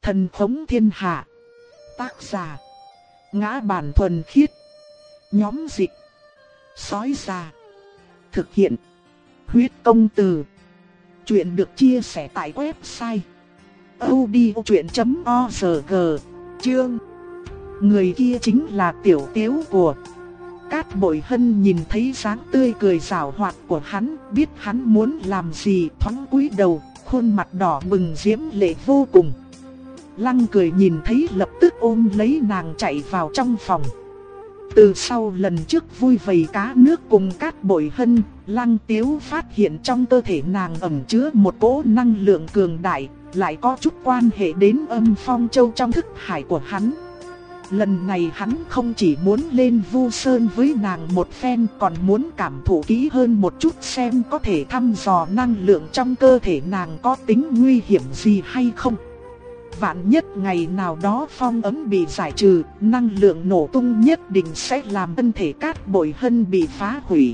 Thần khống thiên hạ. Tác giả: Ngã Bản Thuần Khiết. Nhóm dịch: Sói Già. Thực hiện: Huyết Công Từ. Chuyện được chia sẻ tại website audiochuyện.org. Chương: Người kia chính là Tiểu Tiếu của. Cát Bội Hân nhìn thấy dáng tươi cười giảo hoạt của hắn, biết hắn muốn làm gì, thoáng cúi đầu, khuôn mặt đỏ bừng diễm lệ vô cùng. Lăng Cười nhìn thấy lập tức ôm lấy nàng chạy vào trong phòng. Từ sau lần trước vui vầy cá nước cùng Cát Bội Hân, Lăng Tiếu phát hiện trong cơ thể nàng ẩn chứa một cỗ năng lượng cường đại, lại có chút quan hệ đến Âm Phong Châu trong thức hải của hắn. Lần này hắn không chỉ muốn lên Vu Sơn với nàng một phen, còn muốn cảm thụ kỹ hơn một chút xem có thể thăm dò năng lượng trong cơ thể nàng có tính nguy hiểm gì hay không. Vạn nhất ngày nào đó phong ấn bị giải trừ, năng lượng nổ tung nhất định sẽ làm thân thể Cát Bội Hân bị phá hủy.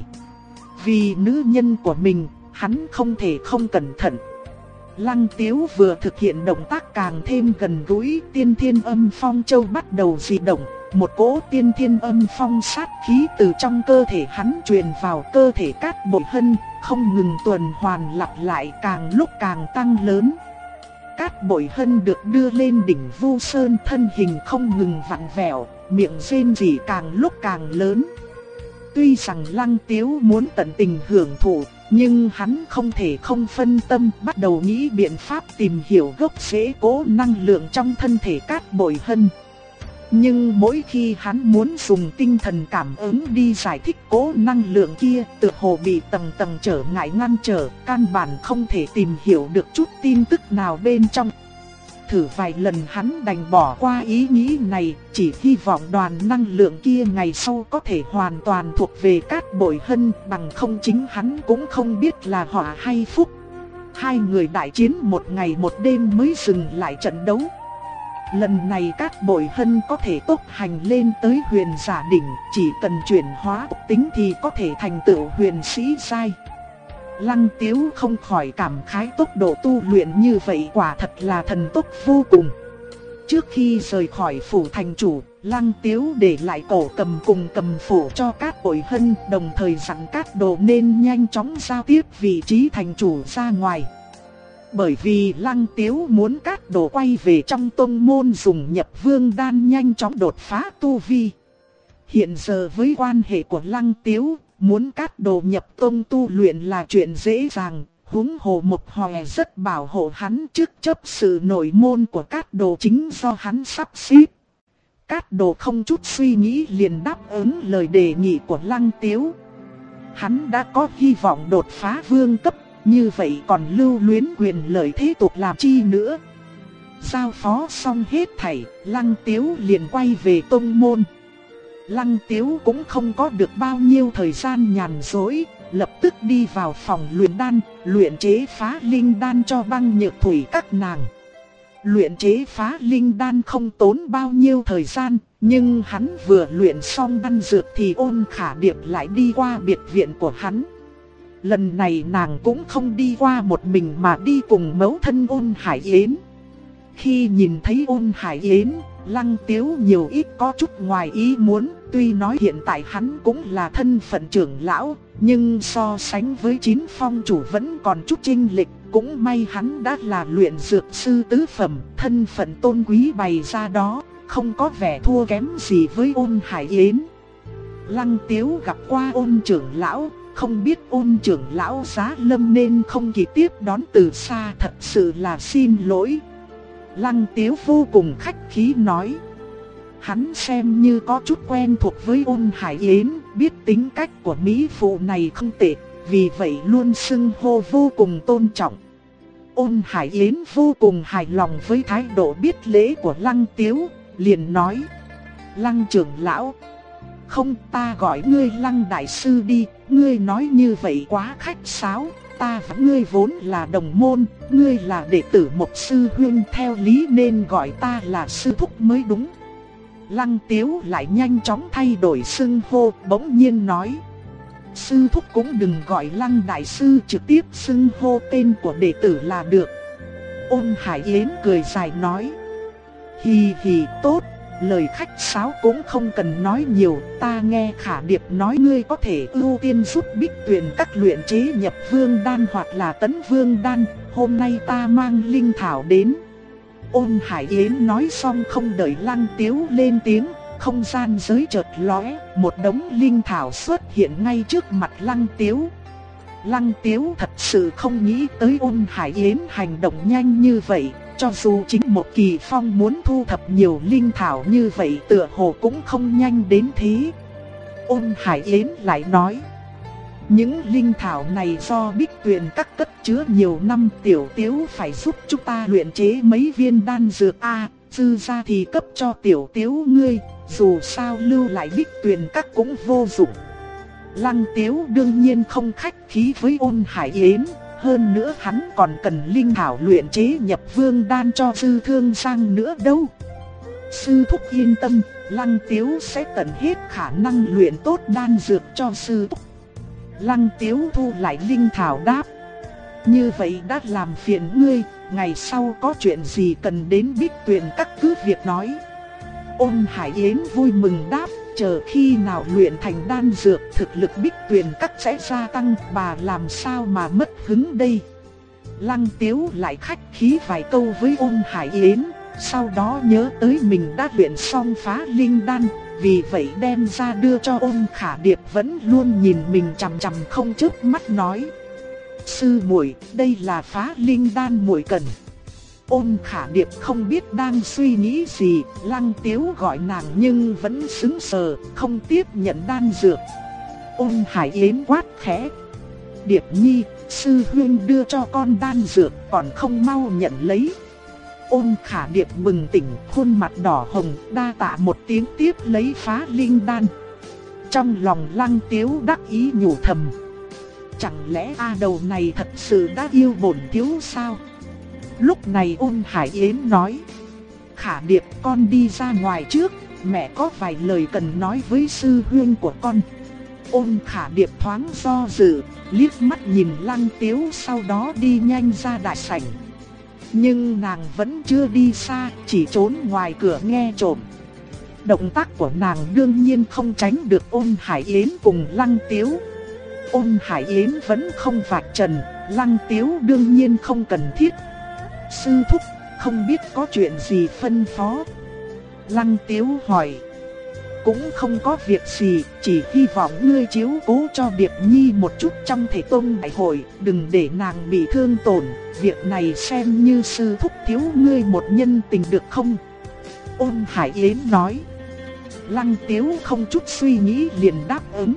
Vì nữ nhân của mình, hắn không thể không cẩn thận. Lăng Tiếu vừa thực hiện động tác càng thêm gần gũi, Tiên Thiên Âm Phong Châu bắt đầu dị động, một cỗ Tiên Thiên Âm Phong sát khí từ trong cơ thể hắn truyền vào cơ thể Cát Bội Hân, không ngừng tuần hoàn lặp lại, càng lúc càng tăng lớn. Cát Bội Hân được đưa lên đỉnh Vu Sơn, thân hình không ngừng vặn vẹo, miệng rên rỉ càng lúc càng lớn. Tuy rằng Lăng Tiếu muốn tận tình hưởng thụ, nhưng hắn không thể không phân tâm, bắt đầu nghĩ biện pháp tìm hiểu gốc rễ cố năng lượng trong thân thể Cát Bội Hân. Nhưng mỗi khi hắn muốn dùng tinh thần cảm ứng đi giải thích cố năng lượng kia, tựa hồ bị tầng tầng trở ngại ngăn trở, căn bản không thể tìm hiểu được chút tin tức nào bên trong. Thử vài lần hắn đành bỏ qua ý nghĩ này, chỉ hy vọng đoàn năng lượng kia ngày sau có thể hoàn toàn thuộc về Cát Bội Hân, bằng không chính hắn cũng không biết là họa hay phúc. Hai người đại chiến một ngày một đêm mới dừng lại trận đấu. Lần này Cát Bội Hân có thể tốc hành lên tới huyền giả đỉnh, chỉ cần chuyển hóa tính thì có thể thành tựu huyền sĩ giai. Lăng Tiếu không khỏi cảm khái tốc độ tu luyện như vậy quả thật là thần tốc vô cùng. Trước khi rời khỏi phủ thành chủ, Lăng Tiếu để lại cổ cầm cùng cầm phủ cho Cát Bội Hân, đồng thời dặn Cát Đồ nên nhanh chóng giao tiếp vị trí thành chủ ra ngoài. Bởi vì Lăng Tiếu muốn Cát Đồ quay về trong tông môn dùng nhập vương đan nhanh chóng đột phá tu vi. Hiện giờ với quan hệ của Lăng Tiếu, muốn Cát Đồ nhập tông tu luyện là chuyện dễ dàng, huống hồ Mộc Hòe rất bảo hộ hắn trước chấp sự nội môn của Cát Đồ chính do hắn sắp xếp. Cát Đồ không chút suy nghĩ liền đáp ứng lời đề nghị của Lăng Tiếu. Hắn đã có hy vọng đột phá vương cấp, như vậy còn lưu luyến quyền lợi thế tục làm chi nữa. Giao phó xong hết thảy, Lăng Tiếu liền quay về tông môn. Lăng Tiếu cũng không có được bao nhiêu thời gian nhàn rỗi, lập tức đi vào phòng luyện đan, luyện chế phá linh đan cho Băng Nhược Thủy các nàng. Luyện chế phá linh đan không tốn bao nhiêu thời gian, nhưng hắn vừa luyện xong đan dược thì Ôn Khả Điệp lại đi qua biệt viện của hắn. Lần này nàng cũng không đi qua một mình mà đi cùng mẫu thân Ôn Hải Yến. Khi nhìn thấy Ôn Hải Yến, Lăng Tiếu nhiều ít có chút ngoài ý muốn, tuy nói hiện tại hắn cũng là thân phận trưởng lão, nhưng so sánh với 9 phong chủ vẫn còn chút chênh lệch, cũng may hắn đã là luyện dược sư tứ phẩm, thân phận tôn quý bày ra đó, không có vẻ thua kém gì với Ôn Hải Yến. Lăng Tiếu gặp qua Ôn trưởng lão, không biết Ôn trưởng lão giá lâm nên không kịp tiếp đón từ xa, thật sự là xin lỗi. Lăng Tiếu vô cùng khách khí nói. Hắn xem như có chút quen thuộc với Ôn Hải Yến, biết tính cách của mỹ phụ này không tệ, vì vậy luôn xưng hô vô cùng tôn trọng. Ôn Hải Yến vô cùng hài lòng với thái độ biết lễ của Lăng Tiếu, liền nói. Lăng trưởng lão, không, ta gọi ngươi Lăng đại sư đi, ngươi nói như vậy quá khách sáo. Ta và ngươi vốn là đồng môn, ngươi là đệ tử Mộc sư huynh, theo lý nên gọi ta là sư thúc mới đúng. Lăng Tiếu lại nhanh chóng thay đổi xưng hô, bỗng nhiên nói. Sư thúc cũng đừng gọi Lăng đại sư, trực tiếp xưng hô tên của đệ tử là được. Ôn Hải Yến cười dài nói. Hì hì, tốt, lời khách sáo cũng không cần nói nhiều. Ta nghe Khả Điệp nói ngươi có thể ưu tiên giúp Bích Tuyền các luyện chế nhập vương đan hoặc là tấn vương đan. Hôm nay ta mang linh thảo đến. Ôn Hải Yến nói xong không đợi Lăng Tiếu lên tiếng, không gian giới chợt lóe, một đống linh thảo xuất hiện ngay trước mặt Lăng Tiếu. Lăng Tiếu thật sự không nghĩ tới Ôn Hải Yến hành động nhanh như vậy, cho dù chính một Kỳ Phong muốn thu thập nhiều linh thảo như vậy tựa hồ cũng không nhanh đến thế. Ôn Hải Yến lại nói, những linh thảo này do Bích Tuyền các cất chứa nhiều năm, Tiểu Tiếu phải giúp chúng ta luyện chế mấy viên đan dược dư ra thì cấp cho Tiểu Tiếu ngươi, dù sao lưu lại Bích Tuyền các cũng vô dụng. Lăng Tiếu đương nhiên không khách khí với Ôn Hải Yến, hơn nữa hắn còn cần linh thảo luyện chế nhập vương đan cho Sư Thương Giang nữa đâu. Sư thúc yên tâm, Lăng Tiếu sẽ tận hết khả năng luyện tốt đan dược cho sư thúc. Lăng Tiếu thu lại linh thảo đáp, như vậy đã làm phiền ngươi, ngày sau có chuyện gì cần đến Bích Tuyền các cứ việc nói. Ôn Hải Yến vui mừng đáp, chờ khi nào luyện thành đan dược thực lực Bích Tuyền các sẽ gia tăng, bà làm sao mà mất hứng đây. Lăng Tiếu lại khách khí vài câu với Ôn Hải Yến, sau đó nhớ tới mình đã luyện xong phá linh đan, vì vậy đem ra đưa cho Ôn Khả Điệp vẫn luôn nhìn mình chằm chằm không chớp mắt nói, sư muội, đây là phá linh đan muội cần. Ôn Khả Điệp không biết đang suy nghĩ gì, Lăng Tiếu gọi nàng nhưng vẫn sững sờ, không tiếp nhận đan dược. Ôn Hải Yến quát khẽ, Điệp Nhi, sư huynh đưa cho con đan dược còn không mau nhận lấy. Ôn Khả Điệp bừng tỉnh, khuôn mặt đỏ hồng, đa tạ một tiếng tiếp lấy phá linh đan. Trong lòng Lăng Tiếu đắc ý nhủ thầm, chẳng lẽ đầu này thật sự đã yêu bổn thiếu sao? Lúc này Ôn Hải Yến nói, Khả Điệp con đi ra ngoài trước, mẹ có vài lời cần nói với sư huynh của con. Ôn Khả Điệp thoáng do dự, liếc mắt nhìn Lăng Tiếu sau đó đi nhanh ra đại sảnh. Nhưng nàng vẫn chưa đi xa, chỉ trốn ngoài cửa nghe trộm. Động tác của nàng đương nhiên không tránh được Ôn Hải Yến cùng Lăng Tiếu. Ôn Hải Yến vẫn không vạch trần, Lăng Tiếu đương nhiên không cần thiết. Sư thúc, không biết có chuyện gì phân phó? Lăng Tiếu hỏi. Cũng không có việc gì, chỉ hy vọng ngươi chiếu cố cho Điệp Nhi một chút trong thể tông đại hội, đừng để nàng bị thương tổn, việc này xem như sư thúc thiếu ngươi một nhân tình được không? Ôn Hải Yến nói. Lăng Tiếu không chút suy nghĩ liền đáp ứng.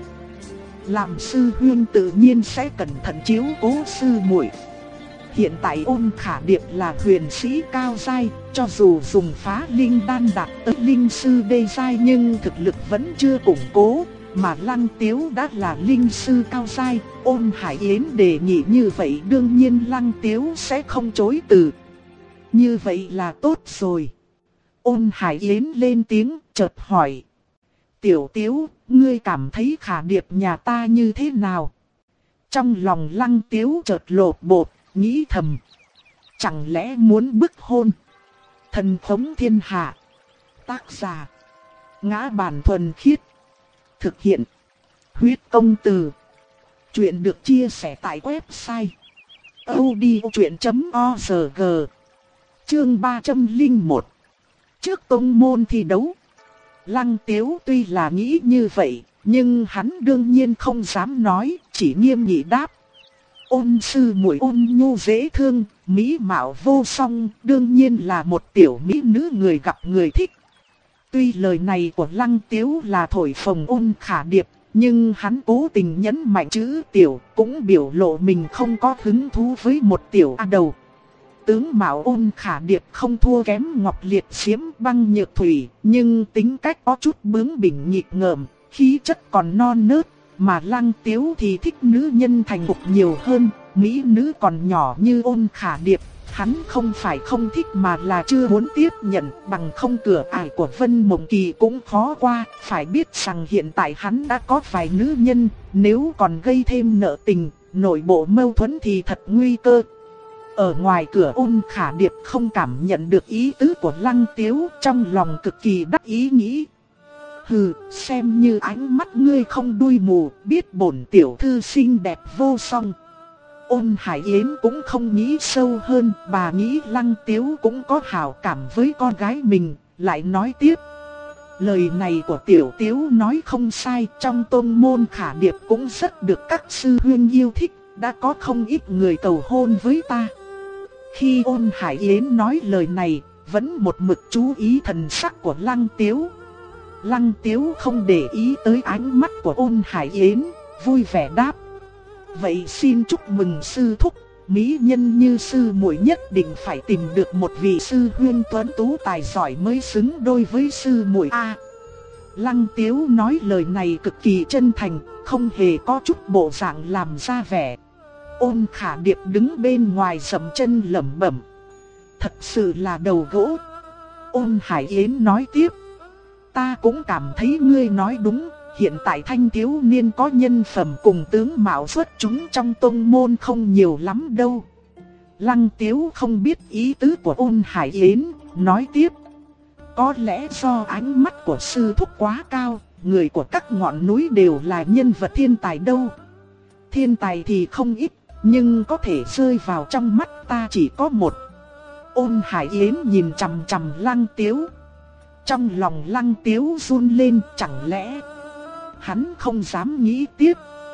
Làm sư huynh tự nhiên sẽ cẩn thận chiếu cố sư muội. Hiện tại Ôn Khả Điệp là huyền sĩ cao giai, cho dù dùng phá linh đan đạt tới linh sư đê giai nhưng thực lực vẫn chưa củng cố, mà Lăng Tiếu đã là linh sư cao giai, Ôn Hải Yến đề nghị như vậy đương nhiên Lăng Tiếu sẽ không chối từ. Như vậy là tốt rồi. Ôn Hải Yến lên tiếng chợt hỏi, Tiểu Tiếu, ngươi cảm thấy Khả Điệp nhà ta như thế nào? Trong lòng Lăng Tiếu chợt lột bột, nghĩ thầm, chẳng lẽ muốn bức hôn? Thần khống thiên hạ. Tác giả, Ngã Bản Thuần Khiết. Thực hiện, Huyết Công Từ. Chuyện được chia sẻ tại website audiochuyện.org. Chương 301. Trước tông môn thi đấu. Lăng Tiếu tuy là nghĩ như vậy, nhưng hắn đương nhiên không dám nói, chỉ nghiêm nghị đáp. Ôn sư muội ôn nhu dễ thương, mỹ mạo vô song, đương nhiên là một tiểu mỹ nữ người gặp người thích. Tuy lời này của Lăng Tiếu là thổi phồng Ôn Khả Điệp, nhưng hắn cố tình nhấn mạnh chữ tiểu, cũng biểu lộ mình không có hứng thú với một tiểu a đầu. Tướng mạo Ôn Khả Điệp không thua kém Ngọc Liệt Xiếm Băng Nhược Thủy, nhưng tính cách có chút bướng bỉnh nghịch ngợm, khí chất còn non nớt. Mà Lăng Tiếu thì thích nữ nhân thành thục nhiều hơn, mỹ nữ còn nhỏ như Ôn Khả Điệp, hắn không phải không thích mà là chưa muốn tiếp nhận, bằng không cửa ải của Vân Mộng Kỳ cũng khó qua, phải biết rằng hiện tại hắn đã có vài nữ nhân, nếu còn gây thêm nợ tình, nội bộ mâu thuẫn thì thật nguy cơ. Ở ngoài cửa Ôn Khả Điệp không cảm nhận được ý tứ của Lăng Tiếu, trong lòng cực kỳ đắc ý nghĩ. Hừ, xem như ánh mắt ngươi không đuôi mù, biết bổn tiểu thư xinh đẹp vô song. Ôn Hải Yến cũng không nghĩ sâu hơn, bà nghĩ Lăng Tiếu cũng có hảo cảm với con gái mình, lại nói tiếp. Lời này của tiểu Tiếu nói không sai, trong tôn môn Khả Điệp cũng rất được các sư huynh yêu thích, đã có không ít người cầu hôn với ta. Khi Ôn Hải Yến nói lời này, vẫn một mực chú ý thần sắc của Lăng Tiếu. Lăng Tiếu không để ý tới ánh mắt của Ôn Hải Yến, vui vẻ đáp. Vậy xin chúc mừng sư thúc, mỹ nhân như sư muội nhất định phải tìm được một vị sư huynh tuấn tú tài giỏi mới xứng đôi với sư muội a. Lăng Tiếu nói lời này cực kỳ chân thành, không hề có chút bộ dạng làm ra vẻ. Ôn Khả Điệp đứng bên ngoài dậm chân lẩm bẩm. Thật sự là đầu gỗ. Ôn Hải Yến nói tiếp. Ta cũng cảm thấy ngươi nói đúng, hiện tại thanh thiếu niên có nhân phẩm cùng tướng mạo xuất chúng trong tông môn không nhiều lắm đâu. Lăng Tiếu không biết ý tứ của Ôn Hải Yến, nói tiếp. Có lẽ do ánh mắt của sư thúc quá cao, người của các ngọn núi đều là nhân vật thiên tài đâu. Thiên tài thì không ít, nhưng có thể rơi vào trong mắt ta chỉ có một. Ôn Hải Yến nhìn chằm chằm Lăng Tiếu. Trong lòng Lăng Tiếu run lên, chẳng lẽ hắn không dám nghĩ tiếp.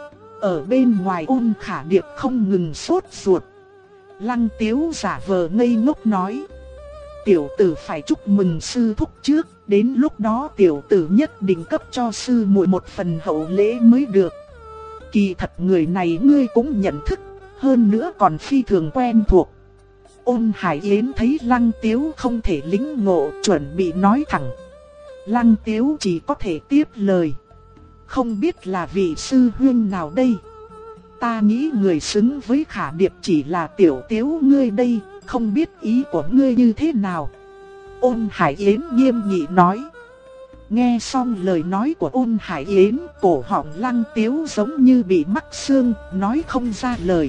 Ở bên ngoài Ôn Khả Điệp không ngừng sốt ruột. Lăng Tiếu giả vờ ngây ngốc nói. Tiểu tử phải chúc mừng sư thúc trước, đến lúc đó tiểu tử nhất định cấp cho sư muội một phần hậu lễ mới được. Kỳ thật người này ngươi cũng nhận thức, hơn nữa còn phi thường quen thuộc. Ôn Hải Yến thấy Lăng Tiếu không thể lĩnh ngộ, chuẩn bị nói thẳng. Lăng Tiếu chỉ có thể tiếp lời. Không biết là vị sư huynh nào đây? Ta nghĩ người xứng với Khả Điệp chỉ là tiểu Tiếu ngươi đây, không biết ý của ngươi như thế nào? Ôn Hải Yến nghiêm nghị nói. Nghe xong lời nói của Ôn Hải Yến, cổ họng Lăng Tiếu giống như bị mắc xương, nói không ra lời.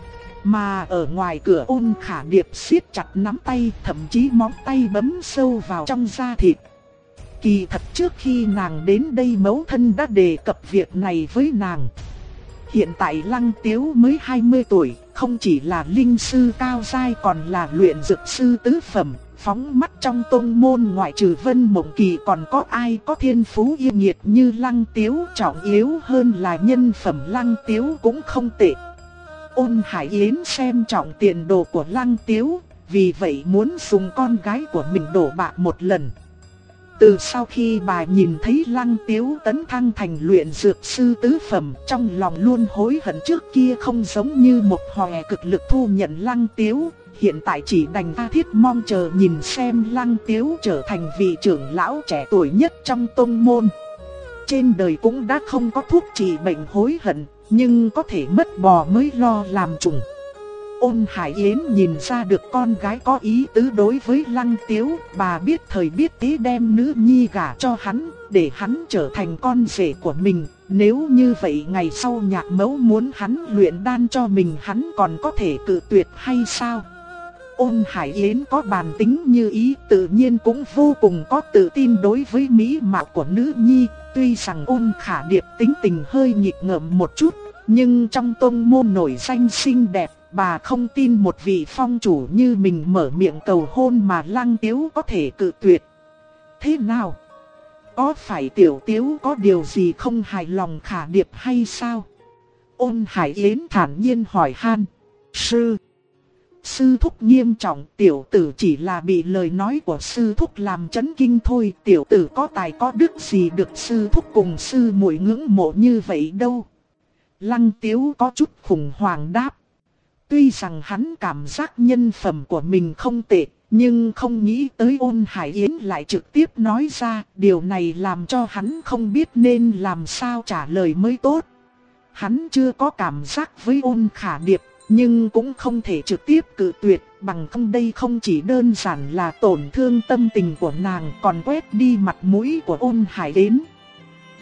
Mà ở ngoài cửa Ôn Khả Điệp siết chặt nắm tay, thậm chí móng tay bấm sâu vào trong da thịt. Kỳ thật trước khi nàng đến đây mẫu thân đã đề cập việc này với nàng. Hiện tại Lăng Tiếu mới 20 tuổi, không chỉ là linh sư cao giai còn là luyện dược sư tứ phẩm. Phóng mắt trong tông môn ngoại trừ Vân Mộng Kỳ còn có ai có thiên phú yêu nghiệt như Lăng Tiếu, trọng yếu hơn là nhân phẩm Lăng Tiếu cũng không tệ. Ôn Hải Yến xem trọng tiền đồ của Lăng Tiếu, vì vậy muốn dùng con gái của mình đổ bạc một lần. Từ sau khi bà nhìn thấy Lăng Tiếu tấn thăng thành luyện dược sư tứ phẩm, trong lòng luôn hối hận trước kia không giống như một hòe cực lực thu nhận Lăng Tiếu. Hiện tại chỉ đành tha thiết mong chờ nhìn xem Lăng Tiếu trở thành vị trưởng lão trẻ tuổi nhất trong tông môn. Trên đời cũng đã không có thuốc trị bệnh hối hận, nhưng có thể mất bò mới lo làm trùng. Ôn Hải Yến nhìn ra được con gái có ý tứ đối với Lăng Tiếu, bà biết thời biết thế đem nữ nhi gả cho hắn, để hắn trở thành con rể của mình. Nếu như vậy ngày sau Nhạc mẫu muốn hắn luyện đan cho mình, hắn còn có thể cự tuyệt hay sao? Ôn Hải Yến có bản tính như ý, tự nhiên cũng vô cùng có tự tin đối với mỹ mạo của nữ nhi. Tuy rằng Ôn Khả Điệp tính tình hơi nghịch ngợm một chút, nhưng trong tông môn nổi danh xinh đẹp, bà không tin một vị phong chủ như mình mở miệng cầu hôn mà Lăng Tiếu có thể cự tuyệt. Thế nào? Có phải tiểu Tiếu có điều gì không hài lòng Khả Điệp hay sao? Ôn Hải Yến thản nhiên hỏi han. Sư thúc nghiêm trọng, tiểu tử chỉ là bị lời nói của sư thúc làm chấn kinh thôi. Tiểu tử có tài có đức gì được sư thúc cùng sư muội ngưỡng mộ như vậy đâu. Lăng Tiếu có chút khủng hoảng đáp. Tuy rằng hắn cảm giác nhân phẩm của mình không tệ, nhưng không nghĩ tới Ôn Hải Yến lại trực tiếp nói ra. Điều này làm cho hắn không biết nên làm sao trả lời mới tốt. Hắn chưa có cảm giác với Ôn Khả Điệp, nhưng cũng không thể trực tiếp cự tuyệt, bằng không đây không chỉ đơn giản là tổn thương tâm tình của nàng, còn quét đi mặt mũi của Ôn Hải Yến.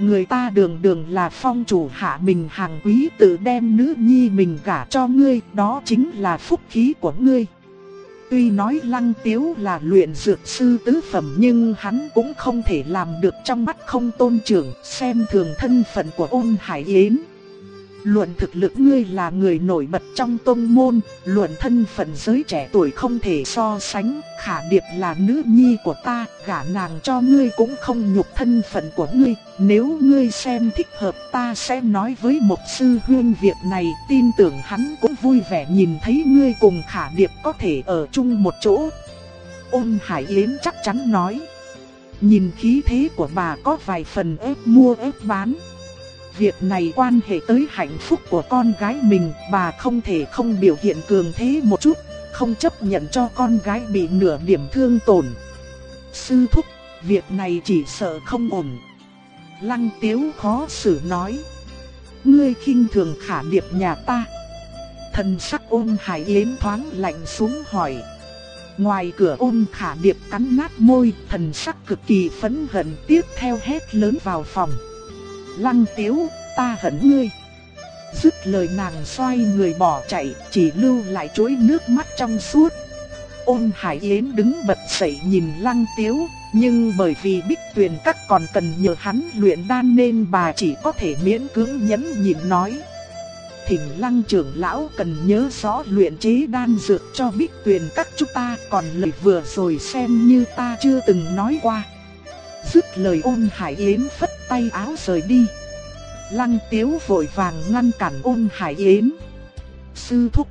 Người ta đường đường là phong chủ hạ mình hàng quý tự đem nữ nhi mình gả cho ngươi, đó chính là phúc khí của ngươi. Tuy nói Lăng Tiếu là luyện dược sư tứ phẩm nhưng hắn cũng không thể làm được trong mắt không tôn trưởng, xem thường thân phận của Ôn Hải Yến. Luận thực lực ngươi là người nổi bật trong tông môn, luận thân phận giới trẻ tuổi không thể so sánh, Khả Điệp là nữ nhi của ta, gả nàng cho ngươi cũng không nhục thân phận của ngươi, nếu ngươi xem thích hợp ta sẽ nói với một sư huynh việc này, tin tưởng hắn cũng vui vẻ nhìn thấy ngươi cùng Khả Điệp có thể ở chung một chỗ. Ôn Hải Yến chắc chắn nói, nhìn khí thế của bà có vài phần ép mua ép bán. Việc này quan hệ tới hạnh phúc của con gái mình, bà không thể không biểu hiện cường thế một chút, không chấp nhận cho con gái bị nửa điểm thương tổn. Sư thúc, việc này chỉ sợ không ổn. Lăng Tiếu khó xử nói, ngươi khinh thường Khả Điệp nhà ta. Thần sắc Ôn Hải Yến thoáng lạnh xuống hỏi. Ngoài cửa Ôn Khả Điệp cắn nát môi, thần sắc cực kỳ phẫn hận, tiếp theo hét lớn vào phòng. Lăng Tiếu, ta hận ngươi. Dứt lời nàng xoay người bỏ chạy, chỉ lưu lại chuỗi nước mắt trong suốt. Ôn Hải Yến đứng bật dậy nhìn Lăng Tiếu, nhưng bởi vì Bích Tuyền Các còn cần nhờ hắn luyện đan nên bà chỉ có thể miễn cưỡng nhẫn nhịn nói. Thỉnh Lăng trưởng lão cần nhớ rõ luyện chế đan dược cho Bích Tuyền Các chúng ta, còn lời vừa rồi xem như ta chưa từng nói qua. Dứt lời Ôn Hải Yến phất tay áo rời đi. Lăng Tiếu vội vàng ngăn cản Ôn Hải Yến. Sư thúc,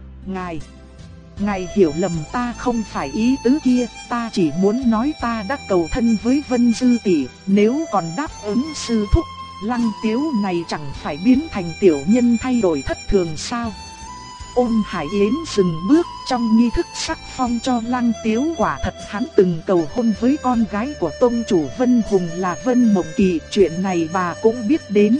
ngài hiểu lầm, ta không phải ý tứ kia, ta chỉ muốn nói ta đã cầu thân với Vân Dư tỷ, nếu còn đáp ứng sư thúc, Lăng Tiếu này chẳng phải biến thành tiểu nhân thay đổi thất thường sao? Ôn Hải Yến dừng bước, trong nghi thức sắc phong cho Lăng Tiếu, quả thật hắn từng cầu hôn với con gái của tông chủ Vân Hùng là Vân Mộng Kỳ, chuyện này bà cũng biết đến.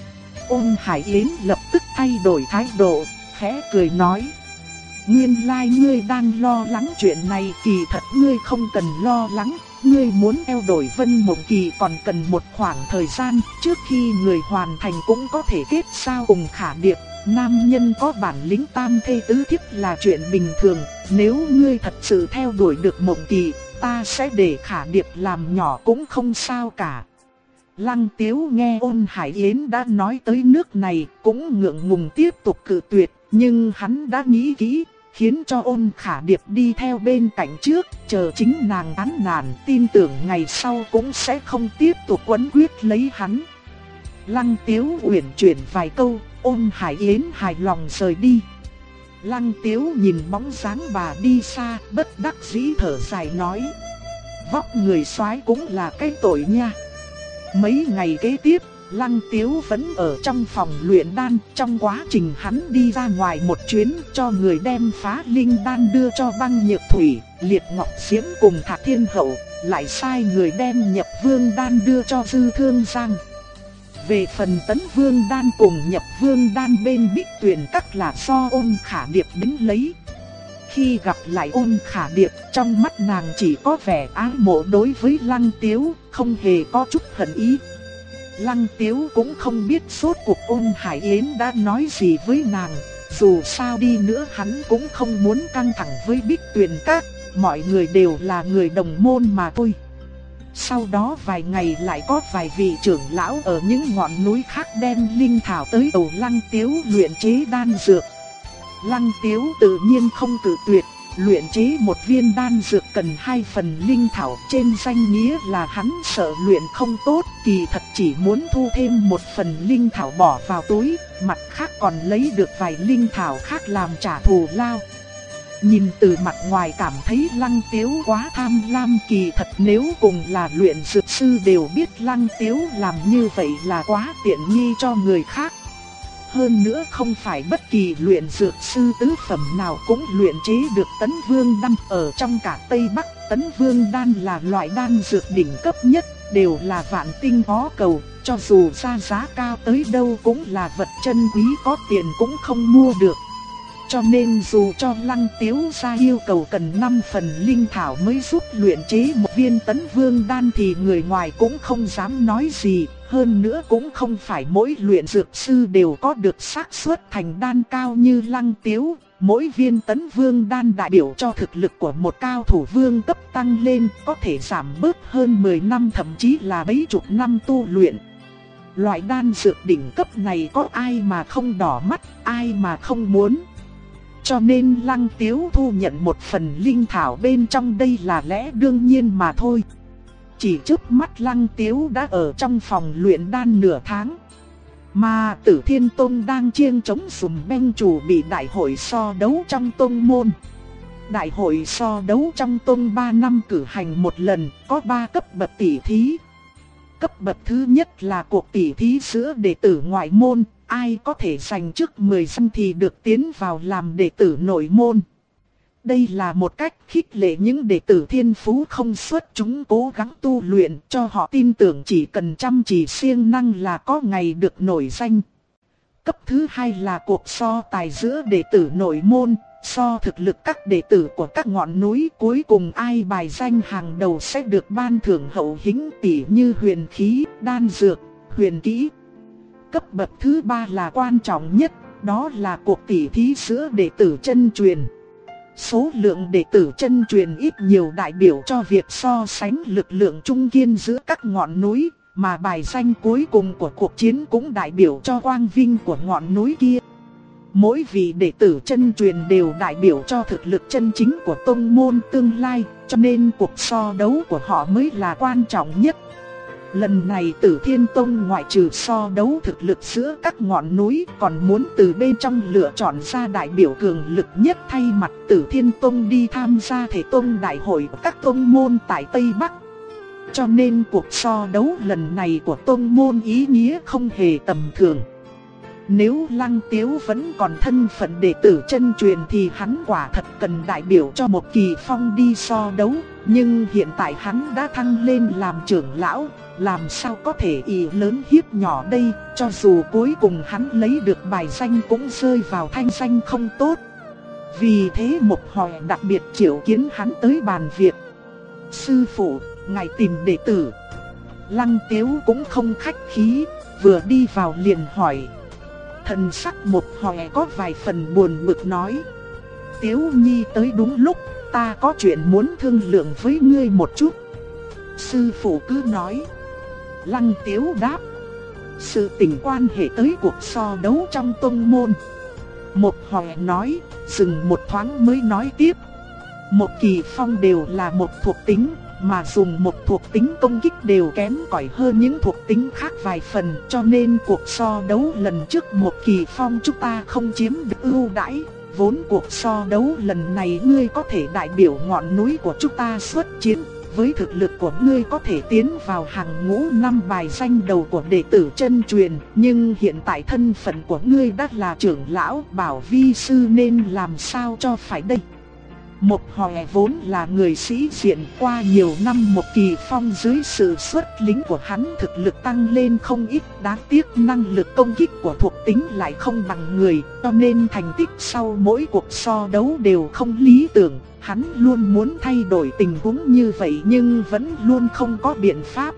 Ôn Hải Yến lập tức thay đổi thái độ, khẽ cười nói. Nguyên lai ngươi đang lo lắng chuyện này, kỳ thật ngươi không cần lo lắng, ngươi muốn eo đổi Vân Mộng Kỳ còn cần một khoảng thời gian, trước khi người hoàn thành cũng có thể kết giao cùng Khả Điệp. Nam nhân có bản lĩnh tam thê tứ thiếp là chuyện bình thường, nếu ngươi thật sự theo đuổi được Mộng Kỳ, ta sẽ để Khả Điệp làm nhỏ cũng không sao cả. Lăng Tiếu nghe Ôn Hải Yến đã nói tới nước này, cũng ngượng ngùng tiếp tục cự tuyệt, nhưng hắn đã nghĩ kỹ, khiến cho Ôn Khả Điệp đi theo bên cạnh trước, chờ chính nàng án nản, tin tưởng ngày sau cũng sẽ không tiếp tục quấn quyết lấy hắn. Lăng Tiếu uyển chuyển vài câu, Ôn Hải Yến hài lòng rời đi. Lăng Tiếu nhìn bóng dáng bà đi xa, bất đắc dĩ thở dài nói. Vóc người soái cũng là cái tội nha. Mấy ngày kế tiếp, Lăng Tiếu vẫn ở trong phòng luyện đan, trong quá trình hắn đi ra ngoài một chuyến cho người đem phá linh đan đưa cho Băng Nhược Thủy, Liệt Ngọc Diễm cùng Thạc Thiên Hậu, lại sai người đem Nhập Vương đan đưa cho Dư Thương Giang. Về phần Tấn Vương đan cùng Nhập Vương đan bên Bích Tuyền Các là do Ôn Khả Điệp đến lấy. Khi gặp lại Ôn Khả Điệp, trong mắt nàng chỉ có vẻ ái mộ đối với Lăng Tiếu, không hề có chút hận ý. Lăng Tiếu cũng không biết rốt cuộc Ôn Hải Yến đã nói gì với nàng, dù sao đi nữa hắn cũng không muốn căng thẳng với Bích Tuyền Các, mọi người đều là người đồng môn mà thôi. Sau đó vài ngày lại có vài vị trưởng lão ở những ngọn núi khác đem linh thảo tới cầu Lăng Tiếu luyện chế đan dược. Lăng Tiếu tự nhiên không cự tuyệt, luyện chế một viên đan dược cần 2 phần linh thảo, trên danh nghĩa là hắn sợ luyện không tốt, kỳ thật chỉ muốn thu thêm 1 phần linh thảo bỏ vào túi, mặt khác còn lấy được vài linh thảo khác làm trả thù lao. Nhìn từ mặt ngoài cảm thấy Lăng Tiếu quá tham lam, kỳ thật nếu cùng là luyện dược sư đều biết Lăng Tiếu làm như vậy là quá tiện nghi cho người khác. Hơn nữa không phải bất kỳ luyện dược sư tứ phẩm nào cũng luyện chế được Tấn Vương đan, ở trong cả Tây Bắc, Tấn Vương đan là loại đan dược đỉnh cấp nhất, đều là vạn tinh khó cầu, cho dù ra giá cao tới đâu cũng là vật chân quý có tiền cũng không mua được. Cho nên dù cho Lăng Tiếu gia yêu cầu cần 5 phần linh thảo mới giúp luyện chế một viên Tấn Vương đan thì người ngoài cũng không dám nói gì. Hơn nữa cũng không phải mỗi luyện dược sư đều có được xác suất thành đan cao như Lăng Tiếu. Mỗi viên Tấn Vương đan đại biểu cho thực lực của một cao thủ vương cấp tăng lên, có thể giảm bớt hơn 10 năm thậm chí là mấy chục năm tu luyện. Loại đan dược đỉnh cấp này có ai mà không đỏ mắt, ai mà không muốn. Cho nên Lăng Tiếu thu nhận một phần linh thảo bên trong đây là lẽ đương nhiên mà thôi. Chỉ chớp mắt Lăng Tiếu đã ở trong phòng luyện đan nửa tháng. Mà Tử Thiên Tông đang chiêng chống sùm beng chủ bị đại hội so đấu trong tông môn. Đại hội so đấu trong tông 3 năm cử hành một lần, có 3 cấp bậc tỷ thí. Cấp bậc thứ nhất là cuộc tỷ thí giữa đệ tử ngoại môn, ai có thể giành trước 10 danh thì được tiến vào làm đệ tử nội môn. Đây là một cách khích lệ những đệ tử thiên phú không xuất chúng cố gắng tu luyện, cho họ tin tưởng chỉ cần chăm chỉ siêng năng là có ngày được nổi danh. Cấp thứ hai là cuộc so tài giữa đệ tử nội môn, so thực lực các đệ tử của các ngọn núi, cuối cùng ai bài danh hàng đầu sẽ được ban thưởng hậu hĩnh tỷ như huyền khí, đan dược, huyền kỹ. Cấp bậc thứ ba là quan trọng nhất, đó là cuộc tỷ thí giữa đệ tử chân truyền. Số lượng đệ tử chân truyền ít nhiều đại biểu cho việc so sánh lực lượng trung kiên giữa các ngọn núi, mà bài danh cuối cùng của cuộc chiến cũng đại biểu cho quang vinh của ngọn núi kia. Mỗi vị đệ tử chân truyền đều đại biểu cho thực lực chân chính của tông môn tương lai, cho nên cuộc so đấu của họ mới là quan trọng nhất. Lần này Tử Thiên Tông ngoại trừ so đấu thực lực giữa các ngọn núi, còn muốn từ bên trong lựa chọn ra đại biểu cường lực nhất thay mặt Tử Thiên Tông đi tham gia thể tông đại hội của các tông môn tại Tây Bắc. Cho nên cuộc so đấu lần này của tông môn ý nghĩa không hề tầm thường. Nếu Lăng Tiếu vẫn còn thân phận đệ tử chân truyền thì hắn quả thật cần đại biểu cho một Kỳ Phong đi so đấu. Nhưng hiện tại hắn đã thăng lên làm trưởng lão, làm sao có thể ỷ lớn hiếp nhỏ đây, cho dù cuối cùng hắn lấy được bài danh cũng rơi vào thanh danh không tốt. Vì thế Mộc Hoè đặc biệt triệu kiến hắn tới bàn việc. Sư phụ, ngài tìm đệ tử. Lăng Tiếu cũng không khách khí, vừa đi vào liền hỏi. Thần sắc Mộc Hoè có vài phần buồn bực nói. Tiếu Nhi tới đúng lúc, ta có chuyện muốn thương lượng với ngươi một chút. Sư phụ cứ nói. Lăng Tiếu đáp. Sự tình quan hệ tới cuộc so đấu trong tông môn. Mộc Hoè nói, dừng một thoáng mới nói tiếp. Một Kỳ Phong đều là một thuộc tính, mà dùng một thuộc tính công kích đều kém cỏi hơn những thuộc tính khác vài phần, cho nên cuộc so đấu lần trước Một Kỳ Phong chúng ta không chiếm được ưu đãi. Vốn cuộc so đấu lần này ngươi có thể đại biểu ngọn núi của chúng ta xuất chiến, với thực lực của ngươi có thể tiến vào hàng ngũ 5 bài danh đầu của đệ tử chân truyền, nhưng hiện tại thân phận của ngươi đã là trưởng lão Bảo Vi sư nên làm sao cho phải đây. Mộc Hoè vốn là người sĩ diện, qua nhiều năm Một Kỳ Phong dưới sự xuất lính của hắn thực lực tăng lên không ít, đáng tiếc năng lực công kích của thuộc tính lại không bằng người, cho nên thành tích sau mỗi cuộc so đấu đều không lý tưởng. Hắn luôn muốn thay đổi tình huống như vậy nhưng vẫn luôn không có biện pháp.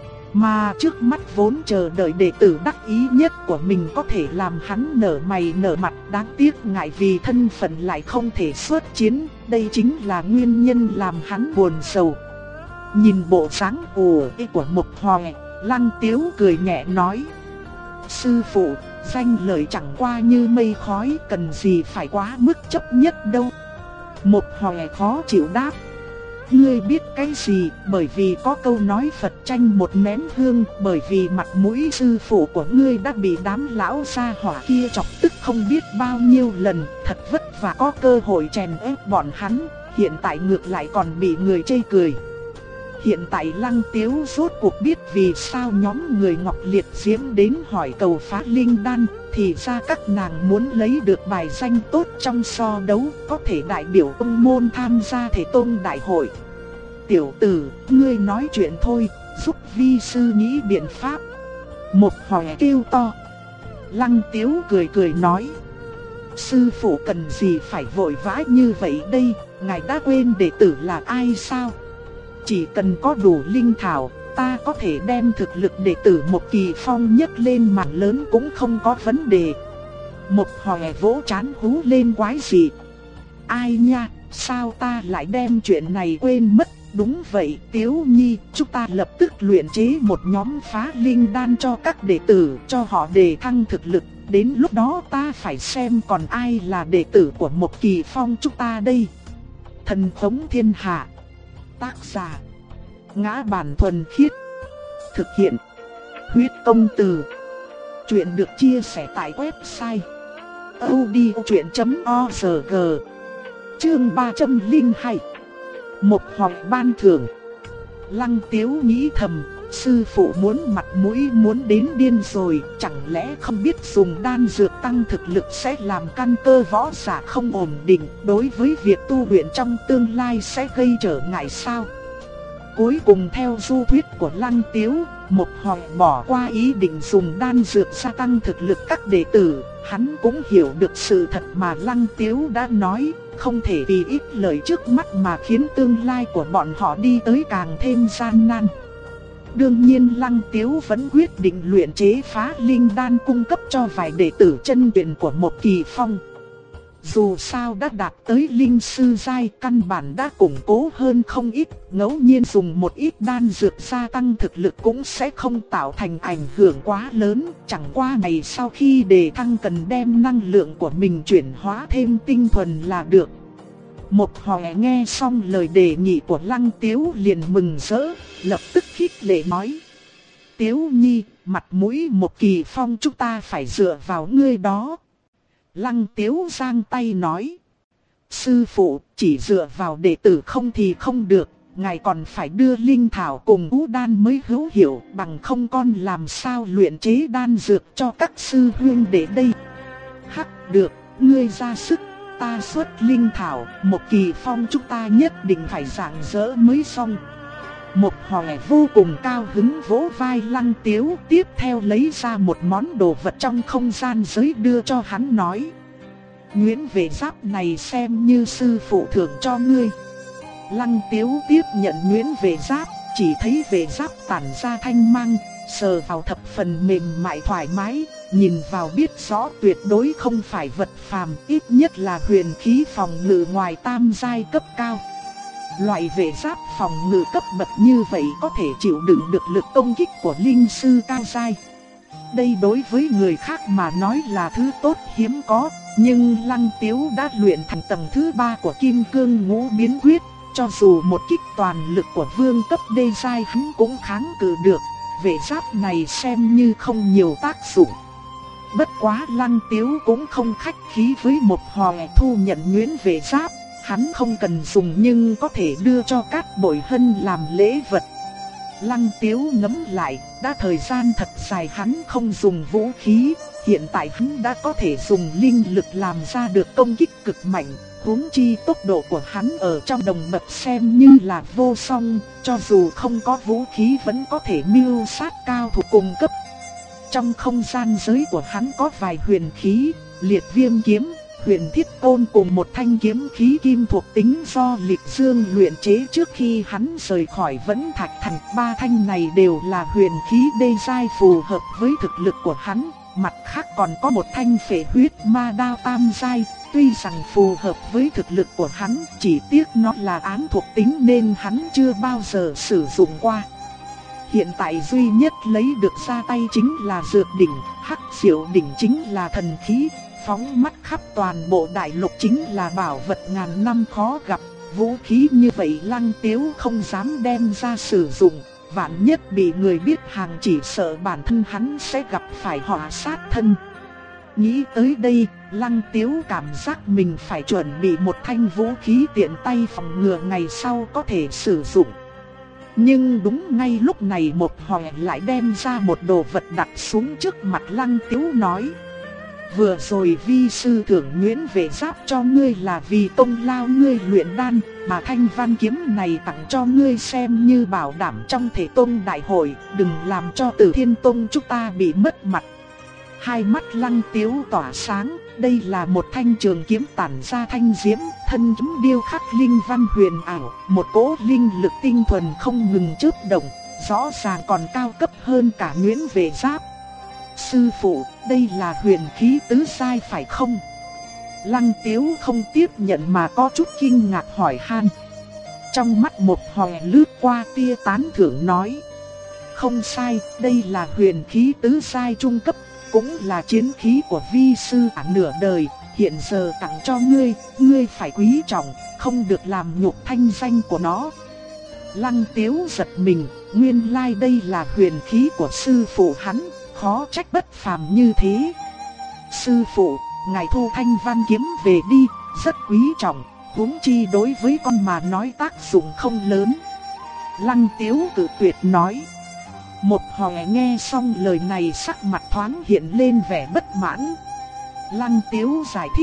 Mà trước mắt vốn chờ đợi đệ tử đắc ý nhất của mình có thể làm hắn nở mày nở mặt, đáng tiếc ngại vì thân phận lại không thể xuất chiến, đây chính là nguyên nhân làm hắn buồn sầu. Nhìn bộ dáng ủ ê của Mộc Hoè, Lăng Tiếu cười nhẹ nói. Sư phụ, danh lợi chẳng qua như mây khói, cần gì phải quá mức chấp nhất đâu. Mộc Hoè khó chịu đáp. Ngươi biết cái gì, bởi vì có câu nói Phật tranh một nén hương, bởi vì mặt mũi sư phụ của ngươi đã bị đám lão gia hỏa kia chọc tức không biết bao nhiêu lần, thật vất vả có cơ hội chèn ép bọn hắn, hiện tại ngược lại còn bị người chê cười. Hiện tại Lăng Tiếu rốt cuộc biết vì sao nhóm người Ngọc Liệt Diễm đến hỏi cầu phá linh đan, thì ra các nàng muốn lấy được bài danh tốt trong so đấu, có thể đại biểu tông môn tham gia thể tông đại hội. Tiểu tử, ngươi nói chuyện thôi, giúp vi sư nghĩ biện pháp. Mộc Hoè kêu to. Lăng Tiếu cười cười nói. sư phụ cần gì phải vội vã như vậy đây, ngài đã quên đệ tử là ai sao? Chỉ cần có đủ linh thảo, ta có thể đem thực lực đệ tử Một Kỳ Phong nhấc lên mảng lớn cũng không có vấn đề. Một Hòe vỗ trán hú lên quái gì. Ai nha, sao ta lại đem chuyện này quên mất? Đúng vậy Tiếu Nhi, chúng ta lập tức luyện chế một nhóm phá linh đan cho các đệ tử, cho họ đề thăng thực lực. Đến lúc đó ta phải xem còn ai là đệ tử của Một Kỳ Phong chúng ta đây. Thần thống thiên hạ. Tác giả Ngã Bản Thuần Khiết. Thực hiện Huyết Công Từ. Chuyện được chia sẻ tại website audiochuyện.org. Chương 302. Một hòm ban thưởng. Lăng Tiếu nghĩ thầm, sư phụ muốn mặt mũi muốn đến điên rồi, chẳng lẽ không biết dùng đan dược tăng thực lực sẽ làm căn cơ võ giả không ổn định, đối với việc tu luyện trong tương lai sẽ gây trở ngại sao? Cuối cùng theo du thuyết của Lăng Tiếu, Một Hòe bỏ qua ý định dùng đan dược gia tăng thực lực các đệ tử. Hắn cũng hiểu được sự thật mà Lăng Tiếu đã nói, không thể vì ít lợi trước mắt mà khiến tương lai của bọn họ đi tới càng thêm gian nan. Đương nhiên Lăng Tiếu vẫn quyết định luyện chế phá linh đan cung cấp cho vài đệ tử chân truyền của Một Kỳ Phong. Dù sao đã đạt tới linh sư giai, căn bản đã củng cố hơn không ít, ngẫu nhiên dùng một ít đan dược gia tăng thực lực cũng sẽ không tạo thành ảnh hưởng quá lớn. Chẳng qua ngày sau khi đề thăng cần đem năng lượng của mình chuyển hóa thêm tinh thuần là được. Một Hòe nghe xong lời đề nghị của Lăng Tiếu liền mừng rỡ, lập tức khích lệ nói: Tiếu Nhi, mặt mũi Một Kỳ Phong chúng ta phải dựa vào ngươi đó. Lăng Tiếu giang tay nói: sư phụ, chỉ dựa vào đệ tử không thì không được, ngài còn phải đưa linh thảo cùng ú đan mới hữu hiệu, bằng không con làm sao luyện chế đan dược cho các sư huynh đệ đây. Hắc, được, ngươi ra sức, ta xuất linh thảo, Một Kỳ Phong chúng ta nhất định phải rạng rỡ mới xong. Một Hòe vô cùng cao hứng vỗ vai Lăng Tiếu, tiếp theo lấy ra một món đồ vật trong không gian giới đưa cho hắn nói: Nguyễn vệ giáp này xem như sư phụ thưởng cho ngươi. Lăng Tiếu tiếp nhận Nguyễn vệ giáp, chỉ thấy vệ giáp tản ra thanh mang, sờ vào thập phần mềm mại thoải mái, nhìn vào biết rõ tuyệt đối không phải vật phàm, ít nhất là huyền khí phòng ngự ngoài tam giai cấp cao. Loại vệ giáp phòng ngự cấp bậc như vậy có thể chịu đựng được lực công kích của linh sư cao giai. Đây đối với người khác mà nói là thứ tốt hiếm có, nhưng Lăng Tiếu đã luyện thành tầng thứ 3 của Kim Cương Ngũ Biến Quyết, cho dù một kích toàn lực của vương cấp đê giai hắn cũng kháng cự được. Vệ giáp này xem như không nhiều tác dụng. Bất quá Lăng Tiếu cũng không khách khí với Một Hòe thu nhận Nguyễn vệ giáp. Hắn không cần dùng nhưng có thể đưa cho Cát Bội Hân làm lễ vật. Lăng Tiếu ngẫm lại, đã thời gian thật dài hắn không dùng vũ khí, hiện tại hắn đã có thể dùng linh lực làm ra được công kích cực mạnh. Huống chi tốc độ của hắn ở trong đồng bậc xem như là vô song, cho dù không có vũ khí vẫn có thể mưu sát cao thủ cùng cấp. Trong không gian giới của hắn có vài huyền khí, liệt viêm kiếm, huyền thiết côn cùng một thanh kiếm khí kim thuộc tính do Lịch Dương luyện chế trước khi hắn rời khỏi Vẫn Thạch Thành. Ba thanh này đều là huyền khí đê giai phù hợp với thực lực của hắn. Mặt khác còn có một thanh phệ huyết ma đao tam giai, tuy rằng phù hợp với thực lực của hắn, chỉ tiếc nó là án thuộc tính nên hắn chưa bao giờ sử dụng qua. Hiện tại duy nhất lấy được ra tay chính là dược đỉnh, hắc diệu đỉnh chính là thần khí. Phóng mắt khắp toàn bộ đại lục chính là bảo vật ngàn năm khó gặp. Vũ khí như vậy Lăng Tiếu không dám đem ra sử dụng, vạn nhất bị người biết hàng chỉ sợ bản thân hắn sẽ gặp phải họa sát thân. Nghĩ tới đây, Lăng Tiếu cảm giác mình phải chuẩn bị một thanh vũ khí tiện tay phòng ngừa ngày sau có thể sử dụng. Nhưng đúng ngay lúc này Một Hòe lại đem ra một đồ vật đặt xuống trước mặt Lăng Tiếu nói: Vừa rồi vi sư thưởng Nguyễn vệ giáp cho ngươi là vì công lao ngươi luyện đan, mà thanh văn kiếm này tặng cho ngươi xem như bảo đảm trong thể tông đại hội, đừng làm cho Tử Thiên Tông chúng ta bị mất mặt. Hai mắt Lăng Tiếu tỏa sáng, đây là một thanh trường kiếm tản ra thanh diễm, thân kiếm điêu khắc linh văn huyền ảo, một cỗ linh lực tinh thuần không ngừng chớp động, rõ ràng còn cao cấp hơn cả Nguyễn Vệ Giáp. Sư phụ, đây là huyền khí tứ giai phải không? Lăng Tiếu không tiếp nhận mà có chút kinh ngạc hỏi han. Trong mắt Mộc Hòe lướt qua tia tán thưởng nói: không sai, đây là huyền khí tứ giai trung cấp, cũng là chiến khí của vi sư cả nửa đời, hiện giờ tặng cho ngươi, ngươi phải quý trọng, không được làm nhục thanh danh của nó. Lăng Tiếu giật mình, nguyên lai đây là huyền khí của sư phụ hắn, khó trách bất phàm như thế. Sư phụ, ngài thu thanh văn kiếm về đi, rất quý trọng, huống chi đối với con mà nói tác dụng không lớn. Lăng Tiếu cự tuyệt nói. Mộc Hòe nghe xong lời này sắc mặt thoáng hiện lên vẻ bất mãn. Lăng Tiếu giải thích: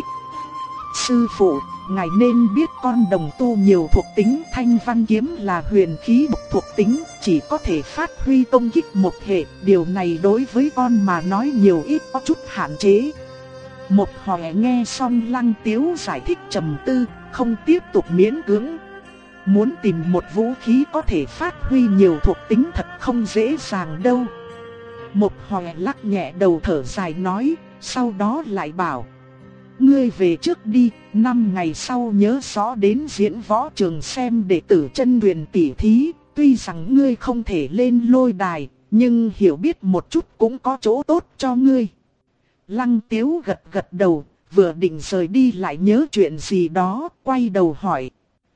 sư phụ, ngài nên biết con đồng tu nhiều thuộc tính, thanh văn kiếm là huyền khí một thuộc tính, chỉ có thể phát huy công kích một hệ, điều này đối với con mà nói nhiều ít có chút hạn chế. Mộc Hòe nghe xong Lăng Tiếu giải thích trầm tư, không tiếp tục miễn cưỡng. Muốn tìm một vũ khí có thể phát huy nhiều thuộc tính thật không dễ dàng đâu. Mộc Hòe lắc nhẹ đầu thở dài nói, sau đó lại bảo: ngươi về trước đi, 5 ngày sau nhớ rõ đến diễn võ trường xem đệ tử chân truyền tỉ thí. Tuy rằng ngươi không thể lên lôi đài, nhưng hiểu biết một chút cũng có chỗ tốt cho ngươi. Lăng Tiếu gật gật đầu, vừa định rời đi lại nhớ chuyện gì đó, quay đầu hỏi: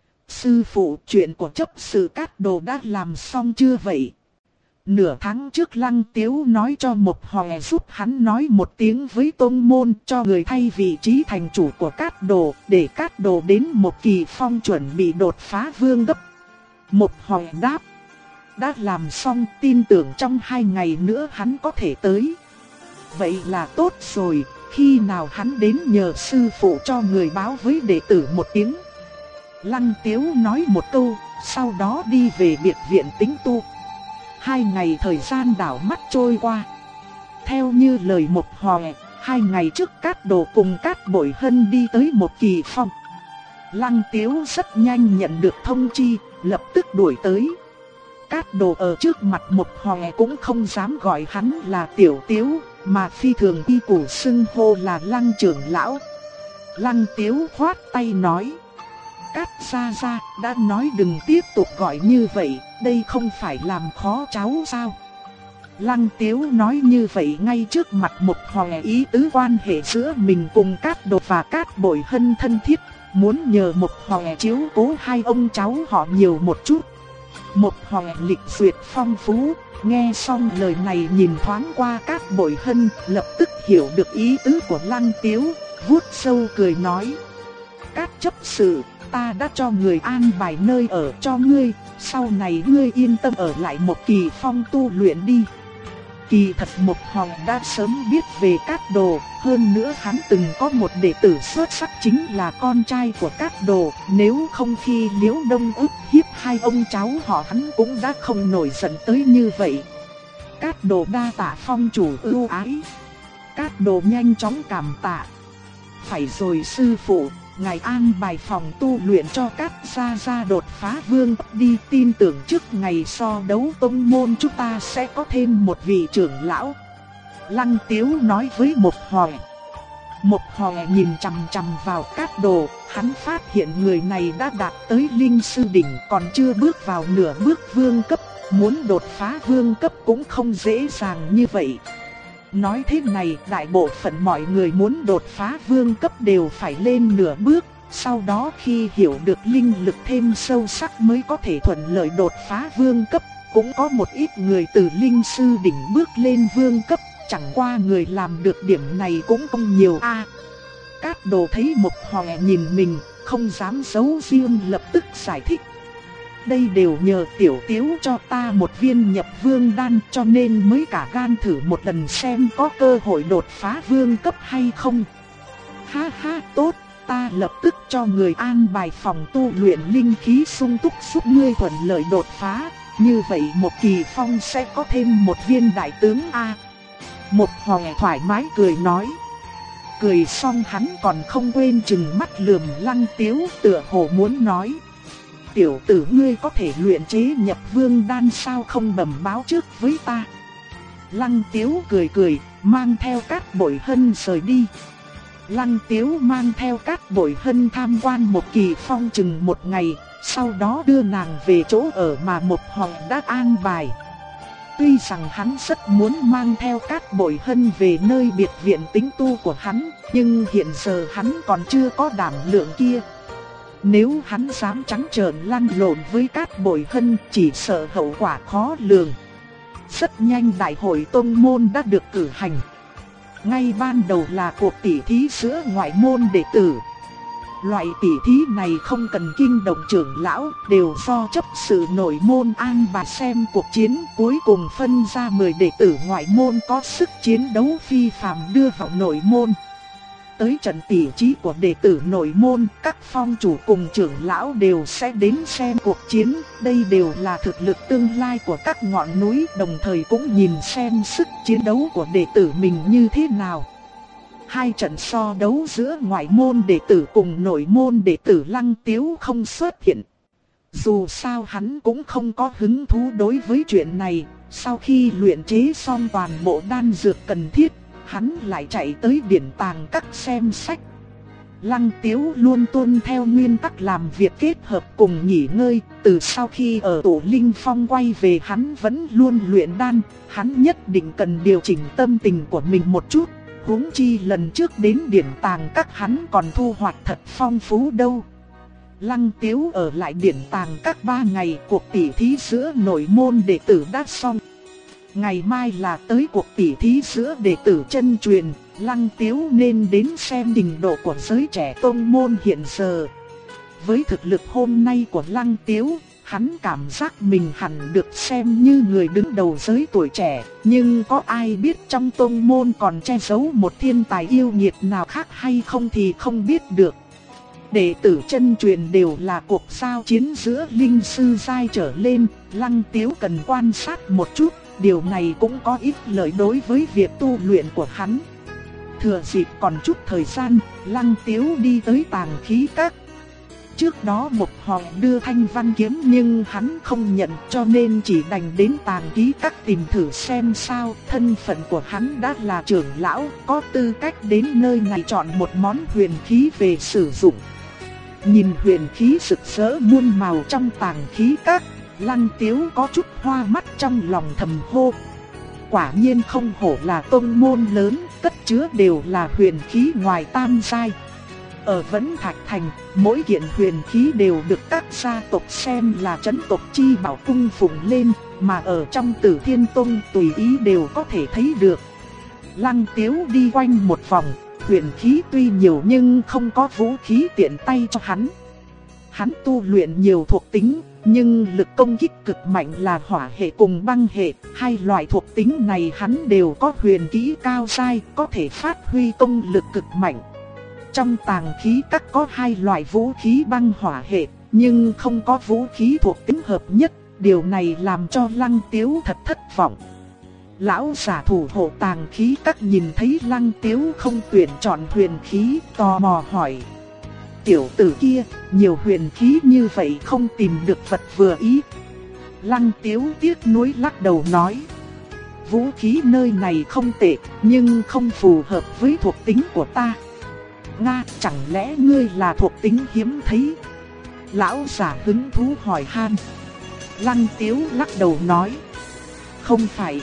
sư phụ, chuyện của chấp sự Cát Đồ đã làm xong chưa vậy? Nửa tháng trước Lăng Tiếu nói cho Mộc Hòe giúp hắn nói một tiếng với tông môn cho người thay vị trí thành chủ của Cát Đồ, để Cát Đồ đến một kỳ phong chuẩn bị đột phá vương cấp. Mộc Hòe đáp: đã làm xong, tin tưởng trong 2 ngày nữa hắn có thể tới. Vậy là tốt rồi, khi nào hắn đến nhờ sư phụ cho người báo với đệ tử một tiếng. Lăng Tiếu nói một câu, sau đó đi về biệt viện tĩnh tu. 2 ngày thời gian đảo mắt trôi qua. Theo như lời Mộc Hòe, 2 ngày trước Cát Đồ cùng Cát Bội Hân đi tới một kỳ phong. Lăng Tiếu rất nhanh nhận được thông chi, lập tức đuổi tới. Cát Đồ ở trước mặt Mộc Hòe cũng không dám gọi hắn là Tiểu Tiếu, mà phi thường y củ xưng hô là Lăng trưởng lão. Lăng Tiếu khoát tay nói: Cát gia gia đã nói đừng tiếp tục gọi như vậy, đây không phải làm khó cháu sao? Lăng Tiếu nói như vậy ngay trước mặt Mộc Hòe, ý tứ quan hệ giữa mình cùng Cát Đồ và Cát Bội Hân thân thiết, muốn nhờ Mộc Hòe chiếu cố hai ông cháu họ nhiều một chút. Mộc Hòe lịch duyệt phong phú, nghe xong lời này nhìn thoáng qua Cát Bội Hân, lập tức hiểu được ý tứ của Lăng Tiếu, vuốt sâu cười nói: Cát chấp sự, ta đã cho người an bài nơi ở cho ngươi, sau này ngươi yên tâm ở lại một kỳ phong tu luyện đi. Kỳ thật Mộc Hòe đã sớm biết về Cát Đồ, hơn nữa hắn từng có một đệ tử xuất sắc chính là con trai của Cát Đồ, nếu không khi Liễu Đông ức hiếp hai ông cháu họ hắn cũng đã không nổi giận tới như vậy. Cát Đồ đa tạ phong chủ ưu ái. Cát Đồ nhanh chóng cảm tạ. Phải rồi sư phụ, ngài an bài phòng tu luyện cho Cát gia gia đột phá vương cấp đi, tin tưởng trước ngày so đấu tông môn chúng ta sẽ có thêm một vị trưởng lão. Lăng Tiếu nói với Mộc Hòe. Mộc Hòe nhìn chằm chằm vào Cát Đồ, hắn phát hiện người này đã đạt tới linh sư đỉnh, còn chưa bước vào nửa bước vương cấp, muốn đột phá vương cấp cũng không dễ dàng như vậy. Nói thế này, đại bộ phận mọi người muốn đột phá vương cấp đều phải lên nửa bước, sau đó khi hiểu được linh lực thêm sâu sắc mới có thể thuận lợi đột phá vương cấp. Cũng có một ít người từ linh sư đỉnh bước lên vương cấp, chẳng qua người làm được điểm này cũng không nhiều a. Cát Đồ thấy Mộc Hòe nhìn mình, không dám giấu riêng, lập tức giải thích. Đây đều nhờ Tiểu Tiếu cho ta một viên nhập vương đan, cho nên mới cả gan thử một lần xem có cơ hội đột phá vương cấp hay không. Ha ha, tốt, ta lập tức cho người an bài phòng tu luyện linh khí sung túc giúp ngươi thuận lợi đột phá, như vậy một kỳ phong sẽ có thêm một viên đại tướng a. Một Hòe thoải mái cười nói. Cười xong hắn còn không quên chừng mắt lườm Lăng Tiếu, tựa hồ muốn nói: tiểu tử ngươi có thể luyện chế nhập vương đan sao không bẩm báo trước với ta. Lăng Tiếu cười cười, mang theo Cát Bội Hân rời đi. Lăng Tiếu mang theo Cát Bội Hân tham quan một Kỳ Phong chừng một ngày, sau đó đưa nàng về chỗ ở mà một Hòe đã an bài. Tuy rằng hắn rất muốn mang theo Cát Bội Hân về nơi biệt viện tĩnh tu của hắn, nhưng hiện giờ hắn còn chưa có đảm lượng kia. Nếu hắn dám trắng trợn lăn lộn với Cát Bội Hân, chỉ sợ hậu quả khó lường. Rất nhanh đại hội tông môn đã được cử hành. Ngay ban đầu là cuộc tỉ thí giữa ngoại môn đệ tử. Loại tỉ thí này không cần kinh động trưởng lão, đều do chấp sự nội môn an bài xem cuộc chiến, cuối cùng phân ra 10 đệ tử ngoại môn có sức chiến đấu phi phàm đưa vào nội môn. Tới trận tỉ thí của đệ tử nội môn, các phong chủ cùng trưởng lão đều sẽ đến xem cuộc chiến, đây đều là thực lực tương lai của các ngọn núi, đồng thời cũng nhìn xem sức chiến đấu của đệ tử mình như thế nào. Hai trận so đấu giữa ngoại môn đệ tử cùng nội môn đệ tử Lăng Tiếu không xuất hiện. Dù sao hắn cũng không có hứng thú đối với chuyện này, sau khi luyện chế xong toàn bộ đan dược cần thiết, hắn lại chạy tới điển tàng các xem sách. Lăng Tiếu luôn tuân theo nguyên tắc làm việc kết hợp cùng nghỉ ngơi, từ sau khi ở Tổ Linh Phong quay về hắn vẫn luôn luyện đan, hắn nhất định cần điều chỉnh tâm tình của mình một chút. Huống chi lần trước đến điển tàng các hắn còn thu hoạch thật phong phú đâu. Lăng Tiếu ở lại điển tàng các 3 ngày, cuộc tỉ thí giữa nội môn đệ tử đã xong. Ngày mai là tới cuộc tỉ thí giữa đệ tử chân truyền, Lăng Tiếu nên đến xem trình độ của giới trẻ tông môn hiện giờ. Với thực lực hôm nay của Lăng Tiếu, hắn cảm giác mình hẳn được xem như người đứng đầu giới tuổi trẻ, nhưng có ai biết trong tông môn còn che giấu một thiên tài yêu nghiệt nào khác hay không thì không biết được. Đệ tử chân truyền đều là cuộc giao chiến giữa linh sư giai trở lên, Lăng Tiếu cần quan sát một chút, điều này cũng có ít lợi đối với việc tu luyện của hắn. Thừa dịp còn chút thời gian, Lăng Tiếu đi tới Tàng Khí Các. Trước đó một Hòe đưa thanh văn kiếm nhưng hắn không nhận, cho nên chỉ đành đến Tàng Khí Các tìm thử xem sao. Thân phận của hắn đã là trưởng lão, có tư cách đến nơi này chọn một món huyền khí về sử dụng. Nhìn huyền khí rực rỡ muôn màu trong Tàng Khí Các, Lăng Tiếu có chút hoa mắt, trong lòng thầm hô: quả nhiên không hổ là tông môn lớn, cất chứa đều là huyền khí ngoài tam giai. Ở Vẫn Thạch Thành, mỗi kiện huyền khí đều được các gia tộc xem là trấn tộc chi bảo cung phụng lên, mà ở trong Tử Thiên Tông tùy ý đều có thể thấy được. Lăng Tiếu đi quanh một vòng, huyền khí tuy nhiều nhưng không có vũ khí tiện tay cho hắn. Hắn tu luyện nhiều thuộc tính, nhưng lực công kích cực mạnh là hỏa hệ cùng băng hệ, hai loại thuộc tính này hắn đều có huyền kỹ cao giai, có thể phát huy công lực cực mạnh. Trong Tàng Khí Các có hai loại vũ khí băng hỏa hệ, nhưng không có vũ khí thuộc tính hợp nhất, điều này làm cho Lăng Tiếu thật thất vọng. Lão giả thủ hộ Tàng Khí Các nhìn thấy Lăng Tiếu không tuyển chọn huyền khí, tò mò hỏi: tiểu tử kia, nhiều huyền khí như vậy không tìm được vật vừa ý. Lăng Tiếu tiếc nuối lắc đầu nói: vũ khí nơi này không tệ, nhưng không phù hợp với thuộc tính của ta. Nga, chẳng lẽ ngươi là thuộc tính hiếm thấy? Lão giả hứng thú hỏi han. Lăng Tiếu lắc đầu nói: không phải.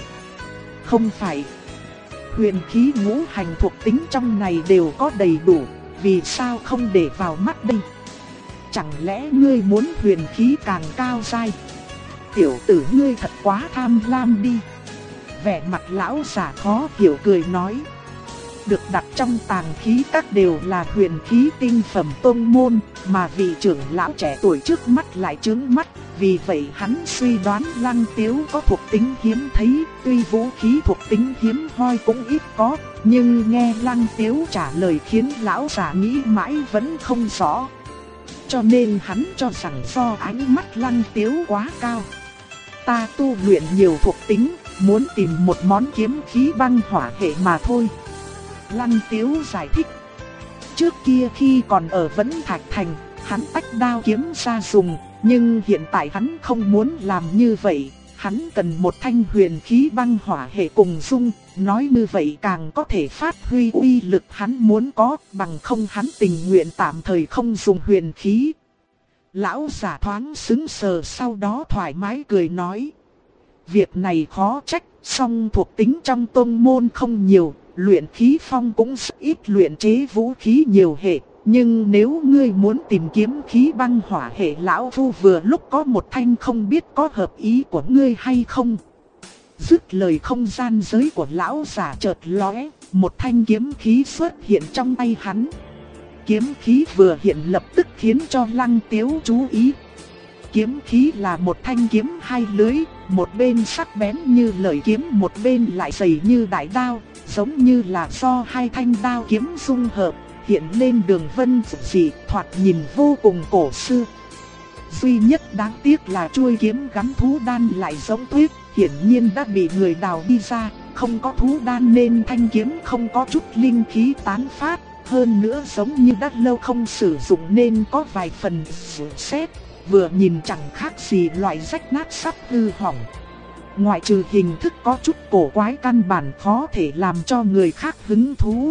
Huyền khí ngũ hành thuộc tính trong này đều có đầy đủ, vì sao không để vào mắt đây? Chẳng lẽ ngươi muốn huyền khí càng cao giai? Tiểu tử ngươi thật quá tham lam đi. Vẻ mặt lão giả khó hiểu cười nói: được đặt trong Tàng Khí Các đều là huyền khí tinh phẩm tôn môn, mà vị trưởng lão trẻ tuổi trước mắt lại chướng mắt, vì vậy hắn suy đoán Lăng Tiếu có thuộc tính hiếm thấy, tuy vũ khí thuộc tính hiếm hoi cũng ít có, nhưng nghe Lăng Tiếu trả lời khiến lão già nghĩ mãi vẫn không rõ. Cho nên hắn cho rằng do ánh mắt Lăng Tiếu quá cao. Ta tu luyện nhiều thuộc tính, muốn tìm một món kiếm khí băng hỏa hệ mà thôi. Lăng Tiếu giải thích. Trước kia khi còn ở Vẫn Thạch Thành, hắn tách đao kiếm ra dùng, nhưng hiện tại hắn không muốn làm như vậy. Hắn cần một thanh huyền khí băng hỏa hệ cùng dung, nói như vậy càng có thể phát huy uy lực hắn muốn có, bằng không hắn tình nguyện tạm thời không dùng huyền khí. Lão giả thoáng sững sờ, sau đó thoải mái cười nói. Việc này khó trách, song thuộc tính trong tôn môn không nhiều, luyện khí phong cũng ít luyện chế vũ khí nhiều hệ. Nhưng nếu ngươi muốn tìm kiếm khí băng hỏa hệ, lão phu vừa lúc có một thanh, không biết có hợp ý của ngươi hay không. Dứt lời, không gian giới của lão giả chợt lóe, một thanh kiếm khí xuất hiện trong tay hắn. Kiếm khí vừa hiện lập tức khiến cho Lăng Tiếu chú ý. Kiếm khí là một thanh kiếm hai lưỡi, một bên sắc bén như lợi kiếm, một bên lại dày như đại đao, giống như là do hai thanh đao kiếm dung hợp, hiện lên đường vân dị, thoạt nhìn vô cùng cổ xưa. Duy nhất đáng tiếc là chuôi kiếm gắn thú đan lại giống tuyết, hiển nhiên đã bị người đào đi ra, không có thú đan nên thanh kiếm không có chút linh khí tán phát, hơn nữa giống như đã lâu không sử dụng nên có vài phần sét, vừa nhìn chẳng khác gì loại rách nát sắp hư hỏng. Ngoại trừ hình thức có chút cổ quái, căn bản khó thể làm cho người khác hứng thú.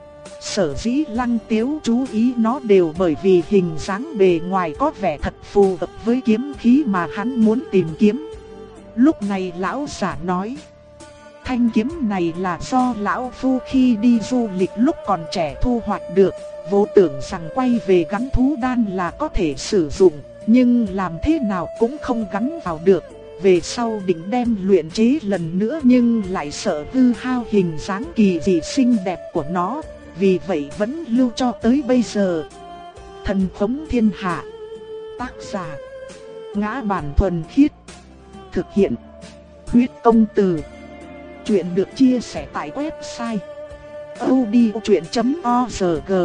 Sở dĩ Lăng Tiếu chú ý nó đều bởi vì hình dáng bề ngoài có vẻ thật phù hợp với kiếm khí mà hắn muốn tìm kiếm. Lúc này lão giả nói, thanh kiếm này là do lão phu khi đi du lịch lúc còn trẻ thu hoạch được, vô tưởng rằng quay về gắn thú đan là có thể sử dụng, nhưng làm thế nào cũng không gắn vào được. Về sau định đem luyện chế lần nữa nhưng lại sợ hư hao hình dáng kỳ dị xinh đẹp của nó, vì vậy vẫn lưu cho tới bây giờ. Thần Khống Thiên Hạ. Tác giả Ngã Bản Thuần Khiết. Thực hiện Huyết Công Từ. Chuyện được chia sẻ tại website audiochuyện.org.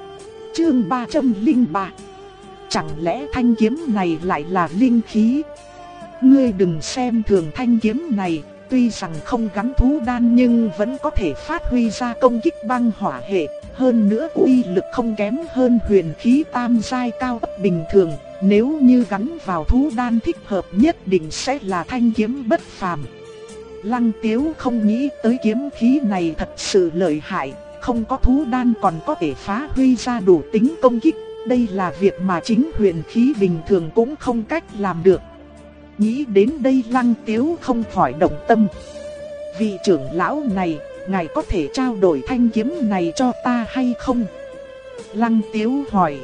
Chương 303. Chẳng lẽ thanh kiếm này lại là linh khí? Ngươi đừng xem thường thanh kiếm này, tuy rằng không gắn thú đan nhưng vẫn có thể phát huy ra công kích băng hỏa hệ, hơn nữa uy lực không kém hơn huyền khí tam giai cao cấp bình thường, nếu như gắn vào thú đan thích hợp nhất định sẽ là thanh kiếm bất phàm. Lăng Tiếu không nghĩ tới kiếm khí này thật sự lợi hại, không có thú đan còn có thể phát huy ra đủ tính công kích, đây là việc mà chính huyền khí bình thường cũng không cách làm được. Nghĩ đến đây Lăng Tiếu không khỏi động tâm. Vị trưởng lão này, ngài có thể trao đổi thanh kiếm này cho ta hay không? Lăng Tiếu hỏi.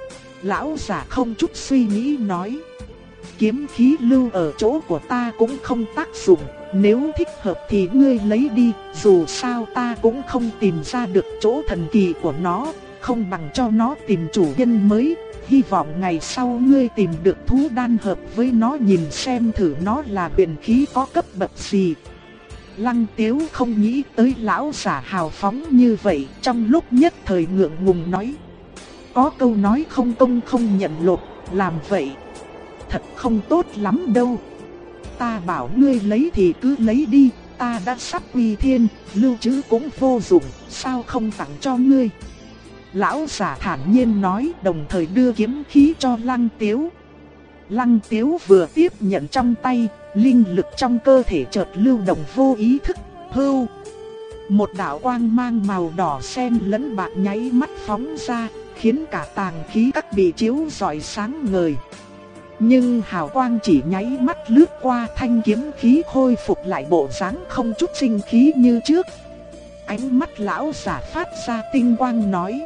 Lão giả không chút suy nghĩ nói. Kiếm khí lưu ở chỗ của ta cũng không tác dụng, nếu thích hợp thì ngươi lấy đi, dù sao ta cũng không tìm ra được chỗ thần kỳ của nó, không bằng cho nó tìm chủ nhân mới. Hy vọng ngày sau ngươi tìm được thú đan hợp với nó, nhìn xem thử nó là huyền khí có cấp bậc gì. Lăng Tiếu không nghĩ tới lão giả hào phóng như vậy, trong lúc nhất thời ngượng ngùng nói. Có câu nói không công không nhận lột, làm vậy thật không tốt lắm đâu. Ta bảo ngươi lấy thì cứ lấy đi, ta đã sắp quy thiên, lưu trữ cũng vô dụng, sao không tặng cho ngươi? Lão giả thản nhiên nói, đồng thời đưa kiếm khí cho Lăng Tiếu. Lăng Tiếu vừa tiếp nhận trong tay, linh lực trong cơ thể chợt lưu động vô ý thức, hưu. Một đạo quang mang màu đỏ xen lẫn bạc nháy mắt phóng ra, khiến cả tàng khí các bị chiếu rọi sáng ngời. Nhưng hào quang chỉ nháy mắt lướt qua, thanh kiếm khí khôi phục lại bộ dáng không chút sinh khí như trước. Ánh mắt lão giả phát ra tinh quang nói.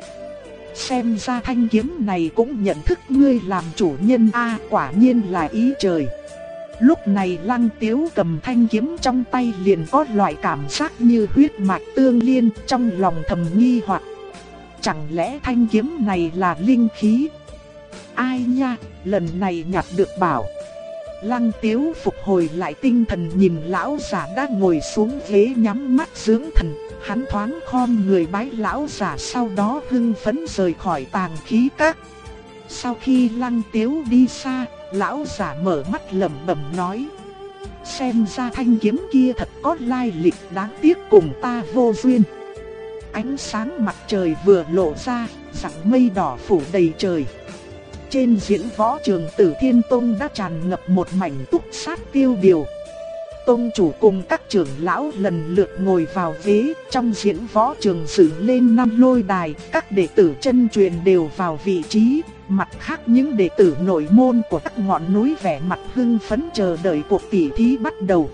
Xem ra thanh kiếm này cũng nhận thức ngươi làm chủ nhân a, quả nhiên là ý trời. Lúc này Lăng Tiếu cầm thanh kiếm trong tay liền có loại cảm giác như huyết mạch tương liên, trong lòng thầm nghi hoặc. Chẳng lẽ thanh kiếm này là linh khí? Ai nha, lần này nhặt được bảo. Lăng Tiếu phục hồi lại tinh thần, nhìn lão giả đang ngồi xuống ghế nhắm mắt dưỡng thần. Hắn thoáng khom người bái lão giả, sau đó hưng phấn rời khỏi tàng khí các. Sau khi Lăng Tiếu đi xa, lão giả mở mắt lẩm bẩm nói. xem ra thanh kiếm kia thật có lai lịch, đáng tiếc cùng ta vô duyên. Ánh sáng mặt trời vừa lộ ra, rặng mây đỏ phủ đầy trời. Trên diễn võ trường Tử Thiên Tông đã tràn ngập một mảnh túc sát tiêu điều. Tông chủ cùng các trưởng lão lần lượt ngồi vào ghế, trong diễn võ trường dựng lên 5 lôi đài, các đệ tử chân truyền đều vào vị trí, mặt khác những đệ tử nội môn của các ngọn núi vẻ mặt hưng phấn chờ đợi cuộc tỉ thí bắt đầu.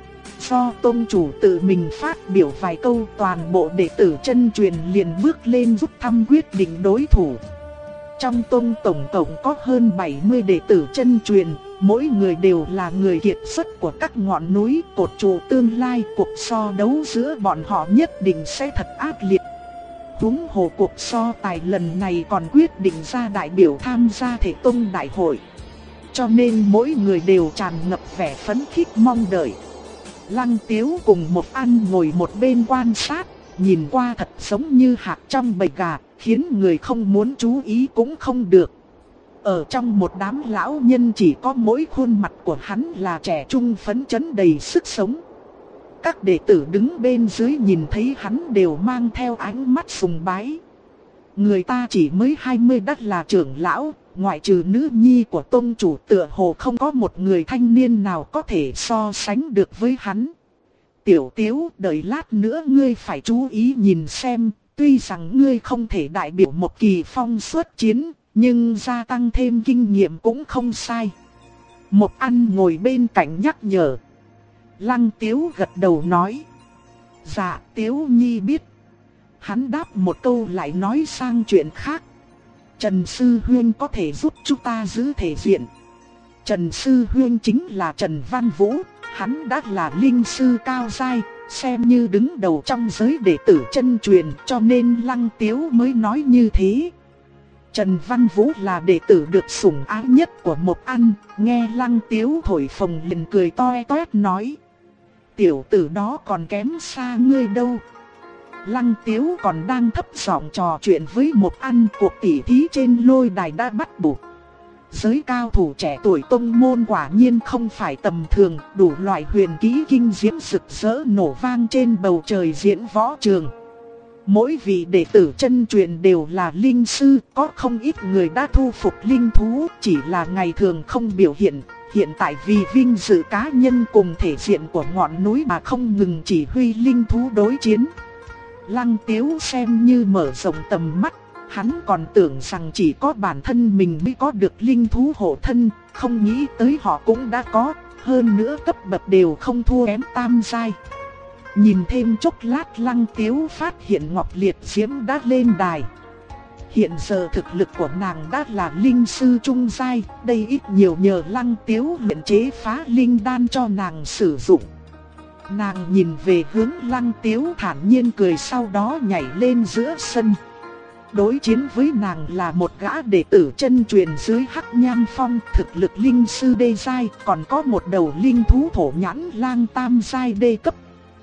Do tông chủ tự mình phát biểu vài câu, toàn bộ đệ tử chân truyền liền bước lên rút thăm quyết định đối thủ. Trong tông tổng cộng có hơn 70 đệ tử chân truyền, mỗi người đều là người kiệt xuất của các ngọn núi, cột trụ tương lai. Cuộc so đấu giữa bọn họ nhất định sẽ thật ác liệt. Huống hồ cuộc so tài lần này còn quyết định ra đại biểu tham gia thể tông đại hội, cho nên mỗi người đều tràn ngập vẻ phấn khích mong đợi. Lăng Tiếu cùng Mộc An ngồi một bên quan sát, nhìn qua thật giống như hạc trong bầy gà, khiến người không muốn chú ý cũng không được. Ở trong một đám lão nhân chỉ có mỗi khuôn mặt của hắn là trẻ trung phấn chấn đầy sức sống. Các đệ tử đứng bên dưới nhìn thấy hắn đều mang theo ánh mắt sùng bái. Người ta chỉ mới 20 đã là trưởng lão, ngoại trừ nữ nhi của tông chủ tựa hồ không có một người thanh niên nào có thể so sánh được với hắn. Tiểu Tiếu, đợi lát nữa ngươi phải chú ý nhìn xem, tuy rằng ngươi không thể đại biểu một kỳ phong xuất chiến, nhưng gia tăng thêm kinh nghiệm cũng không sai. Mộc An ngồi bên cạnh nhắc nhở. Lăng Tiếu gật đầu nói. Dạ, Tiếu Nhi biết. Hắn đáp một câu lại nói sang chuyện khác. Trần Sư Huynh có thể giúp chúng ta giữ thể diện. Trần Sư Huynh chính là Trần Văn Vũ, hắn đã là linh sư cao giai, xem như đứng đầu trong giới đệ tử chân truyền, cho nên Lăng Tiếu mới nói như thế. Trần Văn Vũ là đệ tử được sủng ái nhất của Mộc An, nghe Lăng Tiếu thổi phồng liền cười toe toét nói. Tiểu tử đó còn kém xa ngươi đâu. Lăng Tiếu còn đang thấp giọng trò chuyện với Mộc An, cuộc tỉ thí trên lôi đài đã bắt buộc. Giới cao thủ trẻ tuổi tông môn quả nhiên không phải tầm thường, đủ loại huyền kỹ kinh diễm rực rỡ nổ vang trên bầu trời diễn võ trường. Mỗi vị đệ tử chân truyền đều là linh sư, có không ít người đã thu phục linh thú, chỉ là ngày thường không biểu hiện. Hiện tại vì vinh dự cá nhân cùng thể diện của ngọn núi mà không ngừng chỉ huy linh thú đối chiến. Lăng Tiếu xem như mở rộng tầm mắt, hắn còn tưởng rằng chỉ có bản thân mình mới có được linh thú hộ thân, không nghĩ tới họ cũng đã có, hơn nữa cấp bậc đều không thua kém tam giai. Nhìn thêm chốc lát Lăng Tiếu phát hiện Ngọc Liệt Diễm đã lên đài. Hiện giờ thực lực của nàng đã là linh sư trung giai, đây ít nhiều nhờ Lăng Tiếu luyện chế phá linh đan cho nàng sử dụng. Nàng nhìn về hướng Lăng Tiếu thản nhiên cười, sau đó nhảy lên giữa sân. Đối chiến với nàng là một gã đệ tử chân truyền dưới Hắc Nham Phong, thực lực linh sư đê giai, còn có một đầu linh thú thổ nhãn lang tam giai đê cấp.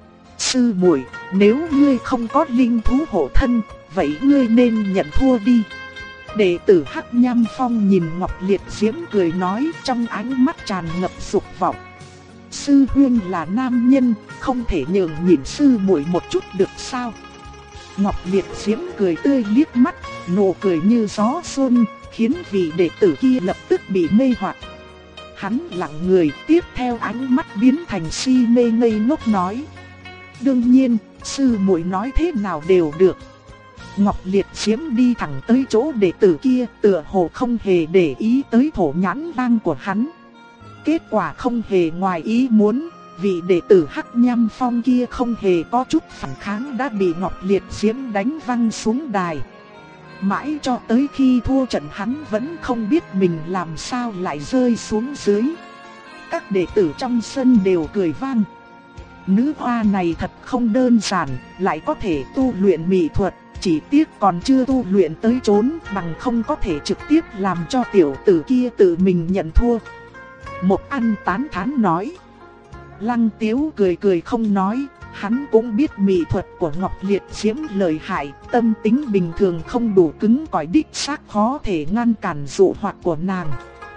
Sư muội, nếu ngươi không có linh thú hộ thân, vậy ngươi nên nhận thua đi. Đệ tử Hắc Nham Phong nhìn Ngọc Liệt Diễm cười nói, trong ánh mắt tràn ngập dục vọng. Sư huynh là nam nhân, không thể nhường nhịn sư muội một chút được sao? Ngọc Liệt Diễm cười tươi liếc mắt, nụ cười như gió xuân, khiến vị đệ tử kia lập tức bị mê hoặc. Hắn lặng người, tiếp theo ánh mắt biến thành si mê ngây ngốc nói. Đương nhiên, sư muội nói thế nào đều được. Ngọc Liệt Diễm đi thẳng tới chỗ đệ tử kia, tựa hồ không hề để ý tới thổ nhãn lang của hắn. Kết quả không hề ngoài ý muốn, vị đệ tử Hắc Nham Phong kia không hề có chút phản kháng đã bị Ngọc Liệt Diễm đánh văng xuống đài. Mãi cho tới khi thua trận hắn vẫn không biết mình làm sao lại rơi xuống dưới. Các đệ tử trong sân đều cười vang. Nữ hoa này thật không đơn giản, lại có thể tu luyện mỹ thuật, chỉ tiếc còn chưa tu luyện tới chốn, bằng không có thể trực tiếp làm cho tiểu tử kia tự mình nhận thua. Mộc An tán thán nói. Lăng Tiếu cười cười không nói, hắn cũng biết mỹ thuật của Ngọc Liệt Diễm lợi hại, tâm tính bình thường không đủ cứng cỏi, đích xác khó thể ngăn cản dụ hoặc của nàng.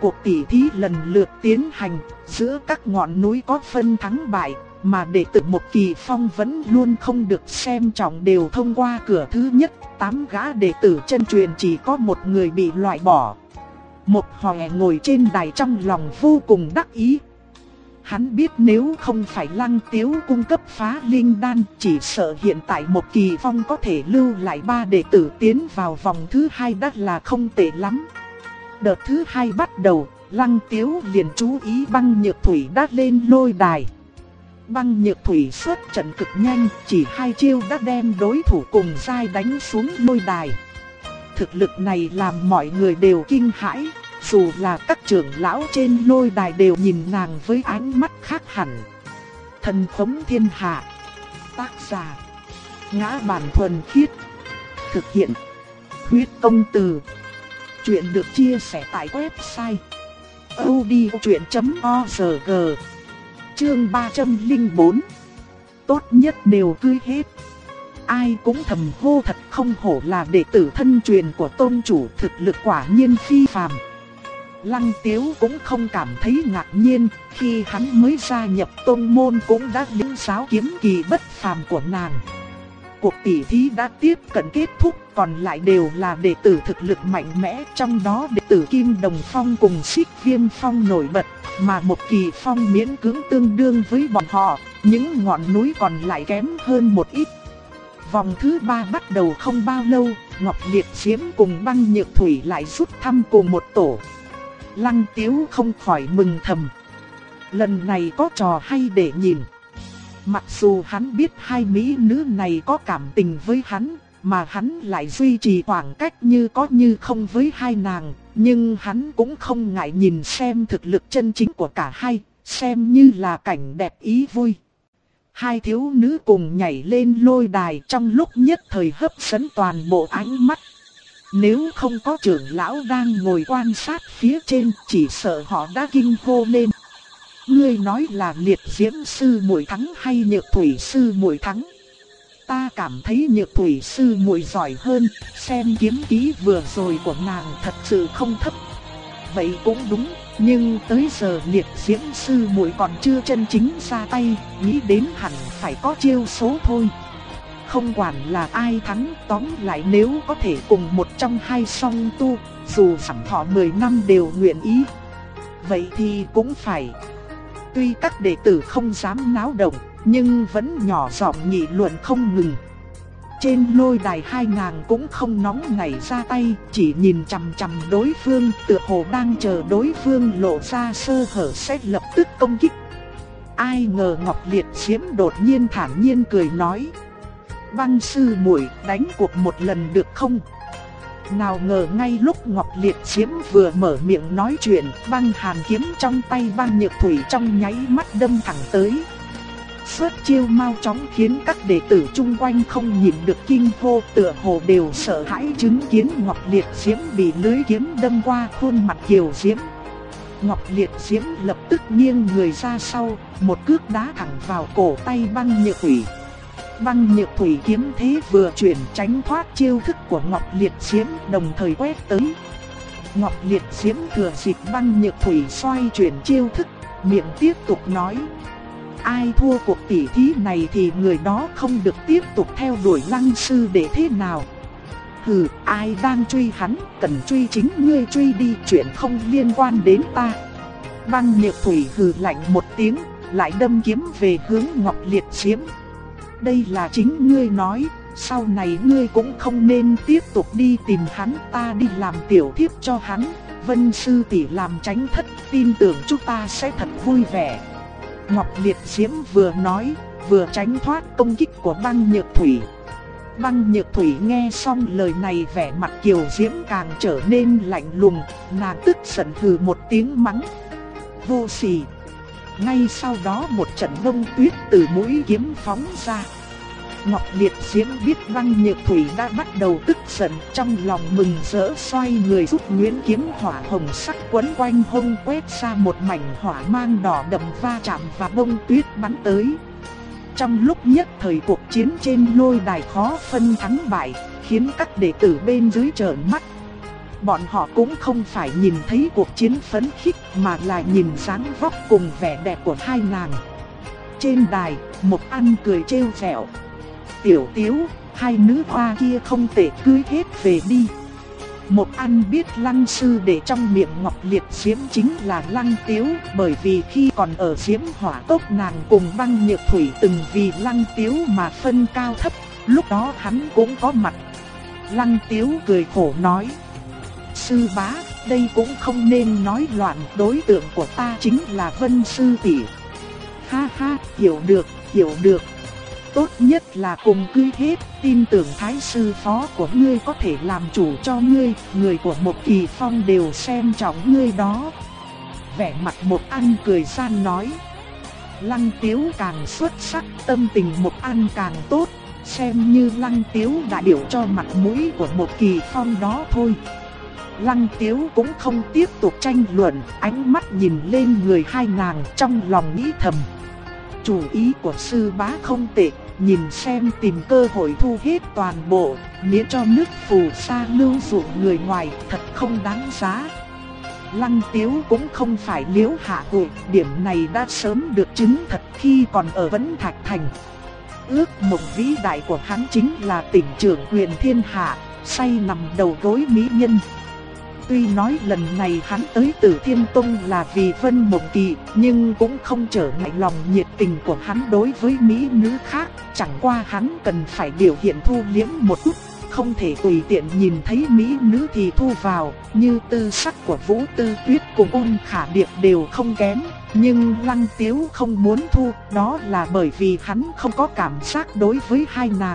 cuộc tỉ thí lần lượt tiến hành, giữa các ngọn núi có phân thắng bại, mà đệ tử Một Kỳ Phong vẫn luôn không được xem trọng đều thông qua cửa thứ nhất. 8 gã đệ tử chân truyền chỉ có một người bị loại bỏ. Một Hòe ngồi trên đài trong lòng vô cùng đắc ý. Hắn biết nếu không phải Lăng Tiếu cung cấp phá linh đan, chỉ sợ hiện tại Một Kỳ Phong có thể lưu lại 3 đệ tử tiến vào vòng thứ 2 đã là không tệ lắm. Đợt thứ 2 bắt đầu, Lăng Tiếu liền chú ý Băng Nhược Thủy đã lên lôi đài. Băng Nhược Thủy xuất trận cực nhanh, chỉ 2 chiêu đã đem đối thủ cùng giai đánh xuống lôi đài. Thực lực này làm mọi người đều kinh hãi, dù là các trưởng lão trên lôi đài đều nhìn nàng với ánh mắt khác hẳn. Thần Khống Thiên Hạ. Tác giả: Ngã Bản Thuần Khiết. Thực hiện: Huyết Công Từ. Chuyện được chia sẻ tại website audiochuyện.org. Chương 304. Tốt nhất đều cưới hết. Ai cũng thầm hô thật không hổ là đệ tử thân truyền của tôn chủ, thực lực quả nhiên phi phàm. Lăng Tiếu cũng không cảm thấy ngạc nhiên, khi hắn mới gia nhập tôn môn cũng đã lĩnh giáo kiếm kỳ bất phàm của nàng. Cuộc tỉ thí đã tiếp cận kết thúc, còn lại đều là đệ tử thực lực mạnh mẽ, trong đó đệ tử Kim Đồng Phong cùng Xích Viêm Phong nổi bật, mà Một Kỳ Phong miễn cưỡng tương đương với bọn họ, những ngọn núi còn lại kém hơn một ít. Vòng thứ 3 bắt đầu không bao lâu, Ngọc Liệt Diễm cùng Băng Nhược Thủy lại rút thăm cùng một tổ. Lăng Tiếu không khỏi mừng thầm. Lần này có trò hay để nhìn. Mặc dù hắn biết hai mỹ nữ này có cảm tình với hắn, mà hắn lại duy trì khoảng cách như có như không với hai nàng, nhưng hắn cũng không ngại nhìn xem thực lực chân chính của cả hai, xem như là cảnh đẹp ý vui. Hai thiếu nữ cùng nhảy lên lôi đài, trong lúc nhất thời hấp dẫn toàn bộ ánh mắt. Nếu không có trưởng lão đang ngồi quan sát phía trên, chỉ sợ họ đã kinh hô lên. Ngươi nói là Liệt Diễm sư muội thắng hay Nhược Thủy sư muội thắng? Ta cảm thấy Nhược Thủy sư muội giỏi hơn, xem kiếm kỹ vừa rồi của nàng thật sự không thấp. Vậy cũng đúng, nhưng tới giờ Liệt Diễm sư muội còn chưa chân chính ra tay, nghĩ đến hẳn phải có chiêu số thôi. Không quản là ai thắng, tóm lại nếu có thể cùng một trong hai song tu, dù giảm thọ 10 năm đều nguyện ý. Vậy thì cũng phải. Tuy các đệ tử không dám náo động, nhưng vẫn nhỏ giọng nghị luận không ngừng. Trên lôi đài hai nàng cũng không nóng nảy ra tay, chỉ nhìn chằm chằm đối phương, tựa hồ đang chờ đối phương lộ ra sơ hở sẽ lập tức công kích. Ai ngờ Ngọc Liệt Diễm đột nhiên thản nhiên cười nói: Băng sư muội, đánh cuộc một lần được không? Nào ngờ ngay lúc Ngọc Liệt Diễm vừa mở miệng nói chuyện, băng hàn kiếm trong tay Băng Nhược Thủy trong nháy mắt đâm thẳng tới. Xuất chiêu mau chóng khiến các đệ tử chung quanh không nhìn được kinh hô, tựa hồ đều sợ hãi chứng kiến Ngọc Liệt Diễm bị lưỡi kiếm đâm qua khuôn mặt kiều diễm. Ngọc Liệt Diễm lập tức nghiêng người ra sau, một cước đá thẳng vào cổ tay Băng Nhược Thủy. Băng Nhược Thủy kiếm thế vừa chuyển tránh thoát chiêu thức của Ngọc Liệt Diễm, đồng thời quét tới. Ngọc Liệt Diễm thừa dịp Băng Nhược Thủy xoay chuyển chiêu thức, miệng tiếp tục nói: ai thua cuộc tỉ thí này thì người đó không được tiếp tục theo đuổi Lăng sư để thế nào. Hừ, ai đang truy hắn, cần truy chính ngươi truy đi, chuyện không liên quan đến ta. Băng Nhược Thủy hừ lạnh một tiếng, lại đâm kiếm về hướng Ngọc Liệt Diễm. Đây là chính ngươi nói, sau này ngươi cũng không nên tiếp tục đi tìm hắn, ta đi làm tiểu thiếp cho hắn. Vân sư tỷ làm tránh thất, tin tưởng chúng ta sẽ thật vui vẻ. Ngọc Liệt Diễm vừa nói, vừa tránh thoát công kích của Băng Nhược Thủy. Băng Nhược Thủy nghe xong lời này, vẻ mặt kiều diễm càng trở nên lạnh lùng, nàng tức giận hừ một tiếng mắng: vô sỉ. Ngay sau đó một trận bông tuyết từ mũi kiếm phóng ra. Ngọc Liệt Diễm biết Băng Nhược Thủy đã bắt đầu tức giận, trong lòng mừng rỡ xoay người rút nhuyễn kiếm hỏa hồng sắc quấn quanh hông, quét ra một mảnh hỏa mang đỏ đậm va chạm và bông tuyết bắn tới. Trong lúc nhất thời cuộc chiến trên lôi đài khó phân thắng bại, khiến các đệ tử bên dưới trợn mắt. bọn họ cũng không phải nhìn thấy cuộc chiến phấn khích mà là nhìn dáng vóc cùng vẻ đẹp của hai nàng. Trên đài, Mộc An cười trêu ghẹo. Tiểu Tiếu, hai nữ hoa kia không tệ, cưới hết về đi. Mộc An biết Lăng sư đệ trong miệng Ngọc Liệt Diễm chính là Lăng Tiếu, bởi vì khi còn ở Diễm Hỏa Cốc nàng cùng Băng Nhược Thủy từng vì Lăng Tiếu mà phân cao thấp, lúc đó hắn cũng có mặt. Lăng Tiếu cười khổ nói: sư bá, đây cũng không nên nói loạn, đối tượng của ta chính là Vân sư tỷ. Ha ha, hiểu được, hiểu được. Tốt nhất là cùng cưới hết, tin tưởng thái sư phó của ngươi có thể làm chủ cho ngươi, người của Mộc Kỳ Phong đều xem trọng ngươi đó. Vẻ mặt Mộc An cười gian nói. Lăng Tiếu càng xuất sắc, tâm tình Mộc An càng tốt, xem như Lăng Tiếu đại biểu cho mặt mũi của Mộc Kỳ Phong đó thôi. Lăng Tiếu cũng không tiếp tục tranh luận, ánh mắt nhìn lên người hai nàng, trong lòng nghĩ thầm: chủ ý của sư bá không tệ, nhìn xem tìm cơ hội thu hết toàn bộ, miễn cho nước phù sa lưu dụ người ngoài, thật không đáng giá. Lăng Tiếu cũng không phải liễu hạ hội, điểm này đã sớm được chứng thật khi còn ở Vấn Thạch Thành. Ước mộng vĩ đại của hắn chính là tỉnh trưởng quyền thiên hạ, say nằm đầu gối mỹ nhân. Tuy nói lần này hắn tới Tử Thiên Tông là vì Vân Mộng Kỳ, nhưng cũng không trở ngại lòng nhiệt tình của hắn đối với mỹ nữ khác, chẳng qua hắn cần phải biểu hiện thu liễm một chút, không thể tùy tiện nhìn thấy mỹ nữ thì thu vào, như tư sắc của Vũ Tư Tuyết cùng Ôn Khả Điệp đều không kém, nhưng Lăng Tiếu không muốn thu, đó là bởi vì hắn không có cảm giác đối với hai nàng.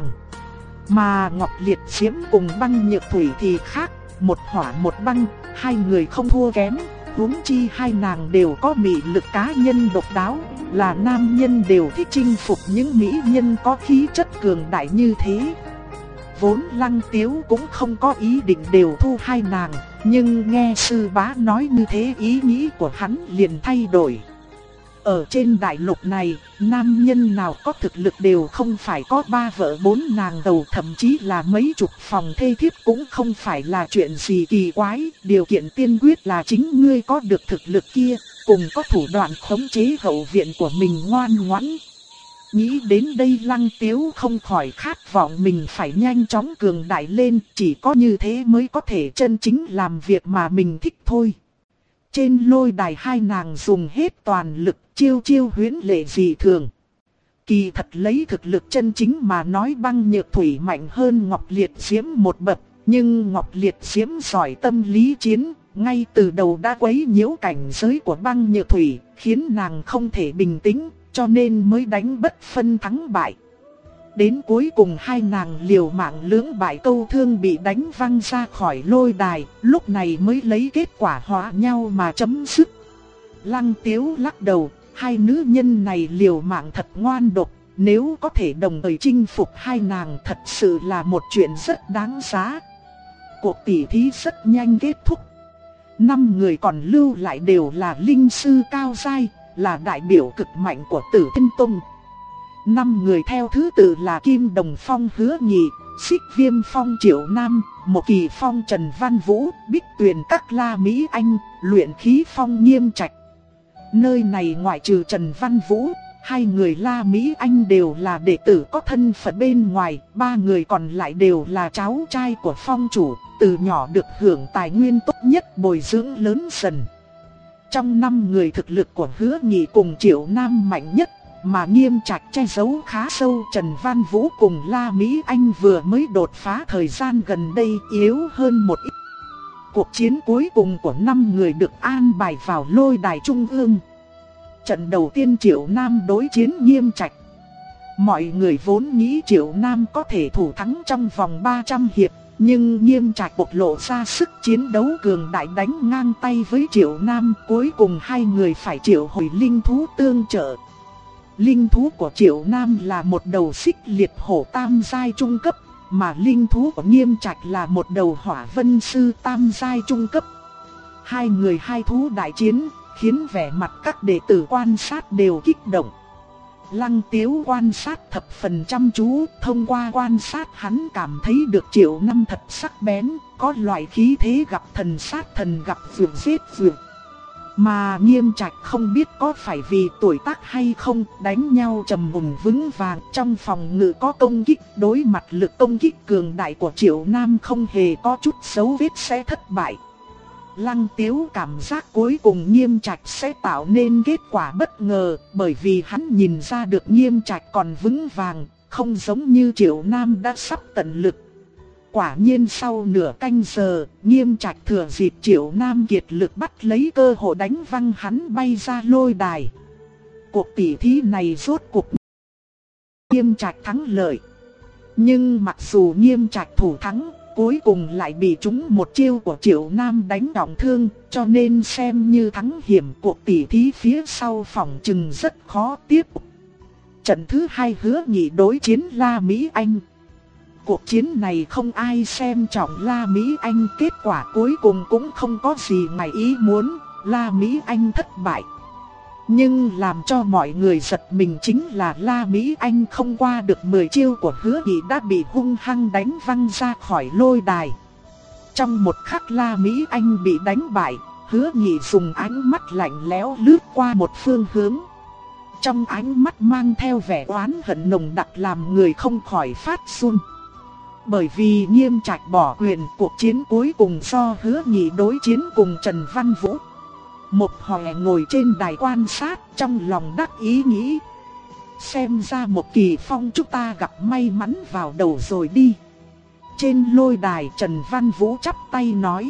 Mà Ngọc Liệt Diễm cùng Băng Nhược Thủy thì khác, một hỏa một băng, hai người không thua kém, huống chi hai nàng đều có mị lực cá nhân độc đáo, là nam nhân đều thích chinh phục những mỹ nhân có khí chất cường đại như thế. Vốn Lăng Tiếu cũng không có ý định đều thu hai nàng, nhưng nghe sư bá nói như thế ý nghĩ của hắn liền thay đổi. Ở trên đại lục này, nam nhân nào có thực lực đều không phải có 3 vợ 4 nàng đầu, thậm chí là mấy chục phòng thê thiếp cũng không phải là chuyện gì kỳ quái. Điều kiện tiên quyết là chính ngươi có được thực lực kia, cùng có thủ đoạn khống chế hậu viện của mình ngoan ngoãn. Nghĩ đến đây Lăng Tiếu không khỏi khát vọng mình phải nhanh chóng cường đại lên, chỉ có như thế mới có thể chân chính làm việc mà mình thích thôi. Trên lôi đài hai nàng dùng hết toàn lực, chiêu chiêu huyễn lệ dị thường. Kỳ thật lấy thực lực chân chính mà nói Băng Nhược Thủy mạnh hơn Ngọc Liệt Diễm một bậc, nhưng Ngọc Liệt Diễm giỏi tâm lý chiến, ngay từ đầu đã quấy nhiễu cảnh giới của Băng Nhược Thủy, khiến nàng không thể bình tĩnh, cho nên mới đánh bất phân thắng bại. Đến cuối cùng hai nàng liều mạng lưỡng bại câu thương bị đánh văng ra khỏi lôi đài, lúc này mới lấy kết quả hóa nhau mà chấm dứt. Lăng Tiếu lắc đầu, hai nữ nhân này liều mạng thật ngoan độc, nếu có thể đồng thời chinh phục hai nàng thật sự là một chuyện rất đáng giá. Cuộc tỉ thí rất nhanh kết thúc. 5 người còn lưu lại đều là linh sư cao giai, là đại biểu cực mạnh của Tử Thiên Tông. 5 người theo thứ tự là Kim Đồng Phong Hứa Nghị, Xích Viêm Phong Triệu Nam, Mộc Kỳ Phong Trần Văn Vũ, Bích Tuyền Các La Mỹ Anh, Luyện Khí Phong Nghiêm Trạch. Nơi này ngoại trừ Trần Văn Vũ, 2 người La Mỹ Anh đều là đệ tử có thân phận bên ngoài, 3 người còn lại đều là cháu trai của phong chủ, từ nhỏ được hưởng tài nguyên tốt nhất bồi dưỡng lớn dần. Trong 5 người thực lực của Hứa Nghị cùng Triệu Nam mạnh nhất, mà Nghiêm Trạch che giấu khá sâu. Trần Văn Vũ cùng La Mỹ Anh vừa mới đột phá thời gian gần đây yếu hơn một ít. Cuộc chiến cuối cùng của 5 người được an bài vào lôi đài trung ương. Trận đầu tiên Triệu Nam đối chiến Nghiêm Trạch. Mọi người vốn nghĩ Triệu Nam có thể thủ thắng trong vòng 300 hiệp, nhưng Nghiêm Trạch bộc lộ ra sức chiến đấu cường đại đánh ngang tay với Triệu Nam. Cuối cùng hai người phải triệu hồi linh thú tương trợ. Linh thú của Triệu Nam là một đầu xích liệt hổ tam giai trung cấp, mà linh thú của Nghiêm Trạch là một đầu hỏa vân sư tam giai trung cấp. Hai người hai thú đại chiến, khiến vẻ mặt các đệ tử quan sát đều kích động. Lăng Tiếu quan sát thập phần chăm chú, thông qua quan sát hắn cảm thấy được Triệu Năm thật sắc bén, có loại khí thế gặp thần sát thần, gặp vượt giết vượt. Mà Nghiêm Trạch không biết có phải vì tuổi tác hay không, đánh nhau trầm ổn vững vàng, trong phòng ngự có công kích, đối mặt lực công kích cường đại của Triệu Nam không hề có chút dấu vết sẽ thất bại. Lăng Tiếu cảm giác cuối cùng Nghiêm Trạch sẽ tạo nên kết quả bất ngờ, bởi vì hắn nhìn ra được Nghiêm Trạch còn vững vàng, không giống như Triệu Nam đã sắp tận lực. Quả nhiên sau nửa canh giờ, Nghiêm Trạch thừa dịp Triệu Nam kiệt lực bắt lấy cơ hội đánh văng hắn bay ra lôi đài. Cuộc tỉ thí này rốt cuộc Nghiêm Trạch thắng lợi. Nhưng mặc dù Nghiêm Trạch thủ thắng, cuối cùng lại bị trúng một chiêu của Triệu Nam đánh trọng thương, cho nên xem như thắng hiểm. Cuộc tỉ thí phía sau phòng chừng rất khó tiếp. Trận thứ 2 Hứa Nghị đối chiến La Mỹ Anh. Cuộc chiến này không ai xem trọng La Mỹ Anh, kết quả cuối cùng cũng không có gì ngoài ý muốn, La Mỹ Anh thất bại. Nhưng làm cho mọi người giật mình chính là La Mỹ Anh không qua được 10 chiêu của Hứa Nghị đã bị hung hăng đánh văng ra khỏi lôi đài. Trong một khắc La Mỹ Anh bị đánh bại, Hứa Nghị dùng ánh mắt lạnh lẽo lướt qua một phương hướng. Trong ánh mắt mang theo vẻ oán hận nồng đậm làm người không khỏi phát run. Bởi vì Nghiêm Trạch bỏ quyền, cuộc chiến cuối cùng do Hứa Nghị đối chiến cùng Trần Văn Vũ. Một Hòe ngồi trên đài quan sát, trong lòng đắc ý nghĩ: xem ra Một Kỳ Phong chúng ta gặp may mắn vào đầu rồi đi. Trên lôi đài Trần Văn Vũ chắp tay nói: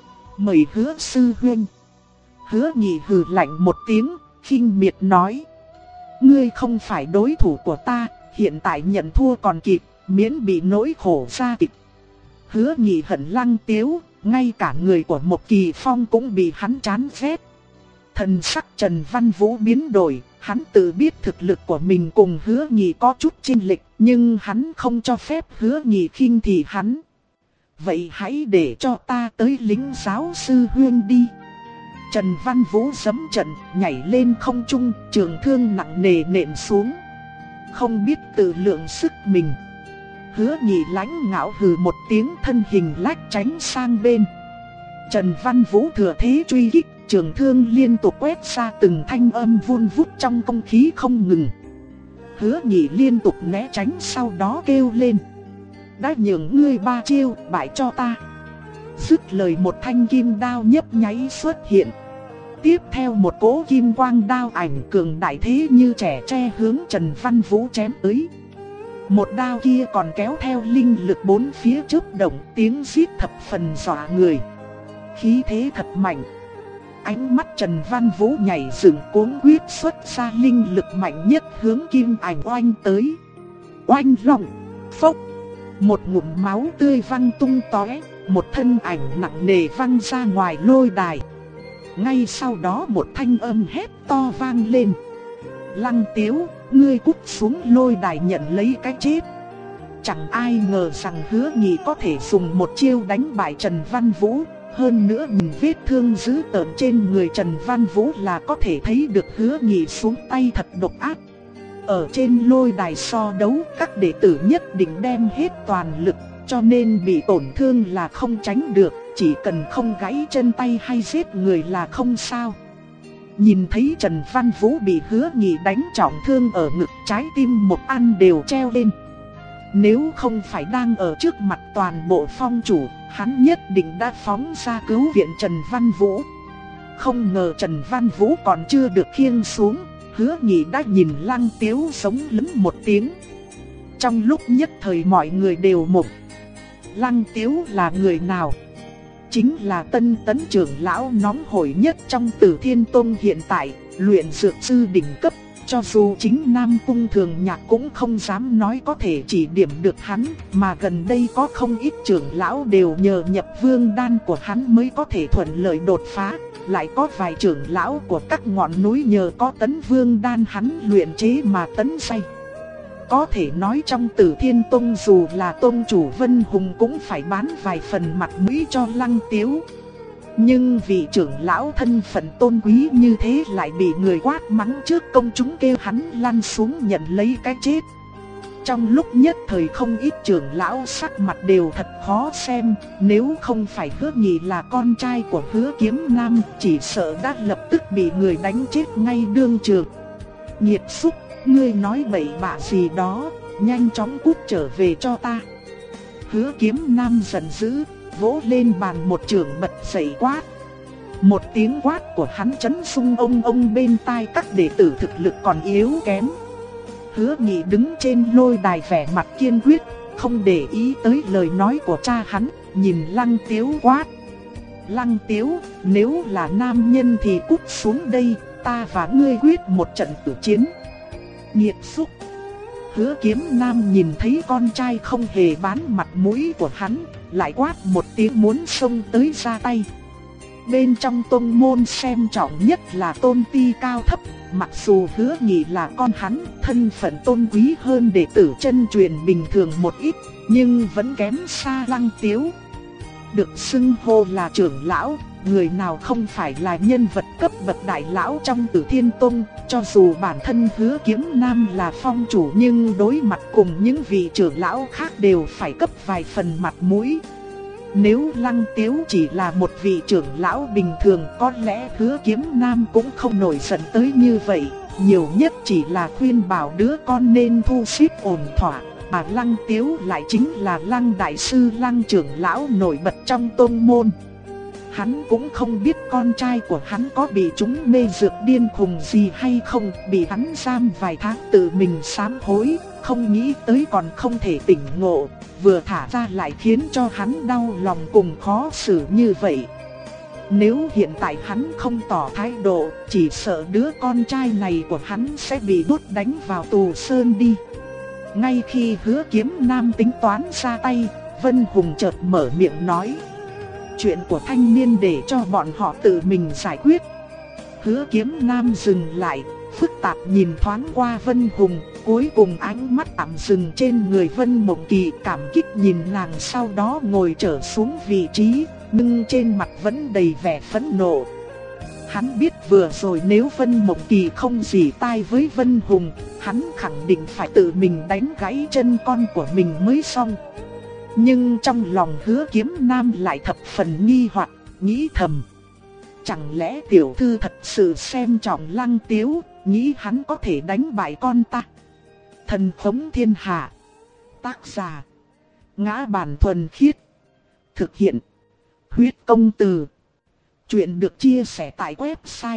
mời Hứa sư huynh. Hứa Nghị hừ lạnh một tiếng, khinh miệt nói: ngươi không phải đối thủ của ta, hiện tại nhận thua còn kịp, miễn bị nỗi khổ ra kịch. Hứa Nghị hận Lăng Tiếu, ngay cả người của Một Kỳ Phong cũng bị hắn chán ghét. Thần sắc Trần Văn Vũ biến đổi, hắn tự biết thực lực của mình cùng Hứa Nghị có chút chênh lệch, nhưng hắn không cho phép Hứa Nghị khinh thị hắn. Vậy hãy để cho ta tới lính giáo sư huynh đi. Trần Văn Vũ giẫm trận, nhảy lên không trung, trường thương nặng nề nện xuống. Không biết tự lượng sức mình. Hứa Nghị lãnh ngạo hừ một tiếng, thân hình lách tránh sang bên. Trần Văn Vũ thừa thế truy kích, trường thương liên tục quét ra từng thanh âm vun vút trong không khí không ngừng. Hứa Nghị liên tục né tránh, sau đó kêu lên: đã nhường ngươi 3 chiêu, bại cho ta. Dứt lời một thanh kim đao nhấp nháy xuất hiện. Tiếp theo một cỗ kim quang đao ảnh cường đại thế như trẻ tre hướng Trần Văn Vũ chém tới. Một đao kia còn kéo theo linh lực bốn phía chớp động, tiếng rít thập phần dọa người. Khí thế thật mạnh. Ánh mắt Trần Văn Vũ nhảy dựng, cuống quyết xuất ra linh lực mạnh nhất hướng kim ảnh oanh tới. Oanh long, phốc. Một ngụm máu tươi văng tung tóe, một thân ảnh nặng nề văng ra ngoài lôi đài. Ngay sau đó một thanh âm hét to vang lên: Lăng Tiếu, ngươi cút xuống lôi đài nhận lấy cái chết. Chẳng ai ngờ rằng Hứa Nghị có thể dùng một chiêu đánh bại Trần Văn Vũ. Hơn nữa nhìn vết thương dữ tợn trên người Trần Văn Vũ là có thể thấy được Hứa Nghị xuống tay thật độc ác. Ở trên lôi đài so đấu, các đệ tử nhất định đem hết toàn lực, cho nên bị tổn thương là không tránh được, chỉ cần không gãy chân tay hay giết người là không sao. Nhìn thấy Trần Văn Vũ bị Hứa Nghị đánh trọng thương ở ngực, trái tim Mộc An đều treo lên. Nếu không phải đang ở trước mặt toàn bộ phong chủ, hắn nhất định đã phóng ra cứu viện Trần Văn Vũ. Không ngờ Trần Văn Vũ còn chưa được khiêng xuống, Hứa Nghị đã nhìn Lăng Tiếu sống lấm một tiếng. Trong lúc nhất thời mọi người đều mộng. Lăng Tiếu là người nào? Chính là Tân Tấn trưởng lão nóng hổi nhất trong Tử Thiên Tông hiện tại, luyện dược sư đỉnh cấp. Cho dù chính Nam Cung Thường Nhạc cũng không dám nói có thể chỉ điểm được hắn, mà gần đây có không ít trưởng lão đều nhờ nhập vương đan của hắn mới có thể thuận lợi đột phá. Lại có vài trưởng lão của các ngọn núi nhờ có tấn vương đan hắn luyện chế mà tấn say. Có thể nói trong Tử Thiên Tông dù là tông chủ Vân Hùng cũng phải bán vài phần mặt mũi cho Lăng Tiếu. Nhưng vị trưởng lão thân phận tôn quý như thế lại bị người quát mắng trước công chúng, kêu hắn lăn xuống nhận lấy cái chết. Trong lúc nhất thời không ít trưởng lão sắc mặt đều thật khó xem, nếu không phải Hứa Nghị là con trai của Hứa Kiếm Nam, chỉ sợ đã lập tức bị người đánh chết ngay đương trường. Nhiệt xúc, ngươi nói bậy bạ gì đó, nhanh chóng cút trở về cho ta. Hứa Kiếm Nam giận dữ, vỗ lên bàn một chưởng bật dậy quát. Một tiếng quát của hắn chấn xung ông bên tai các đệ tử thực lực còn yếu kém. Hứa Nghị đứng trên lôi đài vẻ mặt kiên quyết, không để ý tới lời nói của cha hắn, nhìn Lăng Tiếu quát. Lăng Tiếu, nếu là nam nhân thì cút xuống đây, ta và ngươi quyết một trận tử chiến. Nhiệt xúc. Hứa Kiếm Nam nhìn thấy con trai không hề bán mặt mũi của hắn, lại quát một tiếng muốn xông tới ra tay. Bên trong tông môn xem trọng nhất là tôn ti cao thấp, mặc dù Hứa Nghị là con hắn, thân phận tôn quý hơn đệ tử chân truyền bình thường một ít, nhưng vẫn kém xa Lăng Tiếu. Được xưng hô là trưởng lão, người nào không phải là nhân vật cấp bậc đại lão trong Tử Thiên Tông, cho dù bản thân Hứa Kiếm Nam là phong chủ nhưng đối mặt cùng những vị trưởng lão khác đều phải cấp vài phần mặt mũi. Nếu Lăng Tiếu chỉ là một vị trưởng lão bình thường, có lẽ Hứa Kiếm Nam cũng không nổi giận tới như vậy, nhiều nhất chỉ là khuyên bảo đứa con nên thu xếp ổn thỏa. Mà Lăng Tiếu lại chính là Lăng đại sư, Lăng trưởng lão nổi bật trong tông môn. Hắn cũng không biết con trai của hắn có bị trúng mê dược điên khùng gì hay không, bị hắn giam vài tháng tự mình sám hối, không nghĩ tới còn không thể tỉnh ngộ, vừa thả ra lại khiến cho hắn đau lòng cùng khó xử như vậy. Nếu hiện tại hắn không tỏ thái độ, chỉ sợ đứa con trai này của hắn sẽ bị đốt đánh vào tù sơn đi. Ngay khi Hứa Kiếm Nam tính toán ra tay, Vân Hùng chợt mở miệng nói. Chuyện của thanh niên để cho bọn họ tự mình giải quyết. Hứa Kiếm Nam dừng lại, phức tạp nhìn thoáng qua Vân Hùng, cuối cùng ánh mắt tạm dừng trên người Vân Mộng Kỳ, cảm kích nhìn nàng, sau đó ngồi trở xuống vị trí, nhưng trên mặt vẫn đầy vẻ phẫn nộ. Hắn biết vừa rồi nếu Vân Mộng Kỳ không rỉ tai với Vân Hùng, hắn khẳng định phải tự mình đánh gãy chân con của mình mới xong. Nhưng trong lòng Hứa Kiếm Nam lại thập phần nghi hoặc, nghĩ thầm. Chẳng lẽ tiểu thư thật sự xem trọng Lăng Tiếu, nghĩ hắn có thể đánh bại con ta? Thần Khống Thiên Hạ. Tác giả: Ngã Bản Thuần Khiết. Thực hiện: Huyết Công Từ. Chuyện được chia sẻ tại website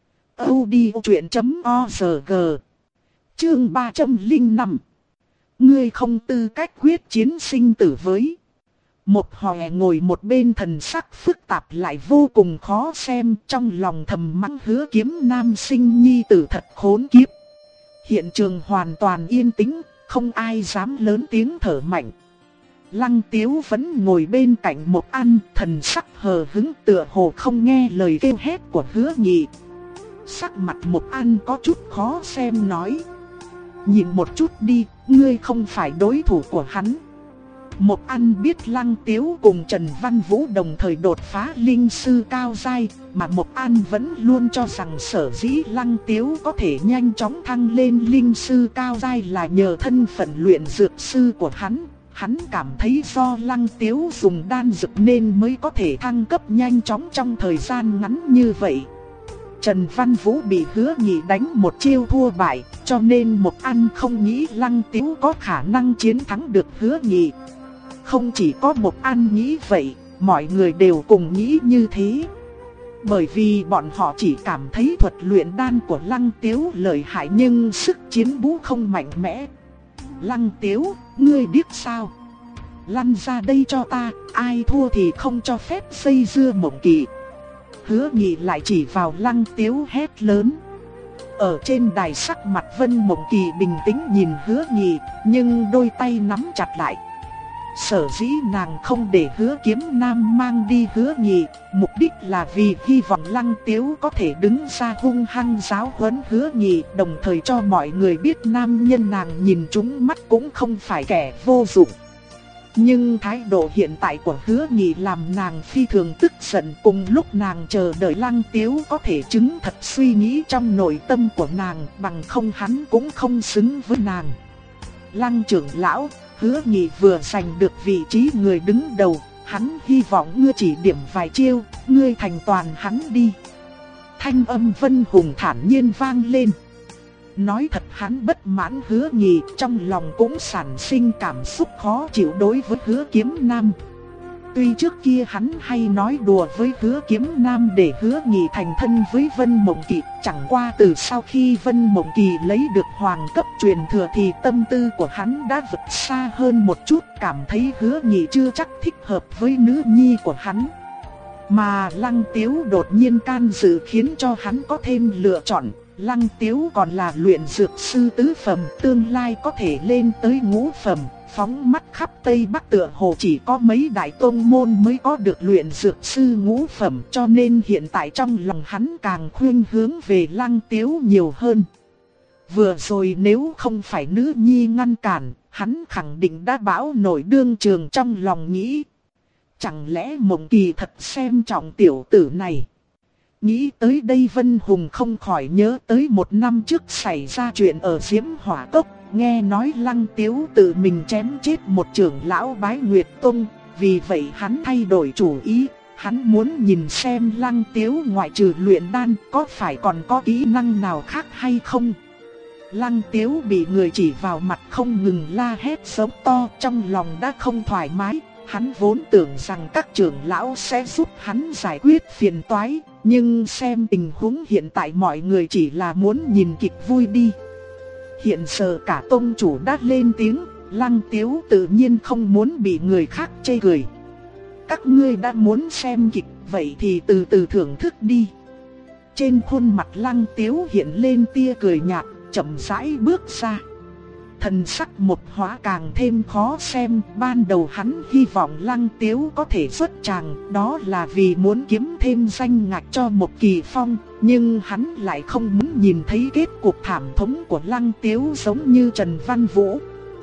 audiochuyện.org. Chương 305. Ngươi không tư cách quyết chiến sinh tử với. Một Hòe ngồi một bên, thần sắc phức tạp lại vô cùng khó xem, trong lòng thầm mắng Hứa Kiếm Nam sinh nhi tử thật khốn kiếp. Hiện trường hoàn toàn yên tĩnh, không ai dám lớn tiếng thở mạnh. Lăng Tiếu vẫn ngồi bên cạnh Mộc An, thần sắc hờ hững tựa hồ không nghe lời kêu hét của Hứa Nghị. Sắc mặt Mộc An có chút khó xem nói. Nhìn một chút đi, ngươi không phải đối thủ của hắn. Mộc An biết Lăng Tiếu cùng Trần Văn Vũ đồng thời đột phá linh sư cao giai, mà Mộc An vẫn luôn cho rằng sở dĩ Lăng Tiếu có thể nhanh chóng thăng lên linh sư cao giai là nhờ thân phận luyện dược sư của hắn. Hắn cảm thấy do Lăng Tiếu dùng đan dược nên mới có thể thăng cấp nhanh chóng trong thời gian ngắn như vậy. Trần Văn Vũ bị Hứa Nghị đánh một chiêu thua bại, cho nên Mộc An không nghĩ Lăng Tiếu có khả năng chiến thắng được Hứa Nghị. Không chỉ có Mộc An nghĩ vậy, mọi người đều cùng nghĩ như thế. Bởi vì bọn họ chỉ cảm thấy thuật luyện đan của Lăng Tiếu lợi hại nhưng sức chiến bú không mạnh mẽ. Lăng Tiếu, ngươi điếc sao? Lăn ra đây cho ta, ai thua thì không cho phép dây dưa Mộng Kỳ. Hứa Nghị lại chỉ vào Lăng Tiếu hét lớn. Ở trên đài sắc mặt Vân Mộng Kỳ bình tĩnh nhìn Hứa Nghị, nhưng đôi tay nắm chặt lại. Sở dĩ nàng không để Hứa Kiếm Nam mang đi Hứa Nghị, mục đích là vì hy vọng Lăng Tiếu có thể đứng ra hung hăng giáo huấn Hứa Nghị, đồng thời cho mọi người biết nam nhân nàng nhìn trúng mắt cũng không phải kẻ vô dụng. Nhưng thái độ hiện tại của Hứa Nghị làm nàng phi thường tức giận, cùng lúc nàng chờ đợi Lăng Tiếu có thể chứng thật suy nghĩ trong nội tâm của nàng, bằng không hắn cũng không xứng với nàng. Lăng trưởng lão, Hứa Nghị vừa giành được vị trí người đứng đầu, hắn hy vọng ngươi chỉ điểm vài chiêu, ngươi thành toàn hắn đi. Thanh âm Vân Hùng thản nhiên vang lên. Nói thật hắn bất mãn Hứa Nghị, trong lòng cũng sản sinh cảm xúc khó chịu đối với Hứa Kiếm Nam. Tuy trước kia hắn hay nói đùa với Hứa Kiếm Nam để Hứa Nghị thành thân với Vân Mộng Kỳ, chẳng qua từ sau khi Vân Mộng Kỳ lấy được hoàng cấp truyền thừa thì tâm tư của hắn đã vượt xa hơn một chút, cảm thấy Hứa Nghị chưa chắc thích hợp với nữ nhi của hắn. Mà Lăng Tiếu đột nhiên can dự khiến cho hắn có thêm lựa chọn. Lăng Tiếu còn là luyện dược sư tứ phẩm, tương lai có thể lên tới ngũ phẩm. Phóng mắt khắp Tây Bắc tựa hồ chỉ có mấy đại tông môn mới có được luyện dược sư ngũ phẩm, cho nên hiện tại trong lòng hắn càng khuynh hướng về Lăng Tiếu nhiều hơn. Vừa rồi nếu không phải nữ nhi ngăn cản, hắn khẳng định đã bão nổi đương trường trong lòng nghĩ. Chẳng lẽ Mộng Kỳ thật xem trọng tiểu tử này? Nghĩ tới đây Vân Hùng không khỏi nhớ tới một năm trước xảy ra chuyện ở Diễm Hỏa Cốc. Nghe nói Lăng Tiếu tự mình chém chết một trưởng lão Bái Nguyệt Tông, vì vậy hắn thay đổi chủ ý, hắn muốn nhìn xem Lăng Tiếu ngoại trừ luyện đan có phải còn có kỹ năng nào khác hay không. Lăng Tiếu bị người chỉ vào mặt không ngừng la hét giống to, trong lòng đã không thoải mái, hắn vốn tưởng rằng các trưởng lão sẽ giúp hắn giải quyết phiền toái, nhưng xem tình huống hiện tại mọi người chỉ là muốn nhìn kịch vui đi. Hiện giờ cả tông chủ đã lên tiếng, Lăng Tiếu tự nhiên không muốn bị người khác chê cười. Các ngươi đã muốn xem kịch, vậy thì từ từ thưởng thức đi. Trên khuôn mặt Lăng Tiếu hiện lên tia cười nhạt, chậm rãi bước ra. Thần sắc một hóa càng thêm khó xem, ban đầu hắn hy vọng Lăng Tiếu có thể xuất tràng, đó là vì muốn kiếm thêm danh ngạch cho một Kỳ Phong, nhưng hắn lại không muốn nhìn thấy kết cục thảm thống của Lăng Tiếu giống như Trần Văn Vũ.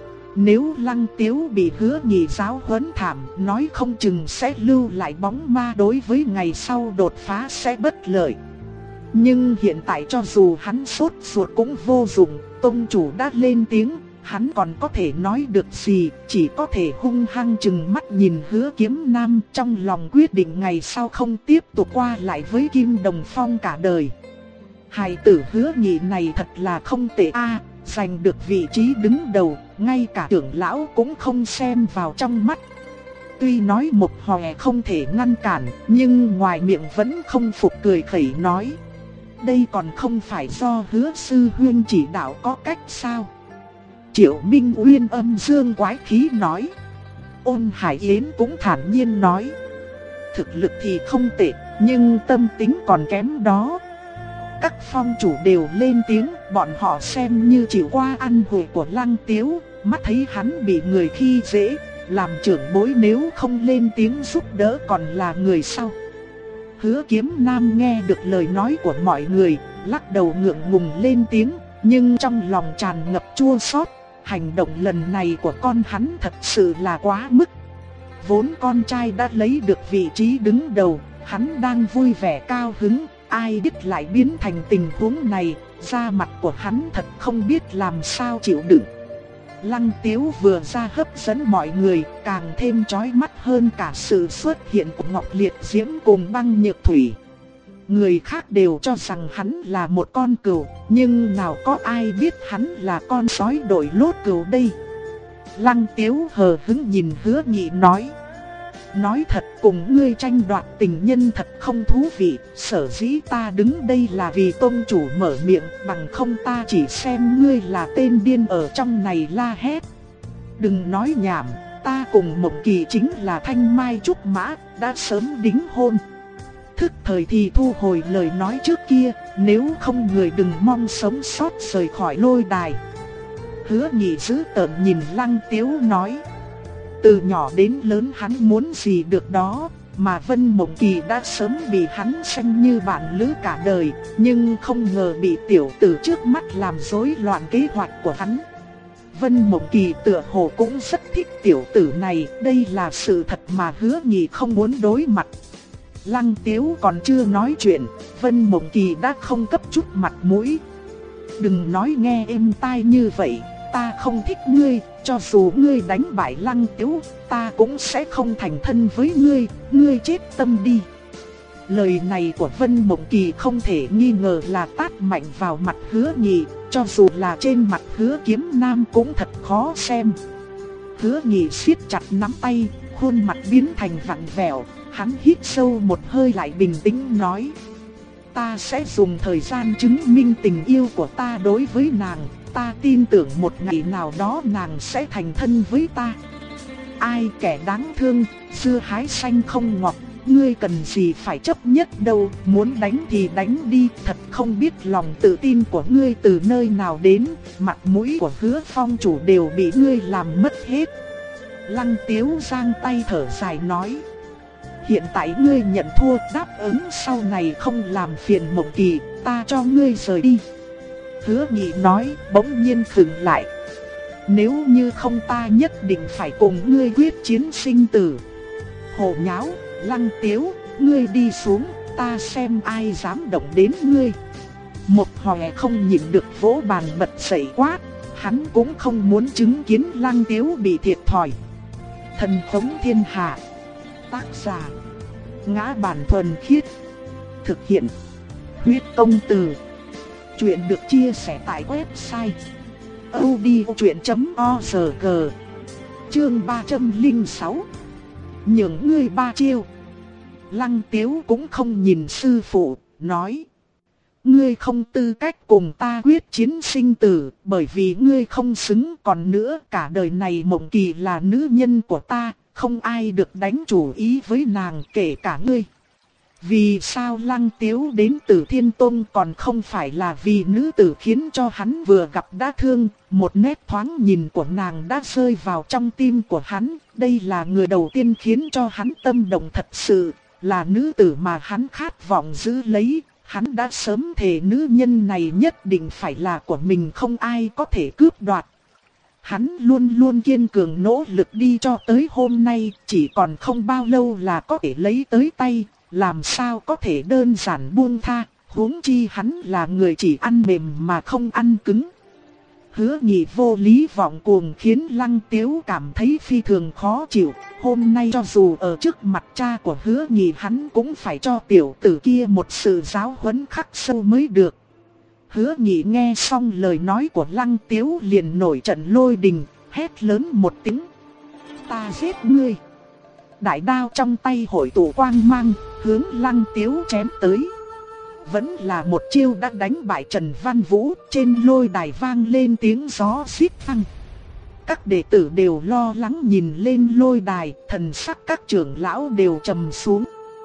Nếu Lăng Tiếu bị Hứa Nghị giáo huấn thảm, nói không chừng sẽ lưu lại bóng ma đối với ngày sau đột phá sẽ bất lợi. Nhưng hiện tại cho dù hắn sốt ruột cũng vô dụng, tông chủ đã lên tiếng, hắn còn có thể nói được gì, chỉ có thể hung hăng chừng mắt nhìn Hứa Kiếm Nam, trong lòng quyết định ngày sau không tiếp tục qua lại với Kim Đồng Phong cả đời. Hài tử Hứa Nghị này thật là không tệ a, giành được vị trí đứng đầu, ngay cả trưởng lão cũng không xem vào trong mắt. Tuy nói một hòe không thể ngăn cản, nhưng ngoài miệng vẫn không phục cười khẩy nói. Đây còn không phải do Hứa sư huynh chỉ đạo có cách sao? Triệu Minh Uyên âm dương quái khí nói. Ôn Hải Yến cũng thản nhiên nói. Thực lực thì không tệ, nhưng tâm tính còn kém đó. Các phong chủ đều lên tiếng, bọn họ xem như chịu qua ăn hủi của Lăng Tiếu, mắt thấy hắn bị người khi dễ, làm trưởng bối nếu không lên tiếng giúp đỡ còn là người sau. Hứa Kiếm Nam nghe được lời nói của mọi người, lắc đầu ngượng ngùng lên tiếng, nhưng trong lòng tràn ngập chua xót. Hành động lần này của con hắn thật sự là quá mức. Vốn con trai đã lấy được vị trí đứng đầu, hắn đang vui vẻ cao hứng, ai biết lại biến thành tình huống này, da mặt của hắn thật không biết làm sao chịu đựng. Lăng Tiếu vừa ra hấp dẫn mọi người, càng thêm chói mắt hơn cả sự xuất hiện của Ngọc Liệt Diễm cùng Băng Nhược Thủy. Người khác đều cho rằng hắn là một con cừu, nhưng nào có ai biết hắn là con sói đội lốt cừu đây. Lăng Tiếu hờ hững nhìn Hứa Nghị nói. Nói thật, cùng ngươi tranh đoạt tình nhân thật không thú vị, sở dĩ ta đứng đây là vì tông chủ mở miệng, bằng không ta chỉ xem ngươi là tên điên ở trong này la hét. Đừng nói nhảm, ta cùng Mộng Kỳ chính là thanh mai trúc mã, đã sớm đính hôn. Thức thời thì thu hồi lời nói trước kia, nếu không người đừng mong sống sót rời khỏi lôi đài. Hứa Nghị dữ tợn nhìn Lăng Tiếu nói. Từ nhỏ đến lớn hắn muốn gì được đó, mà Vân Mộng Kỳ đã sớm bị hắn xem như bạn lữ cả đời, nhưng không ngờ bị tiểu tử trước mắt làm rối loạn kế hoạch của hắn. Vân Mộng Kỳ tựa hồ cũng rất thích tiểu tử này, đây là sự thật mà Hứa Nghị không muốn đối mặt. Lăng Tiếu còn chưa nói chuyện, Vân Mộng Kỳ đã không cấp chút mặt mũi. Đừng nói nghe êm tai như vậy, ta không thích ngươi, cho dù ngươi đánh bại Lăng Tiếu, ta cũng sẽ không thành thân với ngươi, ngươi chết tâm đi. Lời này của Vân Mộng Kỳ không thể nghi ngờ là tát mạnh vào mặt Hứa Nghị, cho dù là trên mặt Hứa Kiếm Nam cũng thật khó xem. Hứa Nghị siết chặt nắm tay, khuôn mặt biến thành vặn vẹo, hắn hít sâu một hơi lại bình tĩnh nói: ta sẽ dùng thời gian chứng minh tình yêu của ta đối với nàng, ta tin tưởng một ngày nào đó nàng sẽ thành thân với ta. Ai kẻ đáng thương, dưa hái xanh không ngọt, ngươi cần gì phải chấp nhất đâu, muốn đánh thì đánh đi, thật không biết lòng tự tin của ngươi từ nơi nào đến, mặt mũi của Hứa Phong chủ đều bị ngươi làm mất hết. Lăng Tiếu giang tay thở dài nói: hiện tại ngươi nhận thua, đáp ứng sau này không làm phiền Mộng Kỳ, ta cho ngươi rời đi. Hứa Nghị nói, bỗng nhiên khựng lại: nếu như không ta nhất định phải cùng ngươi quyết chiến sinh tử. Hồ nháo, Lăng Tiếu, ngươi đi xuống, ta xem ai dám động đến ngươi. Một Hòe không nhịn được vỗ bàn bật dậy quát, hắn cũng không muốn chứng kiến Lăng Tiếu bị thiệt thòi. Thần Khống Thiên Hạ. Tác giả: Ngã Bản Thuần Khiết. Thực hiện: Huyết Công Từ. Chuyện được chia sẻ tại website audiochuyện.org. Chương 306. Nhường ngươi ba chiêu. Lăng Tiếu cũng không nhìn sư phụ, nói: ngươi không tư cách cùng ta quyết chiến sinh tử, bởi vì ngươi không xứng, còn nữa cả đời này Mộng Kỳ là nữ nhân của ta, không ai được đánh chủ ý với nàng kể cả ngươi. Vì sao Lăng Tiếu đến Tử Thiên Tông còn không phải là vì nữ tử khiến cho hắn vừa gặp đã thương, một nét thoáng nhìn của nàng đã rơi vào trong tim của hắn, đây là người đầu tiên khiến cho hắn tâm động thật sự, là nữ tử mà hắn khát vọng giữ lấy, hắn đã sớm thề nữ nhân này nhất định phải là của mình, không ai có thể cướp đoạt. Hắn luôn luôn kiên cường nỗ lực đi cho tới hôm nay, chỉ còn không bao lâu là có thể lấy tới tay, làm sao có thể đơn giản buông tha, huống chi hắn là người chỉ ăn mềm mà không ăn cứng. Hứa Nghị vô lý vọng cuồng khiến Lăng Tiếu cảm thấy phi thường khó chịu, hôm nay cho dù ở trước mặt cha của Hứa Nghị hắn cũng phải cho tiểu tử kia một sự giáo huấn khắc sâu mới được. Hứa Nghị nghe xong lời nói của Lăng Tiếu liền nổi trận lôi đình, hét lớn một tiếng: ta giết ngươi! Đại đao trong tay hội tụ quang mang, hướng Lăng Tiếu chém tới. Vẫn là một chiêu đã đánh bại Trần Văn Vũ, trên lôi đài vang lên tiếng gió xít vang. Các đệ tử đều lo lắng nhìn lên lôi đài, thần sắc các trưởng lão đều trầm xuống.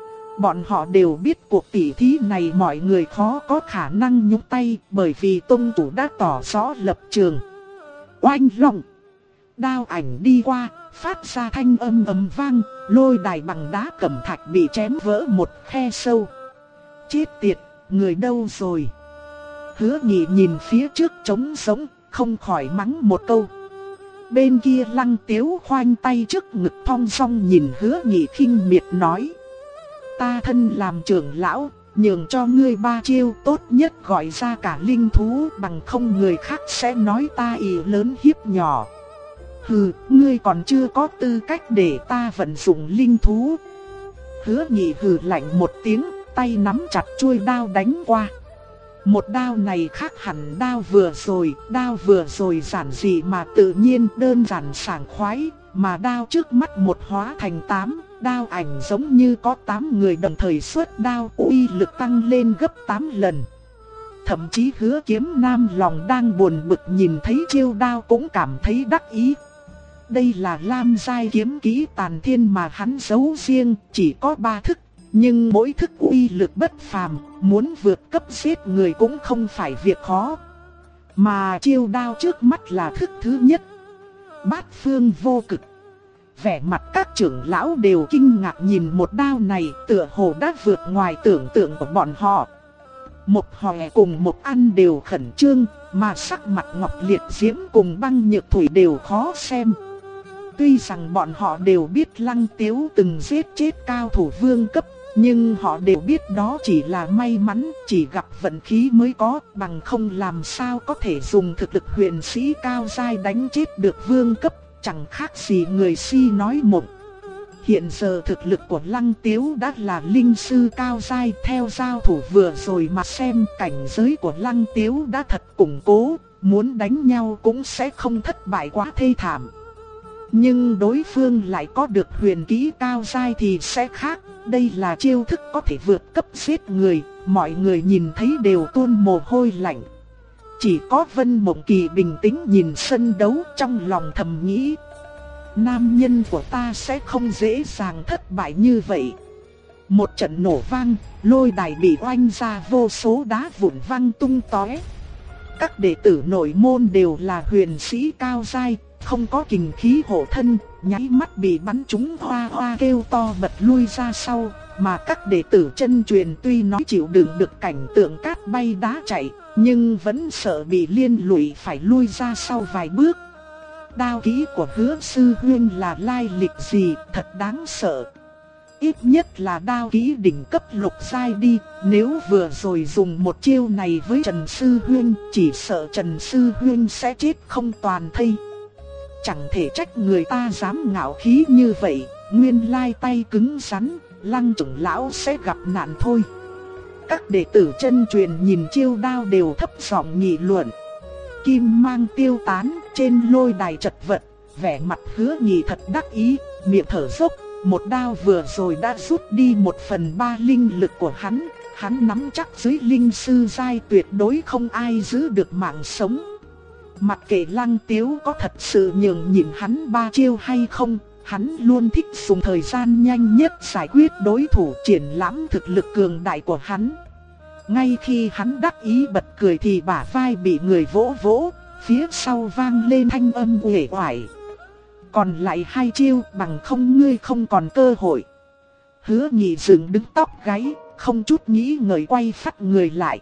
Bọn họ đều biết cuộc tỷ thí này mọi người khó có khả năng nhúng tay, bởi vì tông chủ đã tỏ rõ lập trường. Oanh long! Đao ảnh đi qua, phát ra thanh âm ầm vang, lôi đài bằng đá cẩm thạch bị chém vỡ một khe sâu. Chết tiệt, người đâu rồi? Hứa Nghị nhìn phía trước trống sống, không khỏi mắng một câu. Bên kia Lăng Tiếu khoanh tay trước ngực thong dong nhìn Hứa Nghị khinh miệt nói: ta thân làm trưởng lão, nhường cho ngươi ba chiêu, tốt nhất gọi ra cả linh thú, bằng không người khác sẽ nói ta ỷ lớn hiếp nhỏ. Hừ, ngươi còn chưa có tư cách để ta vận dụng linh thú. Hứa Nghị hừ lạnh một tiếng, tay nắm chặt chuôi đao đánh qua. Một đao này khác hẳn đao vừa rồi giản dị mà tự nhiên, đơn giản sảng khoái, mà đao trước mắt một hóa thành 8, đao ảnh giống như có 8 người đồng thời xuất đao, uy lực tăng lên gấp 8 lần. Thậm chí Hứa Kiếm Nam lòng đang buồn bực nhìn thấy chiêu đao cũng cảm thấy đắc ý. Đây là Lam giai kiếm kỹ Tàn Thiên mà hắn giấu riêng, chỉ có 3 thức, nhưng mỗi thức uy lực bất phàm, muốn vượt cấp giết người cũng không phải việc khó. Mà chiêu đao trước mắt là thức thứ nhất, Bát Phương Vô Cực. Vẻ mặt các trưởng lão đều kinh ngạc nhìn một đao này, tựa hồ đã vượt ngoài tưởng tượng của bọn họ. Một Hòe cùng Một Ăn đều khẩn trương, mà sắc mặt Ngọc Liệt Diễm cùng Băng Nhược Thủy đều khó xem. Tuy rằng bọn họ đều biết Lăng Tiếu từng giết chết cao thủ vương cấp, nhưng họ đều biết đó chỉ là may mắn, chỉ gặp vận khí mới có, bằng không làm sao có thể dùng thực lực huyền sĩ cao giai đánh chết được vương cấp, chẳng khác gì người si nói mộng. Hiện giờ thực lực của Lăng Tiếu đã là linh sư cao giai, theo giao thủ vừa rồi mà xem cảnh giới của Lăng Tiếu đã thật củng cố, muốn đánh nhau cũng sẽ không thất bại quá thê thảm. Nhưng đối phương lại có được huyền kỹ cao giai thì sẽ khác, đây là chiêu thức có thể vượt cấp giết người, mọi người nhìn thấy đều tuôn mồ hôi lạnh. Chỉ có Vân Mộng Kỳ bình tĩnh nhìn sân đấu, trong lòng thầm nghĩ: nam nhân của ta sẽ không dễ dàng thất bại như vậy. Một trận nổ vang, lôi đài bị oanh ra vô số đá vụn văng tung tóe. Các đệ tử nội môn đều là huyền sĩ cao giai, không có kình khí hộ thân, nháy mắt bị bắn trúng, hoa hoa kêu to bật lui ra sau. Mà các đệ tử chân truyền tuy nói chịu đựng được cảnh tượng cát bay đá chạy, nhưng vẫn sợ bị liên lụy phải lui ra sau vài bước. Đao kỹ của Hứa sư huynh là lai lịch gì, thật đáng sợ. Ít nhất là đao kỹ đỉnh cấp lục giai đi, nếu vừa rồi dùng một chiêu này với Trần sư huynh, chỉ sợ Trần sư huynh sẽ chết không toàn thây. Chẳng thể trách người ta dám ngạo khí như vậy, nguyên lai tay cứng rắn, Lăng trưởng lão sẽ gặp nạn thôi. Các đệ tử chân truyền nhìn chiêu đao đều thấp giọng nghị luận. Kim mang tiêu tán, trên lôi đài chật vật, vẻ mặt Hứa Nghị thật đắc ý, miệng thở dốc. Một đao vừa rồi đã rút đi 1/3 linh lực của hắn nắm chắc dưới linh sư giai tuyệt đối không ai giữ được mạng sống. Mặc kệ Lăng Tiếu có thật sự nhường nhịn hắn 3 chiêu hay không, hắn luôn thích dùng thời gian nhanh nhất giải quyết đối thủ, triển lãm thực lực cường đại của hắn. Ngay khi hắn đắc ý bật cười thì bả vai bị người vỗ vỗ, phía sau vang lên thanh âm uể oải: còn lại 2 chiêu, bằng không ngươi không còn cơ hội. Hứa Nghị dựng đứng tóc gáy, không chút nghĩ ngợi quay phắt người lại.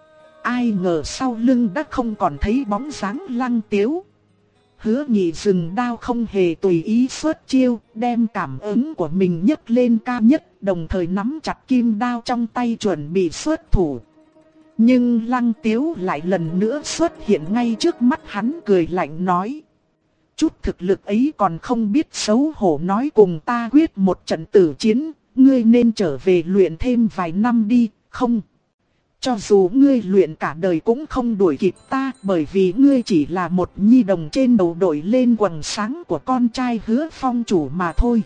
Ai ngờ sau lưng đã không còn thấy bóng dáng Lăng Tiếu. Hứa Nghị dừng đao không hề tùy ý xuất chiêu, đem cảm ứng của mình nhấc lên cao nhất, đồng thời nắm chặt kim đao trong tay chuẩn bị xuất thủ. Nhưng Lăng Tiếu lại lần nữa xuất hiện ngay trước mắt hắn, cười lạnh nói: chút thực lực ấy còn không biết xấu hổ nói cùng ta quyết một trận tử chiến, ngươi nên trở về luyện thêm vài năm đi, không. Cho dù ngươi luyện cả đời cũng không đuổi kịp ta, bởi vì ngươi chỉ là một nhi đồng trên đầu đội lên quần sáng của con trai Hứa phong chủ mà thôi.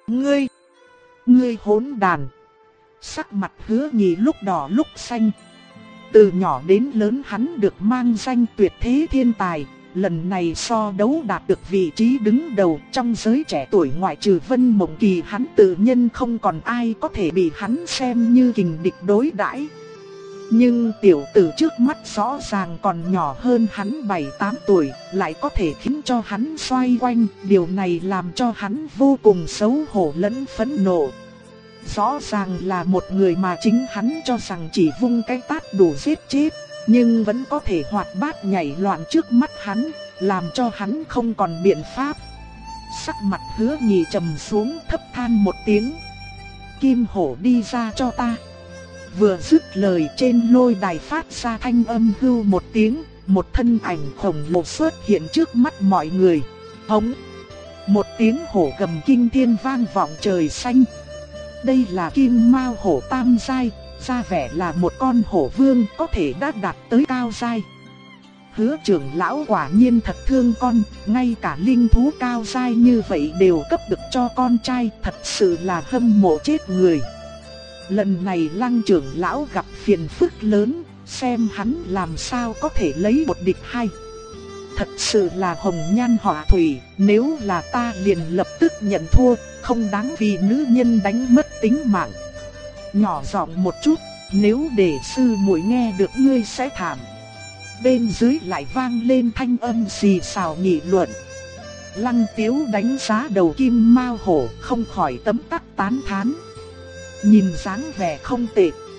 Ngươi hỗn đàn. Sắc mặt Hứa Nghị lúc đỏ lúc xanh. Từ nhỏ đến lớn hắn được mang danh tuyệt thế thiên tài, lần này so đấu đạt được vị trí đứng đầu trong giới trẻ tuổi, ngoại trừ Vân Mộng Kỳ, hắn tự nhiên không còn ai có thể bị hắn xem như kình địch đối đãi. Nhưng tiểu tử trước mắt rõ ràng còn nhỏ hơn hắn 7-8 tuổi, lại có thể khiến cho hắn xoay quanh, điều này làm cho hắn vô cùng xấu hổ lẫn phẫn nộ. Rõ ràng là một người mà chính hắn cho rằng chỉ vung cái tát đủ giết chết, nhưng vẫn có thể hoạt bát nhảy loạn trước mắt hắn, làm cho hắn không còn biện pháp. Sắc mặt Hứa Nghị trầm xuống, thấp than một tiếng: Kim hổ đi ra cho ta. Vừa dứt lời, trên lôi đài phát ra thanh âm hưu một tiếng, một thân ảnh khổng lồ xuất hiện trước mắt mọi người. Hống! Một tiếng hổ gầm kinh thiên vang vọng trời xanh. Đây là Kim Mao hổ tam giai, ra vẻ là một con hổ vương, có thể đã đạt tới cao giai. Hứa trưởng lão quả nhiên thật thương con, ngay cả linh thú cao giai như vậy đều cấp được cho con trai, thật sự là hâm mộ chết người. Lần này Lăng trưởng lão gặp phiền phức lớn, xem hắn làm sao có thể lấy một địch hai. Thật sự là hồng nhan họa thủy, nếu là ta liền lập tức nhận thua, không đáng vì nữ nhân đánh mất tính mạng. Nhỏ giọng một chút, nếu để sư muội nghe được ngươi sẽ thảm. Bên dưới lại vang lên thanh âm xì xào nghị luận. Lăng Tiếu đánh giá đầu Kim Mao hổ, không khỏi tấm tắc tán thán. Nhìn dáng vẻ không tệ,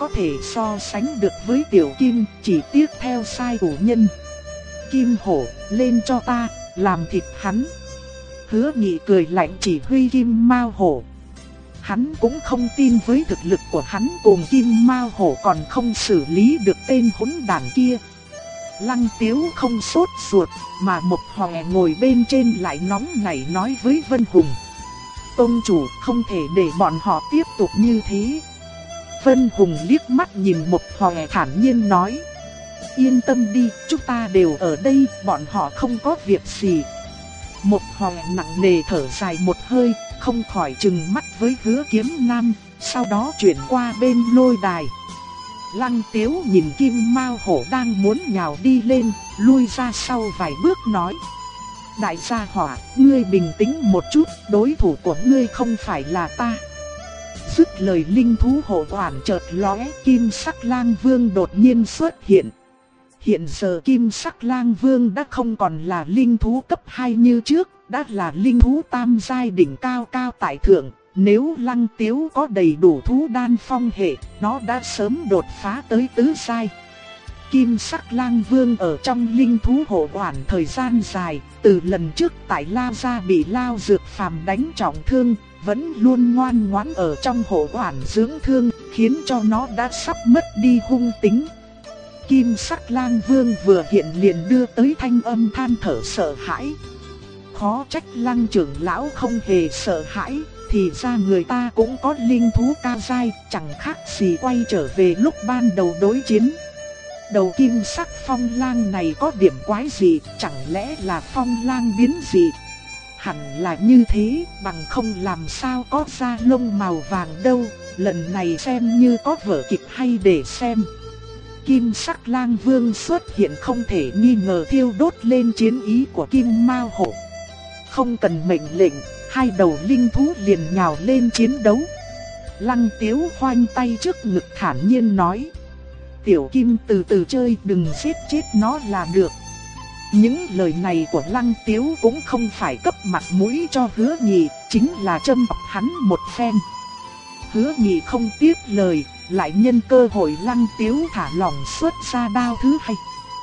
có thể so sánh được với tiểu kim, chỉ tiếc theo sai chủ nhân. Kim hổ, lên cho ta, làm thịt hắn. Hứa Nghị cười lạnh chỉ huy Kim Mao hổ. Hắn cũng không tin với thực lực của hắn cùng Kim Mao hổ còn không xử lý được tên hỗn đản kia. Lăng Tiếu không sốt ruột, mà Mộc Hòe ngồi bên trên lại nóng nảy nói với Vân Hùng. Tông chủ, không thể để bọn họ tiếp tục như thế. Vân Hùng liếc mắt nhìn Mộc Hòe thản nhiên nói. Yên tâm đi, chúng ta đều ở đây, bọn họ không có việc gì. Mộc Hòe nặng nề thở dài một hơi, không khỏi trừng mắt với Hứa Kiếm Nam, sau đó chuyển qua bên lôi đài. Lăng Tiếu nhìn Kim Mao hổ đang muốn nhào đi lên, lui ra sau vài bước nói. Đại gia hỏa, ngươi bình tĩnh một chút, đối thủ của ngươi không phải là ta. Dứt lời linh thú hổ oản chợt lóe, Kim Sắc Lang Vương đột nhiên xuất hiện. Hiện giờ Kim Sắc Lang Vương đã không còn là linh thú cấp 2 như trước, đã là linh thú tam giai đỉnh cao cao tại thượng. Nếu Lăng Tiếu có đầy đủ thú đan phong hệ, nó đã sớm đột phá tới tứ giai. Kim Sắc Lang Vương ở trong linh thú hổ oản thời gian dài, từ lần trước tại Lao Gia bị Lao Dược Phàm đánh trọng thương, vẫn luôn ngoan ngoãn ở trong hổ oản dưỡng thương, khiến cho nó đã sắp mất đi hung tính. Kim Sắc Lang Vương vừa hiện liền đưa tới thanh âm than thở sợ hãi. Khó trách Lăng trưởng lão không hề sợ hãi, thì ra người ta cũng có linh thú cao giai, chẳng khác gì quay trở về lúc ban đầu đối chiến. Đầu kim sắc phong lang này có điểm quái gì, chẳng lẽ là phong lang biến dị? Hẳn là như thế, bằng không làm sao có da lông màu vàng đâu, lần này xem như có vở kịch hay để xem. Kim Sắc Lang Vương xuất hiện không thể nghi ngờ thiêu đốt lên chiến ý của Kim Mao hổ. Không cần mệnh lệnh, hai đầu linh thú liền nhào lên chiến đấu. Lăng Tiếu khoanh tay trước ngực thản nhiên nói. Tiểu Kim từ từ chơi, đừng giết chết nó là được. Những lời này của Lăng Tiếu cũng không phải cấp mặt mũi cho Hứa Nghị, chính là châm chọc hắn một phen. Hứa Nghị không tiếp lời, lại nhân cơ hội Lăng Tiếu thả lỏng xuất ra đao thứ hai.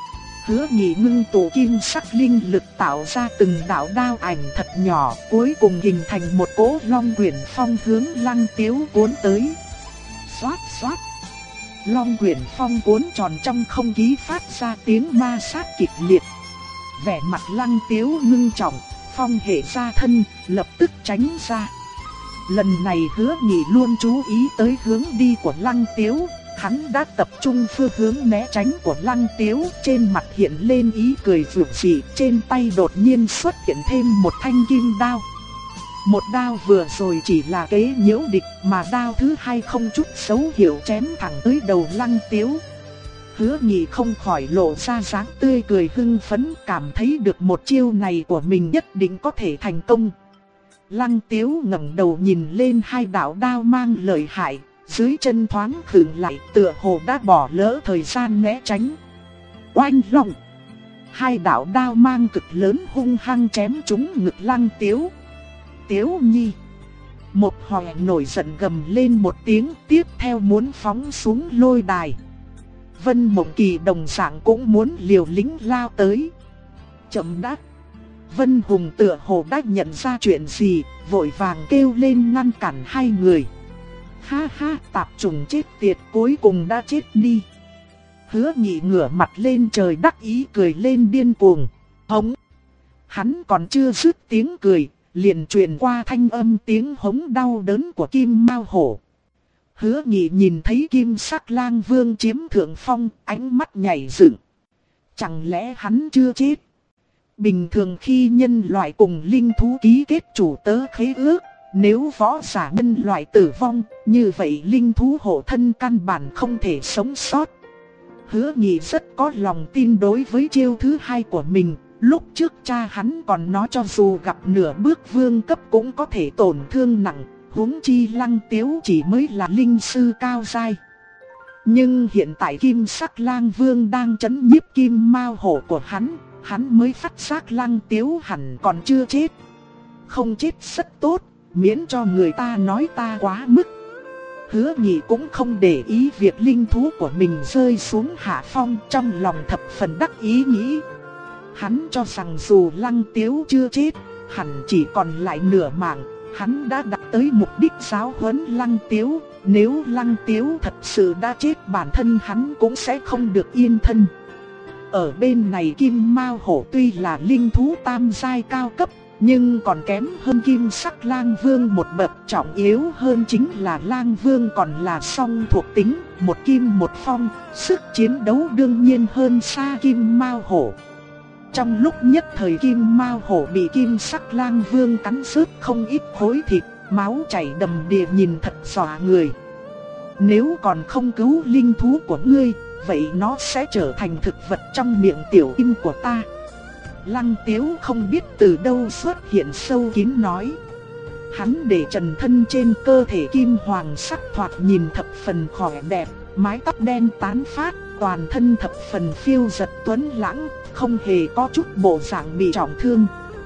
Hứa Nghị ngưng tụ kim sắc linh lực tạo ra từng đạo đao ảnh thật nhỏ, cuối cùng hình thành một cỗ long quyển phong hướng Lăng Tiếu cuốn tới. Xoát xoát. Long quyển phong cuốn tròn trong không khí phát ra tiếng ma sát kịch liệt. Vẻ mặt Lăng Tiếu ngưng trọng, phong hệ ra thân, lập tức tránh ra. Lần này Hứa Nghị luôn chú ý tới hướng đi của Lăng Tiếu. Hắn đã tập trung phương hướng né tránh của Lăng Tiếu, trên mặt hiện lên ý cười rực rỡ, trên tay đột nhiên xuất hiện thêm một thanh kim đao. Một đao vừa rồi chỉ là kế nhiễu địch, mà đao thứ hai không chút xấu hiểu chém thẳng tới đầu Lăng Tiếu. Hứa Nghị không khỏi lộ ra dáng tươi cười hưng phấn, cảm thấy được một chiêu này của mình nhất định có thể thành công. Lăng Tiếu ngẩng đầu nhìn lên hai đạo đao mang lợi hại, dưới chân thoáng khựng lại, tựa hồ đã bỏ lỡ thời gian né tránh. Oanh long! Hai đạo đao mang cực lớn hung hăng chém trúng ngực Lăng Tiếu. Tiếu Nhi! Một Hòe nổi giận gầm lên một tiếng, tiếp theo muốn phóng xuống lôi đài. Vân Mộng Kỳ đồng dạng cũng muốn liều lĩnh lao tới. Chậm đã! Vân Hùng tựa hồ đã nhận ra chuyện gì, vội vàng kêu lên ngăn cản hai người. Ha ha, tạp trùng chết tiệt, cuối cùng đã chết đi. Hứa Nghị ngửa mặt lên trời đắc ý cười lên điên cuồng. Hống! Hắn còn chưa dứt tiếng cười, liền truyền qua thanh âm tiếng hống đau đớn của Kim Mao hổ. Hứa Nghị nhìn thấy Kim Sắc Lang Vương chiếm thượng phong, ánh mắt nhảy dựng. Chẳng lẽ hắn chưa chết? Bình thường khi nhân loại cùng linh thú ký kết chủ tớ khế ước, nếu võ giả nhân loại tử vong, như vậy linh thú hộ thân căn bản không thể sống sót. Hứa Nghị rất có lòng tin đối với chiêu thứ hai của mình. Lúc trước cha hắn còn nói cho dù gặp nửa bước vương cấp cũng có thể tổn thương nặng, huống chi Lăng Tiếu chỉ mới là linh sư cao giai. Nhưng hiện tại Kim Sắc Lang Vương đang trấn nhiếp Kim Mao hổ của hắn mới phát giác Lăng Tiếu hẳn còn chưa chết. Không chết rất tốt, miễn cho người ta nói ta quá mức. Hứa Nhị cũng không để ý việc linh thú của mình rơi xuống hạ phong, trong lòng thập phần đắc ý nghĩ. Hắn cho rằng dù Lăng Tiếu chưa chết, hẳn chỉ còn lại nửa mạng, hắn đã đạt tới mục đích giáo huấn Lăng Tiếu. Nếu Lăng Tiếu thật sự đã chết, bản thân hắn cũng sẽ không được yên thân. Ở bên này Kim Mao Hổ tuy là linh thú tam giai cao cấp, nhưng còn kém hơn Kim Sắc Lang Vương một bậc, trọng yếu hơn chính là Lang Vương còn là song thuộc tính, một kim một phong, sức chiến đấu đương nhiên hơn xa Kim Mao Hổ. Trong lúc nhất thời Kim Mao Hổ bị Kim Sắc Lang Vương cắn rớt không ít khối thịt, máu chảy đầm đìa nhìn thật dọa người. Nếu còn không cứu linh thú của ngươi, vậy nó sẽ trở thành thực vật trong miệng tiểu kim của ta. Lăng Tiếu không biết từ đâu xuất hiện sâu kín nói. Hắn để trần thân trên cơ thể kim hoàng sắc thoạt nhìn thập phần khỏe đẹp, mái tóc đen tán phát, toàn thân thập phần phiêu dật tuấn lãng, không hề có chút bộ dạng bị trọng thương.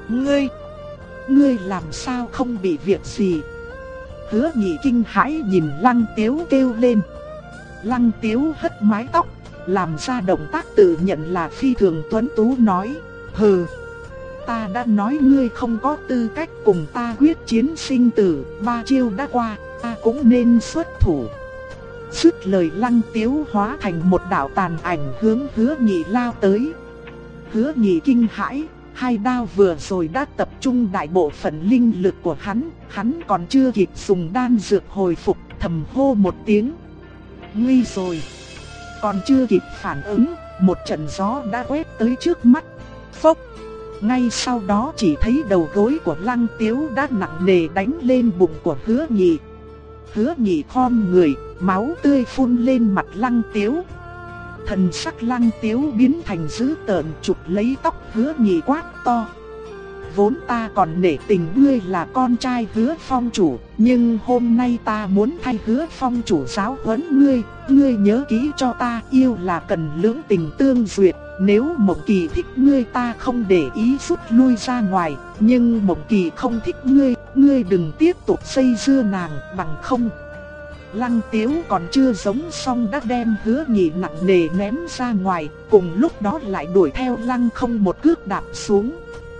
Ngươi làm sao không bị việc gì? Hứa Nhị kinh hãi nhìn Lăng Tiếu kêu lên. Lăng Tiếu hất mái tóc, làm ra động tác tự nhận là phi thường tuấn tú nói. Hừ, ta đã nói ngươi không có tư cách cùng ta quyết chiến sinh tử, 3 chiêu đã qua, ta cũng nên xuất thủ. Dứt lời Lăng Tiếu hóa thành một đạo tàn ảnh hướng Hứa Nhị lao tới. Hứa Nhị kinh hãi, hai đao vừa rồi đã tập trung đại bộ phận linh lực của hắn còn chưa kịp dùng đan dược hồi phục, thầm hô một tiếng. Nguy rồi! Còn chưa kịp phản ứng, một trận gió đã quét tới trước mắt. Phốc! Ngay sau đó chỉ thấy đầu gối của Lăng Tiếu đã nặng nề đánh lên bụng của Hứa Nhị. Hứa Nhị khom người, máu tươi phun lên mặt Lăng Tiếu. Thần sắc Lăng Tiếu biến thành dữ tợn, chụp lấy tóc Hứa Nhị quát to. Vốn ta còn nể tình ngươi là con trai Hứa Phong chủ, nhưng hôm nay ta muốn thay Hứa Phong chủ giáo huấn ngươi. Ngươi nhớ kỹ cho ta, yêu là cần lưỡng tình tương duyệt. Nếu Mộng Kỳ thích ngươi ta không để ý rút lui ra ngoài, nhưng Mộng Kỳ không thích ngươi đừng tiếp tục xây dưa nàng, bằng không. Lăng Tiếu còn chưa giống xong đã đem Hứa Nhị nặng nề ném ra ngoài, cùng lúc đó lại đuổi theo Lăng Không một cước đạp xuống.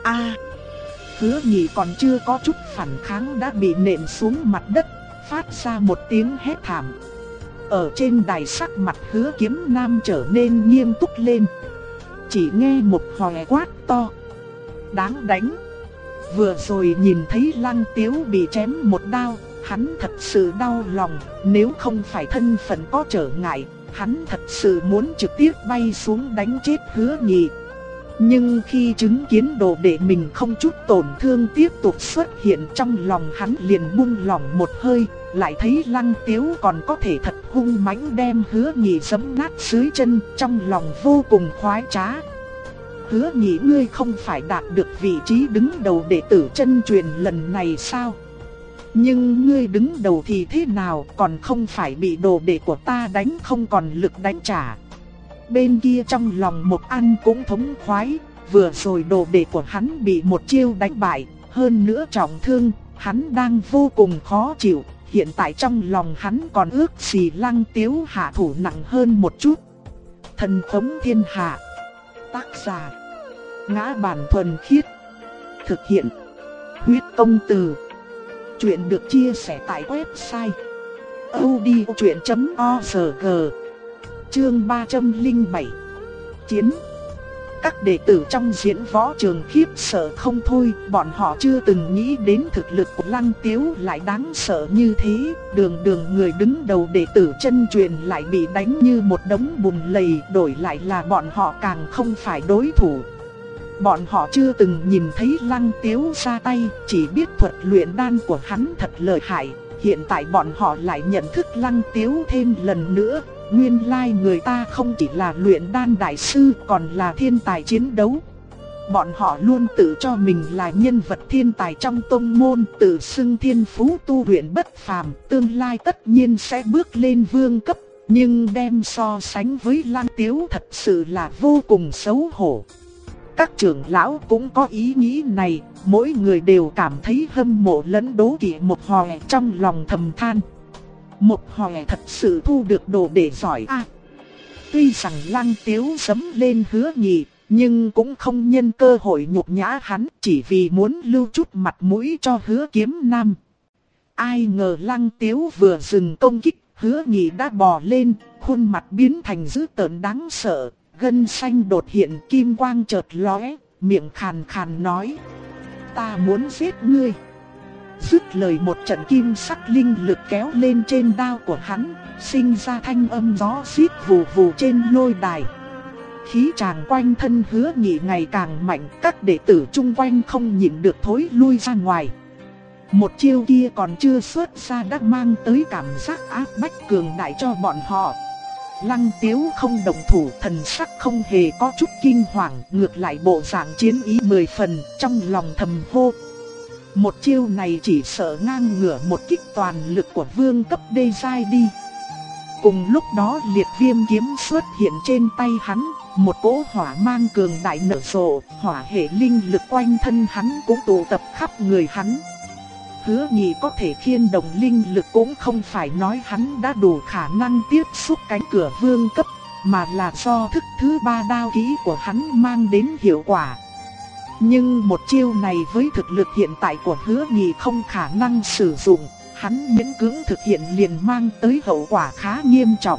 Hứa Nhị còn chưa có chút phản kháng đã bị nện xuống mặt đất, phát ra một tiếng hét thảm. Ở trên đài sắc mặt Hứa Kiếm Nam trở nên nghiêm túc lên. Chỉ nghe một hồi quát to. Đáng đánh! Vừa rồi nhìn thấy Lăng Tiếu bị chém một đao, hắn thật sự đau lòng, nếu không phải thân phận có trở ngại, hắn thật sự muốn trực tiếp bay xuống đánh chết Hứa Nhị. Nhưng khi chứng kiến đồ đệ mình không chút tổn thương tiếp tục xuất hiện, trong lòng hắn liền buông lỏng một hơi, lại thấy Lăng Tiếu còn có thể thật hung mãnh đem Hứa Nhị giẫm nát dưới chân, trong lòng vô cùng khoái trá. Hứa Nhị ngươi không phải đạt được vị trí đứng đầu đệ tử chân truyền lần này sao? Nhưng ngươi đứng đầu thì thế nào, còn không phải bị đồ đệ của ta đánh không còn lực đánh trả. Bên kia trong lòng Mộc An cũng thống khoái, vừa rồi đồ đệ của hắn bị một chiêu đánh bại, hơn nữa trọng thương, hắn đang vô cùng khó chịu, hiện tại trong lòng hắn còn ước gì Lăng Tiếu hạ thủ nặng hơn một chút. Thần Khống Thiên Hạ. Tác giả: Ngã Bản Thuần Khiết. Thực hiện: Huyết Công Từ. Chuyện được chia sẻ tại website audiochuyện.org. Chương 307. Chiến. Các đệ tử trong diễn võ trường khiếp sợ không thôi, bọn họ chưa từng nghĩ đến thực lực của Lăng Tiếu lại đáng sợ như thế, đường người đứng đầu đệ tử chân truyền lại bị đánh như một đống bùn lầy, đổi lại là bọn họ càng không phải đối thủ. Bọn họ chưa từng nhìn thấy Lăng Tiếu ra tay, chỉ biết thuật luyện đan của hắn thật lợi hại, hiện tại bọn họ lại nhận thức Lăng Tiếu thêm lần nữa. Nguyên lai người ta không chỉ là luyện đan đại sư, còn là thiên tài chiến đấu. Bọn họ luôn tự cho mình là nhân vật thiên tài trong tông môn, tự xưng thiên phú tu luyện bất phàm, tương lai tất nhiên sẽ bước lên vương cấp, nhưng đem so sánh với Lăng Tiếu thật sự là vô cùng xấu hổ. Các trưởng lão cũng có ý nghĩ này, mỗi người đều cảm thấy hâm mộ lẫn đố kỵ một hồi, trong lòng thầm than. Một Hòe thật sự thu được đồ để giỏi a. Tuy rằng Lăng Tiếu giẫm lên Hứa Nghị, nhưng cũng không nhân cơ hội nhục nhã hắn, chỉ vì muốn lưu chút mặt mũi cho Hứa Kiếm Nam. Ai ngờ Lăng Tiếu vừa dừng công kích, Hứa Nghị đã bò lên, khuôn mặt biến thành dữ tợn đáng sợ, gân xanh đột hiện, kim quang chợt lóe, miệng khàn khàn nói: "Ta muốn giết ngươi." Dứt lời, một trận kim sắc linh lực kéo lên trên đao của hắn, sinh ra thanh âm gió rít vù vù trên lôi đài. Khí tràng quanh thân Hứa Nghị ngày càng mạnh, các đệ tử chung quanh không nhịn được thối lui ra ngoài. Một chiêu kia còn chưa xuất ra đã mang tới cảm giác áp bách cường đại cho bọn họ. Lăng Tiếu không động thủ, thần sắc không hề có chút kinh hoàng, ngược lại bộ dạng chiến ý 10 phần, trong lòng thầm hô: một chiêu này chỉ sợ ngang ngửa một kích toàn lực của vương cấp đê giai đi. Cùng lúc đó liệt viêm kiếm xuất hiện trên tay hắn, một cỗ hỏa mang cường đại nở rộ, hỏa hệ linh lực quanh thân hắn cũng tụ tập khắp người hắn. Hứa Nghị có thể khiên động linh lực cũng không phải nói hắn đã đủ khả năng tiếp xúc cánh cửa vương cấp, mà là do thức thứ 3 đao kỹ của hắn mang đến hiệu quả. Nhưng một chiêu này với thực lực hiện tại của Hứa Nghị không khả năng sử dụng, hắn miễn cưỡng thực hiện liền mang tới hậu quả khá nghiêm trọng.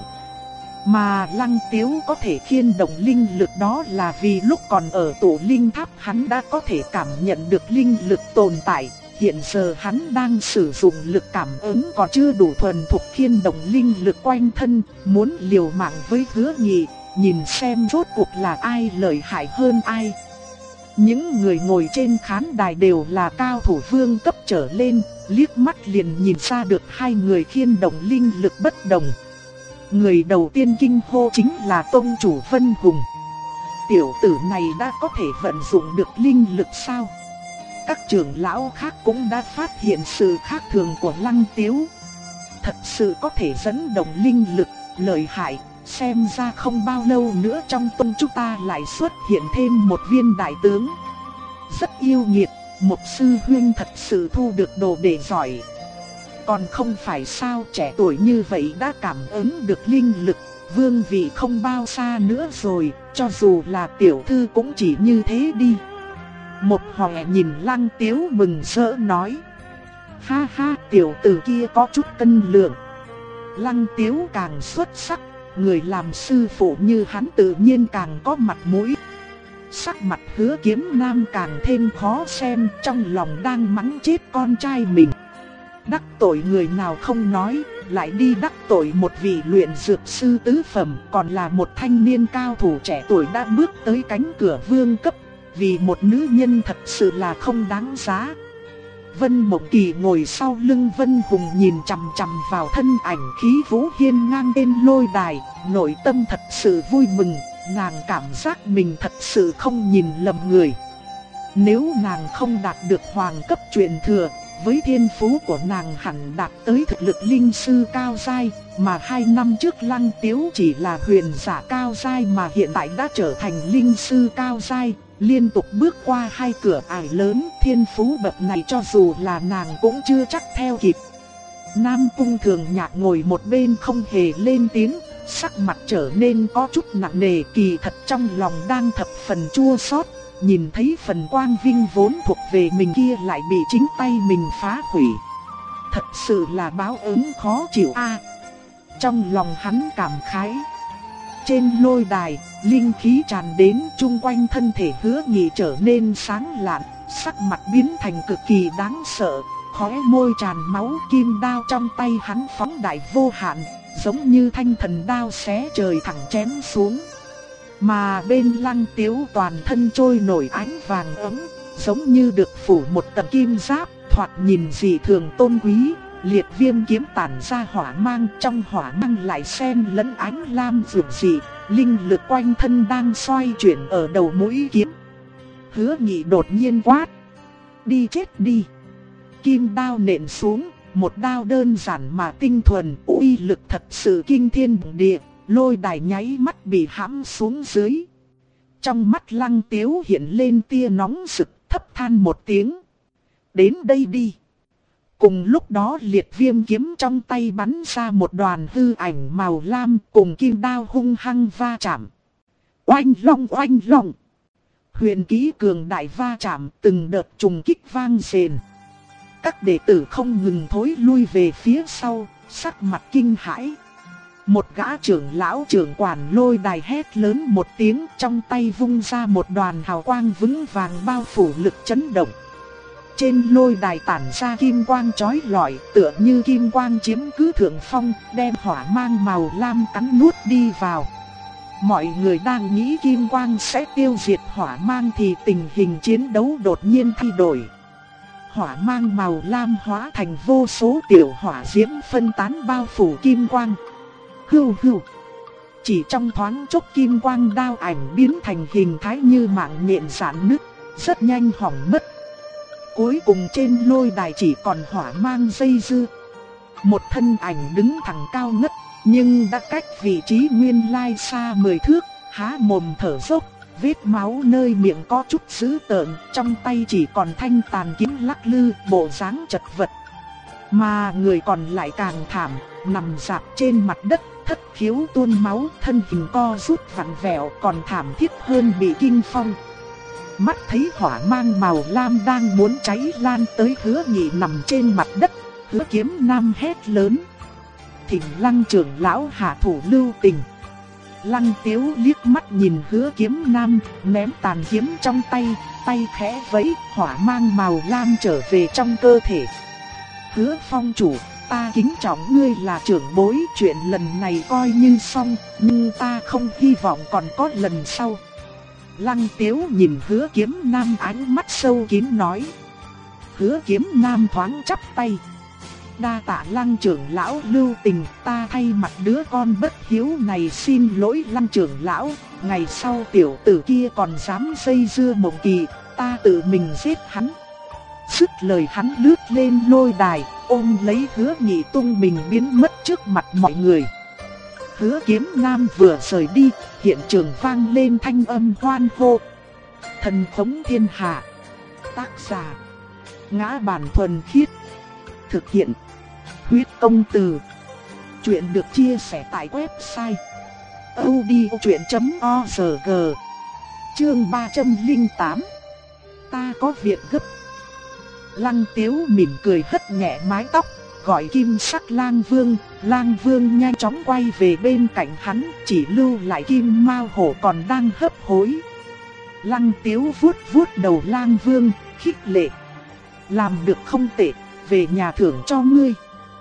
Mà Lăng Tiếu có thể khiên động linh lực đó là vì lúc còn ở tổ linh tháp hắn đã có thể cảm nhận được linh lực tồn tại. Hiện giờ hắn đang sử dụng lực cảm ứng còn chưa đủ thuần thục khiên động linh lực quanh thân, muốn liều mạng với Hứa Nghị, nhìn xem rốt cuộc là ai lợi hại hơn ai. Những người ngồi trên khán đài đều là cao thủ vương cấp trở lên, liếc mắt liền nhìn ra được hai người khiên động linh lực bất đồng. Người đầu tiên kinh hô chính là tông chủ Vân Hùng. Tiểu tử này đã có thể vận dụng được linh lực sao? Các trưởng lão khác cũng đã phát hiện sự khác thường của Lăng Tiếu. Thật sự có thể dẫn động linh lực, lợi hại. Xem ra không bao lâu nữa trong tông chúng ta lại xuất hiện thêm một viên đại tướng. Rất yêu nghiệt, một sư huynh thật sự thu được đồ để giỏi. Còn không phải sao, trẻ tuổi như vậy đã cảm ứng được linh lực, vương vị không bao xa nữa rồi, cho dù là tiểu thư cũng chỉ như thế đi. Một Hòe nhìn Lăng Tiếu mừng rỡ nói: ha ha, tiểu tử kia có chút cân lượng. Lăng Tiếu càng xuất sắc, người làm sư phụ như hắn tự nhiên càng có mặt mũi. Sắc mặt Hứa Kiếm Nam càng thêm khó xem, trong lòng đang mắng chết con trai mình. Đắc tội người nào không nói, lại đi đắc tội một vị luyện dược sư tứ phẩm, còn là một thanh niên cao thủ trẻ tuổi đã bước tới cánh cửa vương cấp. Vì một nữ nhân thật sự là không đáng giá. Vân Mộng Kỳ ngồi sau lưng Vân Hùng nhìn chằm chằm vào thân ảnh khí vũ hiên ngang trên lôi đài, nội tâm thật sự vui mừng, nàng cảm giác mình thật sự không nhìn lầm người. Nếu nàng không đạt được hoàng cấp truyền thừa, với thiên phú của nàng hẳn đạt tới thực lực linh sư cao giai, mà 2 năm trước Lăng Tiếu chỉ là huyền giả cao giai mà hiện tại đã trở thành linh sư cao giai. Liên tục bước qua 2 cửa ải lớn, thiên phú bậc này cho dù là nàng cũng chưa chắc theo kịp. Nam Cung Thường Nhạc ngồi một bên không hề lên tiếng, sắc mặt trở nên có chút nặng nề, kỳ thật trong lòng đang thập phần chua xót, nhìn thấy phần quang vinh vốn thuộc về mình kia lại bị chính tay mình phá hủy. Thật sự là báo ứng khó chịu a. Trong lòng hắn cảm khái. Trên lôi đài, linh khí tràn đến, chung quanh thân thể Hứa Nghị trở nên sáng lạn, sắc mặt biến thành cực kỳ đáng sợ, khóe môi tràn máu, kim đao trong tay hắn phóng đại vô hạn, giống như thanh thần đao xé trời thẳng chém xuống. Mà bên Lăng Tiếu toàn thân trôi nổi ánh vàng ấm, giống như được phủ một tầng kim giáp, thoạt nhìn dị thường tôn quý. Liệt viêm kiếm tản ra hỏa mang, trong hỏa mang lại xen lẫn ánh lam rực dị, linh lực quanh thân đang xoay chuyển ở đầu mũi kiếm. Hứa Nghị đột nhiên quát: đi chết đi! Kim đao nện xuống, một đao đơn giản mà tinh thuần, uy lực thật sự kinh thiên động địa, lôi đài nháy mắt bị hãm xuống dưới. Trong mắt Lăng Tiếu hiện lên tia nóng rực, thấp than một tiếng: đến đây đi! Cùng lúc đó liệt viêm kiếm trong tay bắn ra một đoàn hư ảnh màu lam cùng kim đao hung hăng va chạm. Oanh long oanh long. Huyền kỹ cường đại va chạm, từng đợt trùng kích vang rền. Các đệ tử không ngừng thối lui về phía sau, sắc mặt kinh hãi. Một gã trưởng lão trưởng quản lôi đài hét lớn một tiếng, trong tay vung ra một đoàn hào quang vững vàng bao phủ lực chấn động. Trên lôi đài tản ra kim quang chói lọi, tựa như kim quang chiếm cứ thượng phong, đem hỏa mang màu lam cắn nuốt đi vào. Mọi người đang nghĩ kim quang sẽ tiêu diệt hỏa mang thì tình hình chiến đấu đột nhiên thay đổi. Hỏa mang màu lam hóa thành vô số tiểu hỏa diễm phân tán bao phủ kim quang. Hưu hưu. Chỉ trong thoáng chốc kim quang đao ảnh biến thành hình thái như mạng nhện rạn nứt, rất nhanh hỏng mất. Cuối cùng trên lôi đài chỉ còn hỏa mang dây dưa. Một thân ảnh đứng thẳng cao ngất, nhưng đã cách vị trí nguyên lai xa 10 thước, há mồm thở dốc, vết máu nơi miệng có chút dữ tợn, trong tay chỉ còn thanh tàn kiếm lắc lư, bộ dáng chật vật. Mà người còn lại càng thảm, nằm rạp trên mặt đất, thất khiếu tuôn máu, thân hình co rút vặn vẹo, còn thảm thiết hơn bị kinh phong. Mắt thấy hỏa mang màu lam đang muốn cháy lan tới Hứa Nghị nằm trên mặt đất, Hứa Kiếm Nam hét lớn: Thỉnh Lăng trưởng lão hạ thủ lưu tình. Lăng Tiếu liếc mắt nhìn Hứa Kiếm Nam, ném tàn kiếm trong tay, tay khẽ vẫy, hỏa mang màu lam trở về trong cơ thể. Hứa phong chủ, ta kính trọng ngươi là trưởng bối, chuyện lần này coi như xong, nhưng ta không hy vọng còn có lần sau. Lăng Tiếu nhìn Hứa Kiếm Nam ánh mắt sâu kín nói. Hứa Kiếm Nam thoáng chắp tay: Đa tạ Lăng trưởng lão lưu tình, ta thay mặt đứa con bất hiếu này xin lỗi Lăng trưởng lão. Ngày sau tiểu tử kia còn dám dây dưa Mộng Kỳ, ta tự mình giết hắn. Dứt lời hắn lướt lên lôi đài, ôm lấy Hứa Nghị tung mình biến mất trước mặt mọi người. Hứa Kiếm Nam vừa rời đi, hiện trường vang lên thanh âm hoan hô. Thần thống thiên hạ. Tác giả: Ngã Bản Thuần Khiết. Thực hiện: Huyết Công Từ. Chuyện được chia sẻ tại website audiochuyện.org. Chương 308. Ta có việc gấp. Lăng Tiếu mỉm cười hất nhẹ mái tóc, gọi Kim Sắc Lang Vương. Lang Vương nhanh chóng quay về bên cạnh hắn, chỉ lưu lại Kim Mao Hổ còn đang hấp hối. Lăng Tiếu vuốt vuốt đầu Lang Vương, khích lệ: Làm được không tệ, về nhà thưởng cho ngươi.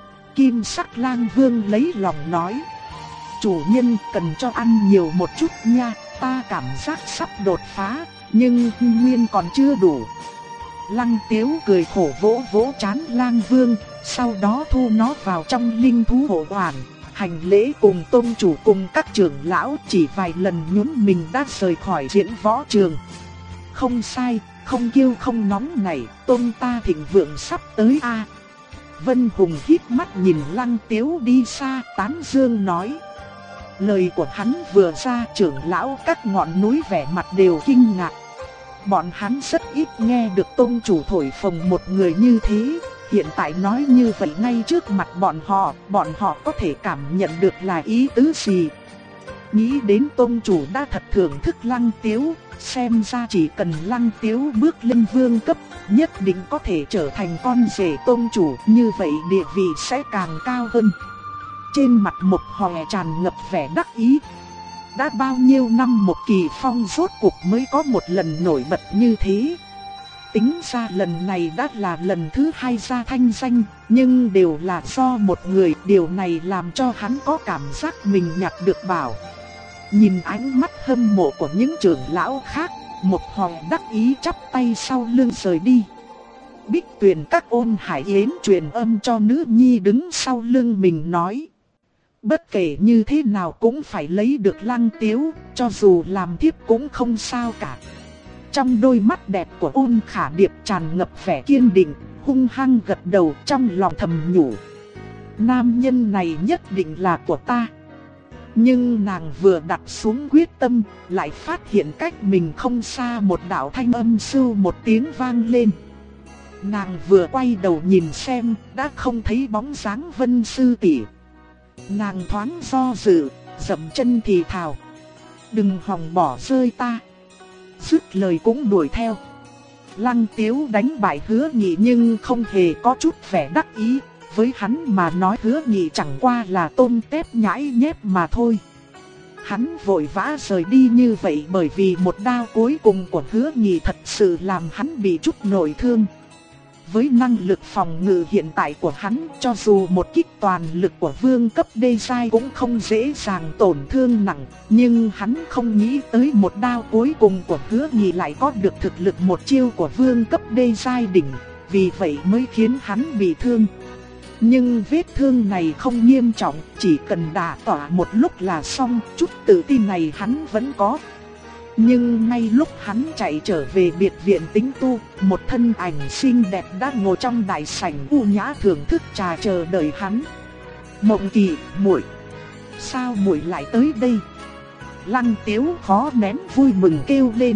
Kim Sắc Lang Vương lấy lòng nói: Chủ nhân cần cho ăn nhiều một chút nha, ta cảm giác sắp đột phá, nhưng nguyên còn chưa đủ. Lăng Tiếu cười khổ vỗ vỗ trán Lang Vương, sau đó thu nó vào trong linh thú hộ hoàn, hành lễ cùng tôn chủ cùng các trưởng lão, chỉ vài lần nhún mình đã rời khỏi diễn võ trường. Không sai, không kiêu không nóng này, tôn ta thịnh vượng sắp tới a. Vân Hùng híp mắt nhìn Lăng Tiếu đi xa, tán dương nói. Lời của hắn vừa ra, trưởng lão các ngọn núi vẻ mặt đều kinh ngạc. Bọn hắn rất ít nghe được tôn chủ thổi phồng một người như thế, hiện tại nói như vậy ngay trước mặt bọn họ có thể cảm nhận được là ý tứ gì. Nghĩ đến tôn chủ đã thật thưởng thức Lăng Tiếu, xem ra chỉ cần Lăng Tiếu bước lên vương cấp, nhất định có thể trở thành con rể tôn chủ, như vậy địa vị sẽ càng cao hơn. Trên mặt Mộc Hòe tràn ngập vẻ đắc ý. Đã bao nhiêu năm Một Kỳ Phong rốt cuộc mới có một lần nổi bật như thế. Tính ra lần này đã là lần thứ 2 ra thanh danh, nhưng đều là do một người, điều này làm cho hắn có cảm giác mình nhặt được bảo. Nhìn ánh mắt hâm mộ của những trưởng lão khác, Mộc Hòe đắc ý chắp tay sau lưng rời đi. Bích Tuyền các Ôn Hải Yến truyền âm cho nữ nhi đứng sau lưng mình nói. Bất kể như thế nào cũng phải lấy được Lăng Tiếu, cho dù làm thiếp cũng không sao cả. Trong đôi mắt đẹp của Ôn Khả Điệp tràn ngập vẻ kiên định, hung hăng gật đầu, trong lòng thầm nhủ. Nam nhân này nhất định là của ta. Nhưng nàng vừa đặt xuống quyết tâm, lại phát hiện cách mình không xa một đạo thanh âm sưu một tiếng vang lên. Nàng vừa quay đầu nhìn xem, đã không thấy bóng dáng Vân sư tỷ. Nàng thoáng do dự, dậm chân thì thào: "Đừng hòng bỏ rơi ta." Dứt lời cũng đuổi theo. Lăng Tiếu đánh bại Hứa Nghị nhưng không hề có chút vẻ đắc ý. Với hắn mà nói Hứa Nghị chẳng qua là tôm tép nhãi nhép mà thôi. Hắn vội vã rời đi như vậy bởi vì một đao cuối cùng của Hứa Nghị thật sự làm hắn bị chút nội thương. Với năng lực phòng ngự hiện tại của hắn, cho dù một kích toàn lực của vương cấp đê giai cũng không dễ dàng tổn thương nặng. Nhưng hắn không nghĩ tới một đao cuối cùng của Hứa Nghị lại có được thực lực một chiêu của vương cấp đê giai đỉnh, vì vậy mới khiến hắn bị thương. Nhưng vết thương này không nghiêm trọng, chỉ cần đả tỏa một lúc là xong, chút tự tin này hắn vẫn có. Nhưng ngay lúc hắn chạy trở về biệt viện tính tu, một thân ảnh xinh đẹp đã ngồi trong đại sảnh u nhã thưởng thức trà chờ đợi hắn. "Mộng Kỳ, muội, sao muội lại tới đây?" Lăng Tiếu khó nén vui mừng kêu lên.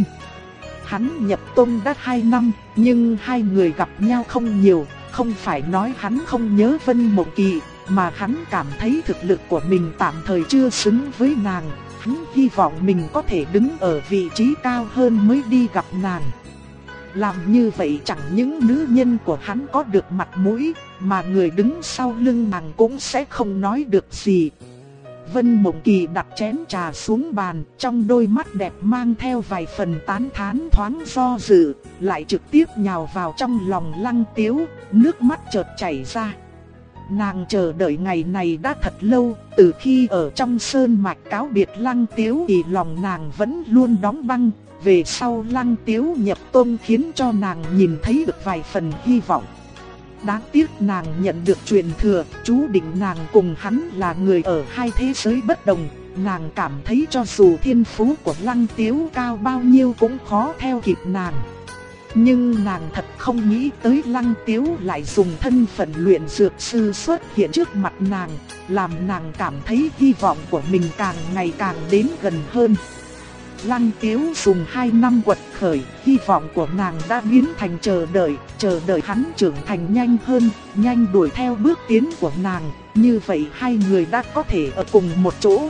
Hắn nhập tông đã 2 năm, nhưng hai người gặp nhau không nhiều. Không phải nói hắn không nhớ Vân Mộng Kỳ, mà hắn cảm thấy thực lực của mình tạm thời chưa xứng với nàng. Hắn hy vọng mình có thể đứng ở vị trí cao hơn mới đi gặp nàng. Làm như vậy chẳng những nữ nhân của hắn có được mặt mũi, mà người đứng sau lưng nàng cũng sẽ không nói được gì. Vân Mộng Kỳ đặt chén trà xuống bàn, trong đôi mắt đẹp mang theo vài phần tán thán thoáng do dự, lại trực tiếp nhào vào trong lòng Lăng Tiếu, nước mắt chợt chảy ra. Nàng chờ đợi ngày này đã thật lâu, từ khi ở trong sơn mạch cáo biệt Lăng Tiếu thì lòng nàng vẫn luôn đóng băng. Về sau Lăng Tiếu nhập tông khiến cho nàng nhìn thấy được vài phần hy vọng. Đáng tiếc nàng nhận được truyền thừa, chú định nàng cùng hắn là người ở hai thế giới bất đồng. Nàng cảm thấy cho dù thiên phú của Lăng Tiếu cao bao nhiêu cũng khó theo kịp nàng. Nhưng nàng thật không nghĩ tới Lăng Tiếu lại dùng thân phận luyện dược sư xuất hiện trước mặt nàng, làm nàng cảm thấy hy vọng của mình càng ngày càng đến gần hơn. Lăng Tiếu dùng 2 năm quật khởi, hy vọng của nàng đã biến thành chờ đợi hắn trưởng thành nhanh hơn, nhanh đuổi theo bước tiến của nàng, như vậy hai người đã có thể ở cùng một chỗ.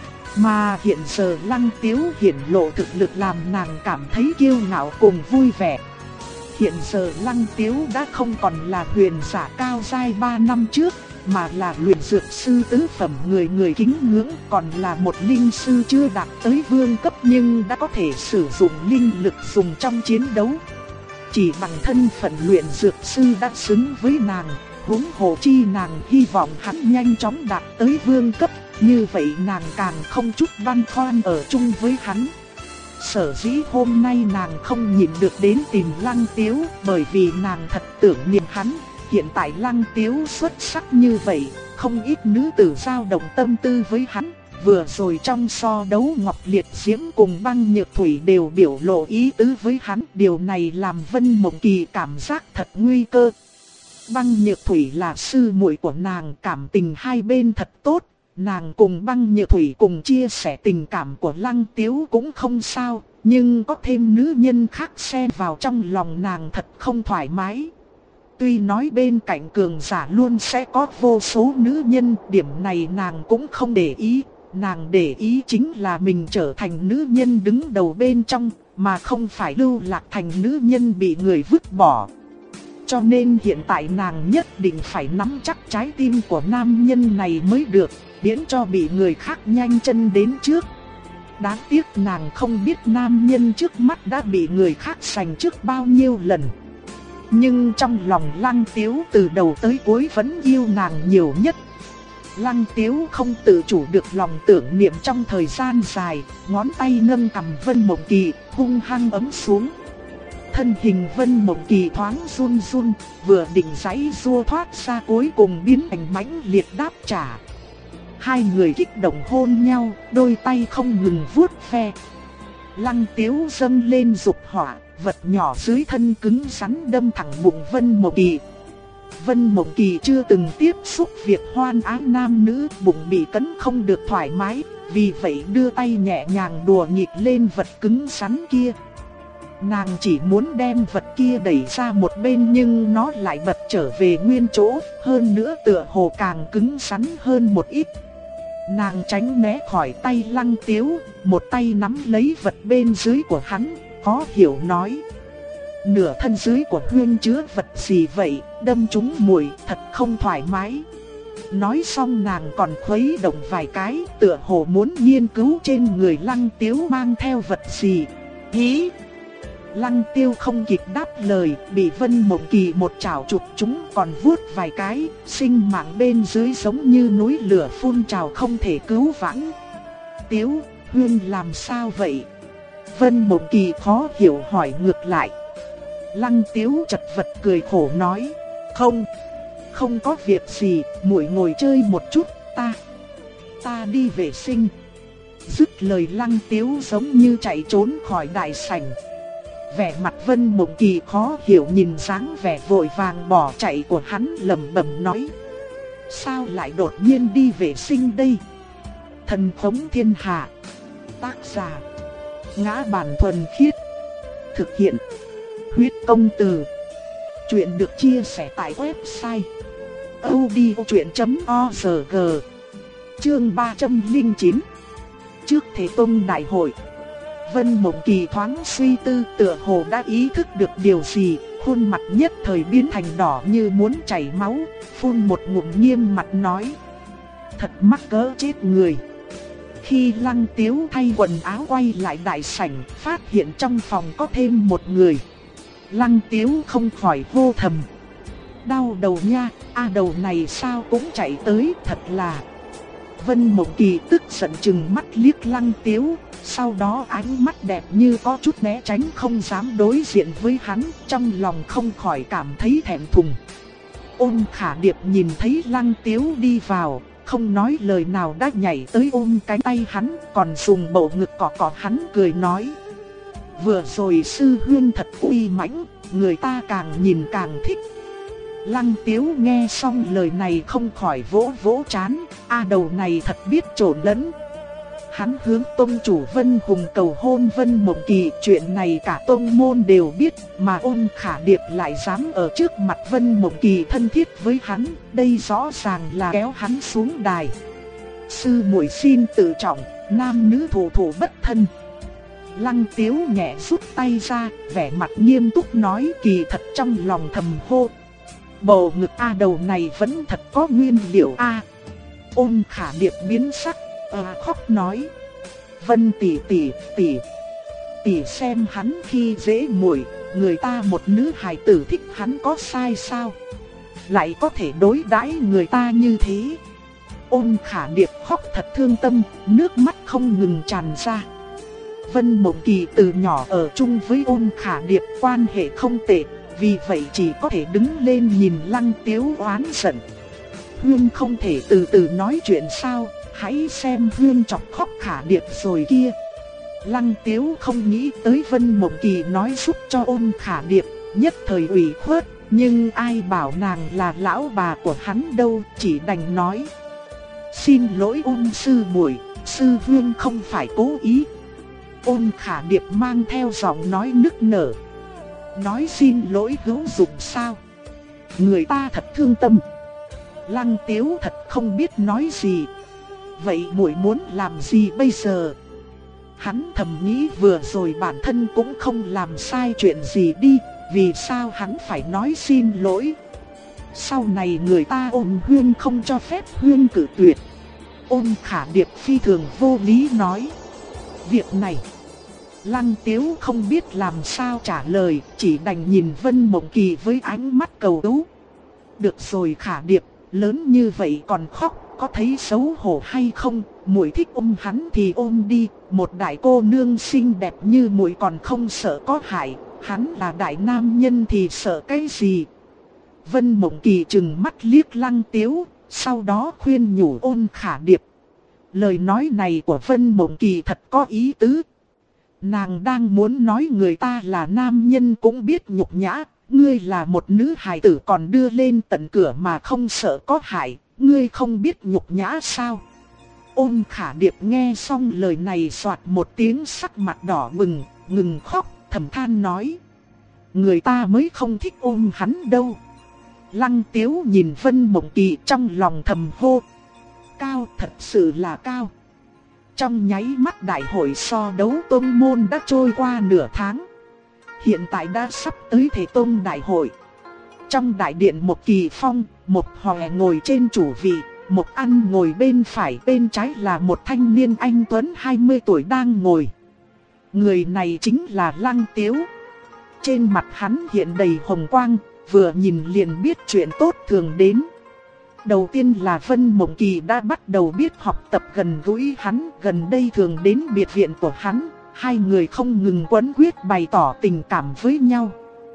Mà hiện giờ Lăng Tiếu hiển lộ thực lực làm nàng cảm thấy kiêu ngạo cùng vui vẻ. Hiện giờ Lăng Tiếu đã không còn là huyền giả cao giai 3 năm trước, mà là luyện dược sư tứ phẩm người người kính ngưỡng, còn là một linh sư chưa đạt tới vương cấp nhưng đã có thể sử dụng linh lực dùng trong chiến đấu. Chỉ bằng thân phận luyện dược sư đã xứng với nàng, huống hồ chi nàng hy vọng hắn nhanh chóng đạt tới vương cấp, như vậy nàng càng không chút băn khoăn ở chung với hắn. Sở dĩ hôm nay nàng không nhịn được đến tìm Lăng Tiếu, bởi vì nàng thật tưởng niệm hắn. Hiện tại Lăng Tiếu xuất sắc như vậy, không ít nữ tử dao động tâm tư với hắn. Vừa rồi trong so đấu Ngọc Liệt Diễm cùng Băng Nhược Thủy đều biểu lộ ý tứ với hắn. Điều này làm Vân Mộng Kỳ cảm giác thật nguy cơ. Băng Nhược Thủy là sư muội của nàng, cảm tình hai bên thật tốt. Nàng cùng Băng Nhược Thủy cùng chia sẻ tình cảm của Lăng Tiếu cũng không sao. Nhưng có thêm nữ nhân khác xen vào trong lòng nàng thật không thoải mái. Tuy nói bên cạnh cường giả luôn sẽ có vô số nữ nhân, điểm này nàng cũng không để ý. Nàng để ý chính là mình trở thành nữ nhân đứng đầu bên trong, mà không phải lưu lạc thành nữ nhân bị người vứt bỏ. Cho nên hiện tại nàng nhất định phải nắm chắc trái tim của nam nhân này mới được, miễn cho bị người khác nhanh chân đến trước. Đáng tiếc nàng không biết nam nhân trước mắt đã bị người khác giành trước bao nhiêu lần. Nhưng trong lòng Lăng Tiếu từ đầu tới cuối vẫn yêu nàng nhiều nhất. Lăng Tiếu không tự chủ được lòng tưởng niệm trong thời gian dài, ngón tay nâng cầm Vân Mộng Kỳ, hung hăng ấm xuống. Thân hình Vân Mộng Kỳ thoáng run run, vừa định giãy giụa thoát ra cuối cùng biến thành mãnh liệt đáp trả. Hai người kích động hôn nhau, đôi tay không ngừng vuốt ve. Lăng Tiếu dâng lên dục hỏa, vật nhỏ dưới thân cứng rắn đâm thẳng bụng Vân Mộng Kỳ. Vân Mộng Kỳ chưa từng tiếp xúc việc hoan ái nam nữ, bụng bị cấn không được thoải mái, vì vậy đưa tay nhẹ nhàng đùa nghịch lên vật cứng rắn kia. Nàng chỉ muốn đem vật kia đẩy ra một bên nhưng nó lại bật trở về nguyên chỗ, hơn nữa tựa hồ càng cứng rắn hơn một ít. Nàng tránh né khỏi tay Lăng Tiếu, một tay nắm lấy vật bên dưới của hắn, khó hiểu nói: nửa thân dưới của Huyên chứa vật gì vậy, đâm trúng muội thật không thoải mái. Nói xong nàng còn khuấy động vài cái, tựa hồ muốn nghiên cứu trên người Lăng Tiếu mang theo vật gì. Hí! Lăng Tiêu không kịp đáp lời, bị Vân Mộng Kỳ một chảo chụp trúng, còn vuốt vài cái, sinh mạng bên dưới giống như núi lửa phun trào không thể cứu vãn. Tiếu, Huyên làm sao vậy? Vân Mộng Kỳ khó hiểu hỏi ngược lại. Lăng Tiếu chật vật cười khổ nói: Không có việc gì, muội ngồi chơi một chút, ta đi vệ sinh. Dứt lời Lăng Tiếu giống như chạy trốn khỏi đại sảnh. Vẻ mặt Vân Mộng Kỳ khó hiểu nhìn dáng vẻ vội vàng bỏ chạy của hắn, lẩm bẩm nói: sao lại đột nhiên đi vệ sinh đây? Thần Phóng Thiên Hạ. Tác giả: Ngã Bản Thuần Khiết. Thực hiện: Huyết Công Từ. Chuyện được chia sẻ tại website audiochuyện.org. Chương 309. Trước Thế Tông Đại Hội. Vân Mộng Kỳ thoáng suy tư, tựa hồ đã ý thức được điều gì, khuôn mặt nhất thời biến thành đỏ như muốn chảy máu, phun một ngụm nghiêm mặt nói: thật mắc cỡ chết người. Khi Lăng Tiếu thay quần áo quay lại đại sảnh, phát hiện trong phòng có thêm một người. Lăng Tiếu không khỏi hô thầm: đau đầu nha, đầu này sao cũng chạy tới, thật là. Vân Mộng Kỳ tức giận chừng mắt liếc Lăng Tiếu, sau đó ánh mắt đẹp như có chút né tránh, không dám đối diện với hắn, trong lòng không khỏi cảm thấy thẹn thùng. Ôn Khả Điệp nhìn thấy Lăng Tiếu đi vào, không nói lời nào đã nhảy tới ôm cánh tay hắn, còn dùng bầu ngực cọ hắn, cười nói: vừa rồi sư huynh thật uy mãnh, người ta càng nhìn càng thích. Lăng Tiếu nghe xong lời này không khỏi vỗ vỗ trán, đầu này thật biết trộn lẫn. Hắn hướng tông chủ Vân Hùng cầu hôn Vân Mộng Kỳ, chuyện này cả tông môn đều biết, mà Ôn Khả Điệp lại dám ở trước mặt Vân Mộng Kỳ thân thiết với hắn, đây rõ ràng là kéo hắn xuống đài. Sư muội xin tự trọng, nam nữ thủ thủ bất thân. Lăng Tiếu nhẹ rút tay ra, vẻ mặt nghiêm túc nói, kỳ thật trong lòng thầm hô: bầu ngực đầu này vẫn thật có nguyên liệu a. Ôn Khả Điệp biến sắc, khóc nói: Vân tỷ tỷ xem hắn khi dễ muội, người ta một nữ hài tử thích hắn có sai sao? Lại có thể đối đãi người ta như thế. Ôn Khả Điệp khóc thật thương tâm, nước mắt không ngừng tràn ra. Vân Mộng Kỳ từ nhỏ ở chung với Ôn Khả Điệp, quan hệ không tệ, vì vậy chỉ có thể đứng lên nhìn Lăng Tiếu oán giận. Huyên không thể từ từ nói chuyện sao, hãy xem Huyên chọc khóc Khả Điệp rồi kia. Lăng Tiếu không nghĩ tới Vân Mộng Kỳ nói giúp cho Ôn Khả Điệp, nhất thời ủy khuất, nhưng ai bảo nàng là lão bà của hắn đâu, chỉ đành nói: xin lỗi Ôn sư muội, sư Huyên không phải cố ý. Ôn Khả Điệp mang theo giọng nói nức nở: nói xin lỗi hữu dụng sao? Người ta thật thương tâm. Lăng Tiếu thật không biết nói gì. Vậy muội muốn làm gì bây giờ? Hắn thầm nghĩ vừa rồi bản thân cũng không làm sai chuyện gì đi, vì sao hắn phải nói xin lỗi? Sau này người ta ôn Huyên không cho phép Huyên cự tuyệt. Ôn Khả Điệp phi thường vô lý nói: việc này. Lăng Tiếu không biết làm sao trả lời, chỉ đành nhìn Vân Mộng Kỳ với ánh mắt cầu cứu. Được rồi Khả Điệp, lớn như vậy còn khóc, có thấy xấu hổ hay không? Muội thích ôm hắn thì ôm đi, một đại cô nương xinh đẹp như muội còn không sợ có hại, hắn là đại nam nhân thì sợ cái gì? Vân Mộng Kỳ trừng mắt liếc Lăng Tiếu, sau đó khuyên nhủ Ôn Khả Điệp. Lời nói này của Vân Mộng Kỳ thật có ý tứ. Nàng đang muốn nói người ta là nam nhân cũng biết nhục nhã, ngươi là một nữ hài tử còn đưa lên tận cửa mà không sợ có hại, ngươi không biết nhục nhã sao? Ôn Khả Điệp nghe xong lời này xoạt một tiếng, sắc mặt đỏ bừng, ngừng khóc, thầm than nói. Người ta mới không thích ôm hắn đâu. Lăng Tiếu nhìn Vân Mộng Kỳ trong lòng thầm hô. Cao, thật sự là cao. Trong nháy mắt đại hội so đấu tông môn đã trôi qua nửa tháng. Hiện tại đã sắp tới Thể Tông đại hội. Trong đại điện một Kỳ Phong, một Hòe ngồi trên chủ vị, một Ăn ngồi bên phải, bên trái là một thanh niên anh tuấn 20 tuổi đang ngồi. Người này chính là Lăng Tiếu. Trên mặt hắn hiện đầy hồng quang, vừa nhìn liền biết chuyện tốt thường đến. Đầu tiên là Vân Mộng Kỳ đã bắt đầu biết học tập gần gũi hắn, gần đây thường đến biệt viện của hắn, hai người không ngừng quấn quýt bày tỏ tình cảm với nhau.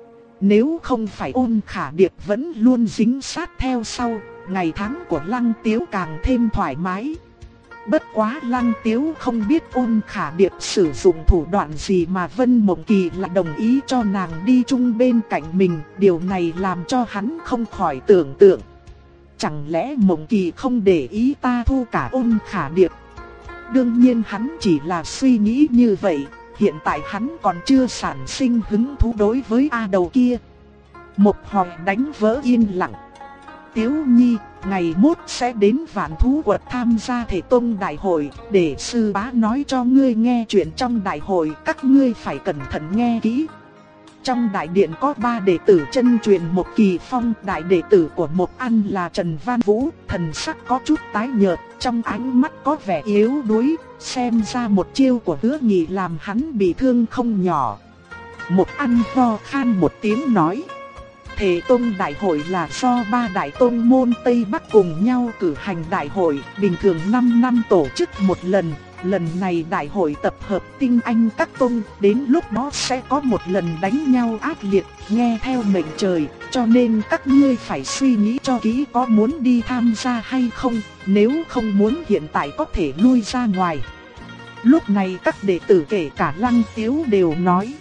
Nếu không phải Ôn Khả Điệp vẫn luôn dính sát theo sau, ngày tháng của Lăng Tiếu càng thêm thoải mái. Bất quá Lăng Tiếu không biết Ôn Khả Điệp sử dụng thủ đoạn gì mà Vân Mộng Kỳ lại đồng ý cho nàng đi chung bên cạnh mình, điều này làm cho hắn không khỏi tưởng tượng. Chẳng lẽ Mộng Kỳ không để ý ta thu cả Ôn Khả Điệp? Đương nhiên hắn chỉ là suy nghĩ như vậy, hiện tại hắn còn chưa sản sinh hứng thú đối với A đầu kia. Một Hòe đánh vỡ yên lặng. Tiếu Nhi, ngày mốt sẽ đến Vạn Thú Quật tham gia Thể Tông đại hội, để sư bá nói cho ngươi nghe chuyện trong đại hội, các ngươi phải cẩn thận nghe kỹ. Trong đại điện có 3 đệ tử chân truyền một Kỳ Phong, đại đệ tử của một Ăn là Trần Văn Vũ, thần sắc có chút tái nhợt, trong ánh mắt có vẻ yếu đuối, xem ra một chiêu của Hứa Nghị làm hắn bị thương không nhỏ. Một Ăn ho khan một tiếng nói. Thể Tông đại hội là do 3 đại tông môn Tây Bắc cùng nhau cử hành đại hội, bình thường 5 năm tổ chức một lần. Lần này đại hội tập hợp tinh anh các tông, đến lúc đó sẽ có một lần đánh nhau ác liệt, nghe theo mệnh trời, cho nên các ngươi phải suy nghĩ cho kỹ có muốn đi tham gia hay không, nếu không muốn hiện tại có thể lui ra ngoài. Lúc này các đệ tử kể cả Lăng Tiếu đều nói.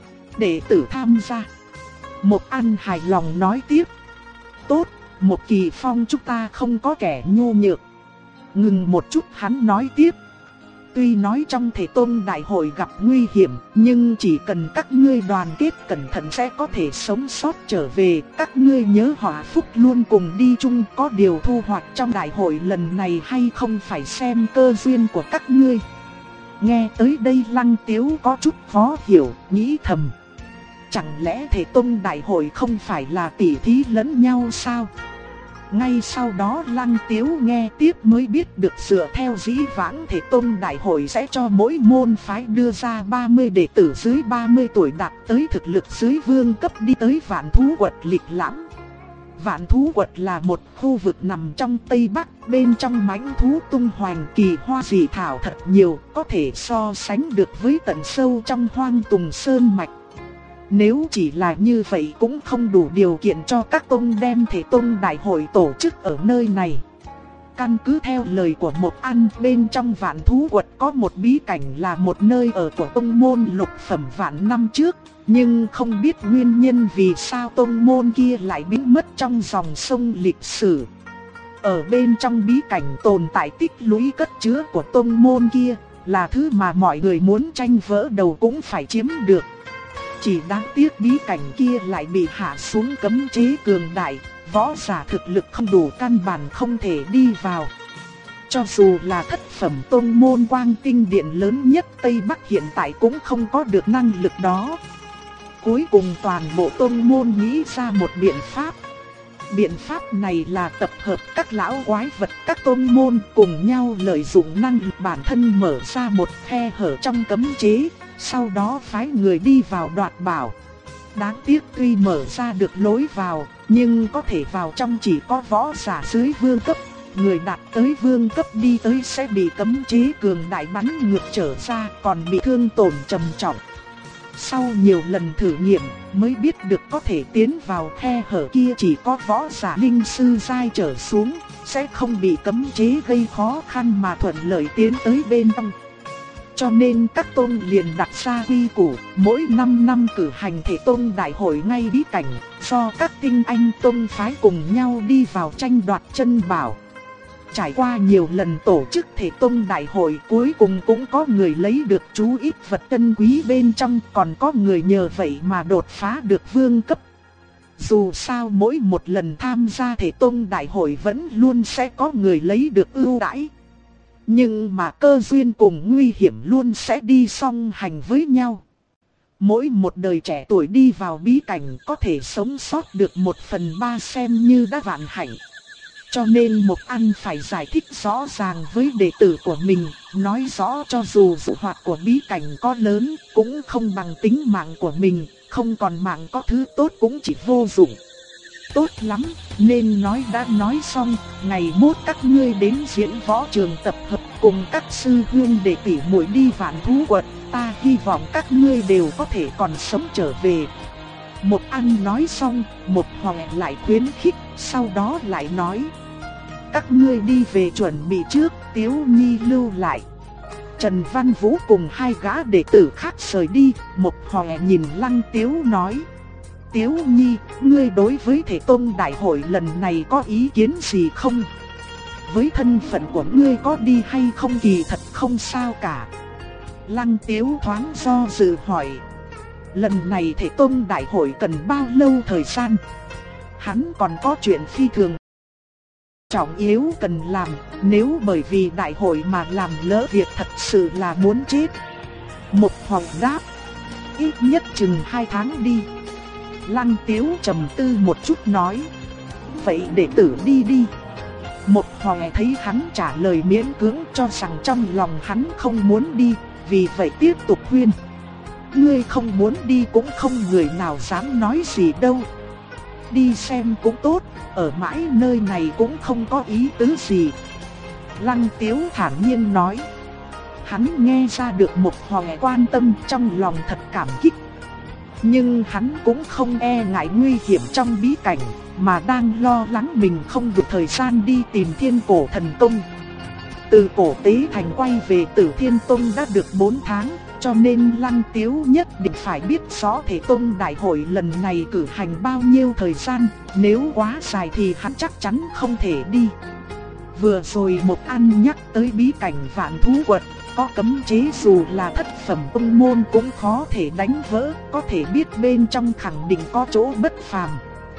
Đệ tử tham gia. Một Ăn hài lòng nói tiếp. Tốt, một Kỳ Phong chúng ta không có kẻ nhu nhược. Ngừng một chút hắn nói tiếp. Tuy nói trong Thể Tông đại hội gặp nguy hiểm, nhưng chỉ cần các ngươi đoàn kết cẩn thận sẽ có thể sống sót trở về. Các ngươi nhớ Hỏa Phúc luôn cùng đi chung, có điều thu hoạch trong đại hội lần này hay không phải xem cơ duyên của các ngươi. Nghe tới đây Lăng Tiếu có chút khó hiểu, nghĩ thầm. Chẳng lẽ Thể Tông đại hội không phải là tỉ thí lẫn nhau sao? Ngay sau đó Lăng Tiếu nghe tiếp mới biết được dựa theo dĩ vãng Thể Tông đại hội sẽ cho mỗi môn phái đưa ra 30 đệ tử dưới 30 tuổi đạt tới thực lực dưới vương cấp đi tới Vạn Thú Quật lịch lãm. Vạn Thú Quật là một khu vực nằm trong Tây Bắc, bên trong mãnh thú tung hoành, kỳ hoa dị thảo thật nhiều, có thể so sánh được với tận sâu trong Hoang Tùng Sơn Mạch. Nếu chỉ là như vậy cũng không đủ điều kiện cho các tông đem Thể Tông đại hội tổ chức ở nơi này. Căn cứ theo lời của một Ăn, bên trong Vạn Thú Quật có một bí cảnh là một nơi ở của tông môn lục phẩm vạn năm trước, nhưng không biết nguyên nhân vì sao tông môn kia lại biến mất trong dòng sông lịch sử. Ở bên trong bí cảnh tồn tại tích lũy cất chứa của tông môn kia, là thứ mà mọi người muốn tranh vỡ đầu cũng phải chiếm được. Chỉ đáng tiếc bí cảnh kia lại bị hạ xuống cấm chế cường đại, võ giả thực lực không đủ căn bản không thể đi vào. Cho dù là thất phẩm tôn môn Quang Tinh Điện lớn nhất Tây Bắc hiện tại cũng không có được năng lực đó. Cuối cùng toàn bộ tôn môn nghĩ ra một biện pháp. Biện pháp này là tập hợp các lão quái vật các tôn môn cùng nhau lợi dụng năng lực bản thân mở ra một khe hở trong cấm chế, sau đó phái người đi vào đoạt bảo. Đáng tiếc tuy mở ra được lối vào, nhưng có thể vào trong chỉ có võ giả dưới vương cấp. Người đạt tới vương cấp đi tới sẽ bị cấm chế cường đại bắn ngược trở ra, còn bị thương tổn trầm trọng. Sau nhiều lần thử nghiệm mới biết được có thể tiến vào khe hở kia chỉ có võ giả linh sư giai trở xuống, sẽ không bị cấm chế gây khó khăn mà thuận lợi tiến tới bên trong. Cho nên các tôn liền đặt ra quy củ, mỗi 5 năm cử hành Thể Tôn đại hội ngay bí cảnh, do các tinh anh tôn phái cùng nhau đi vào tranh đoạt chân bảo. trải qua nhiều lần tổ chức Thể Tông Đại hội, cuối cùng cũng có người lấy được chú ít vật tân quý bên trong, còn có người nhờ vậy mà đột phá được vương cấp. Dù sao mỗi một lần tham gia Thể Tông Đại hội vẫn luôn sẽ có người lấy được ưu đãi. Nhưng mà cơ duyên cùng nguy hiểm luôn sẽ đi song hành với nhau. Mỗi một đời trẻ tuổi đi vào bí cảnh có thể sống sót được 1/3 xem như đã vạn hạnh. Cho nên Mộc An phải giải thích rõ ràng với đệ tử của mình, nói rõ cho dù dụ hoặc của bí cảnh có lớn cũng không bằng tính mạng của mình, không còn mạng có thứ tốt cũng chỉ vô dụng. Tốt lắm, nên nói đã nói xong, ngày mốt các ngươi đến diễn võ trường tập hợp cùng các sư huynh đệ tỷ muội đi Vạn Thú Quật, ta hy vọng các ngươi đều có thể còn sống trở về. Mộc An nói xong, Mộc Hoàng lại khuyến khích, sau đó lại nói: các ngươi đi về chuẩn bị trước, Tiếu Nhi lưu lại. Trần Văn Vũ cùng hai gã đệ tử khác rời đi, Mộc Hoàng nhìn Lăng Tiếu nói: Tiếu Nhi, ngươi đối với Thể Tông Đại hội lần này có ý kiến gì không? Với thân phận của ngươi có đi hay không kỳ thật không sao cả. Lăng Tiếu thoáng do dự hỏi: lần này Thể Tông Đại hội cần bao lâu thời gian? Hắn còn có chuyện phi thường trọng yếu cần làm, nếu bởi vì đại hội mà làm lỡ việc thật sự là muốn chết. Mộc Hoàng đáp: ít nhất chừng 2 tháng đi. Lăng Tiếu trầm tư một chút nói: vậy đệ tử đi đi. Mộc Hoàng thấy hắn trả lời miễn cưỡng cho rằng trong lòng hắn không muốn đi, vì vậy tiếp tục khuyên: ngươi không muốn đi cũng không người nào dám nói gì đâu. Đi xem cũng tốt, ở mãi nơi này cũng không có ý tứ gì. Lăng Tiếu thản nhiên nói. Hắn nghe ra được Mộc Hoàng quan tâm, trong lòng thật cảm kích. Nhưng hắn cũng không e ngại nguy hiểm trong bí cảnh, mà đang lo lắng mình không được thời gian đi tìm Thiên Cổ Thần Tông. Từ Cổ Tế Thành quay về Tử Thiên Tông đã được 4 tháng, cho nên Lăng Tiếu nhất định phải biết rõ Thể Tông Đại hội lần này cử hành bao nhiêu thời gian, nếu quá dài thì hắn chắc chắn không thể đi. Vừa rồi Mộc An nhắc tới bí cảnh Vạn Thú Quật, có cấm chế dù là thất phẩm tông môn cũng khó thể đánh vỡ, có thể biết bên trong khẳng định có chỗ bất phàm.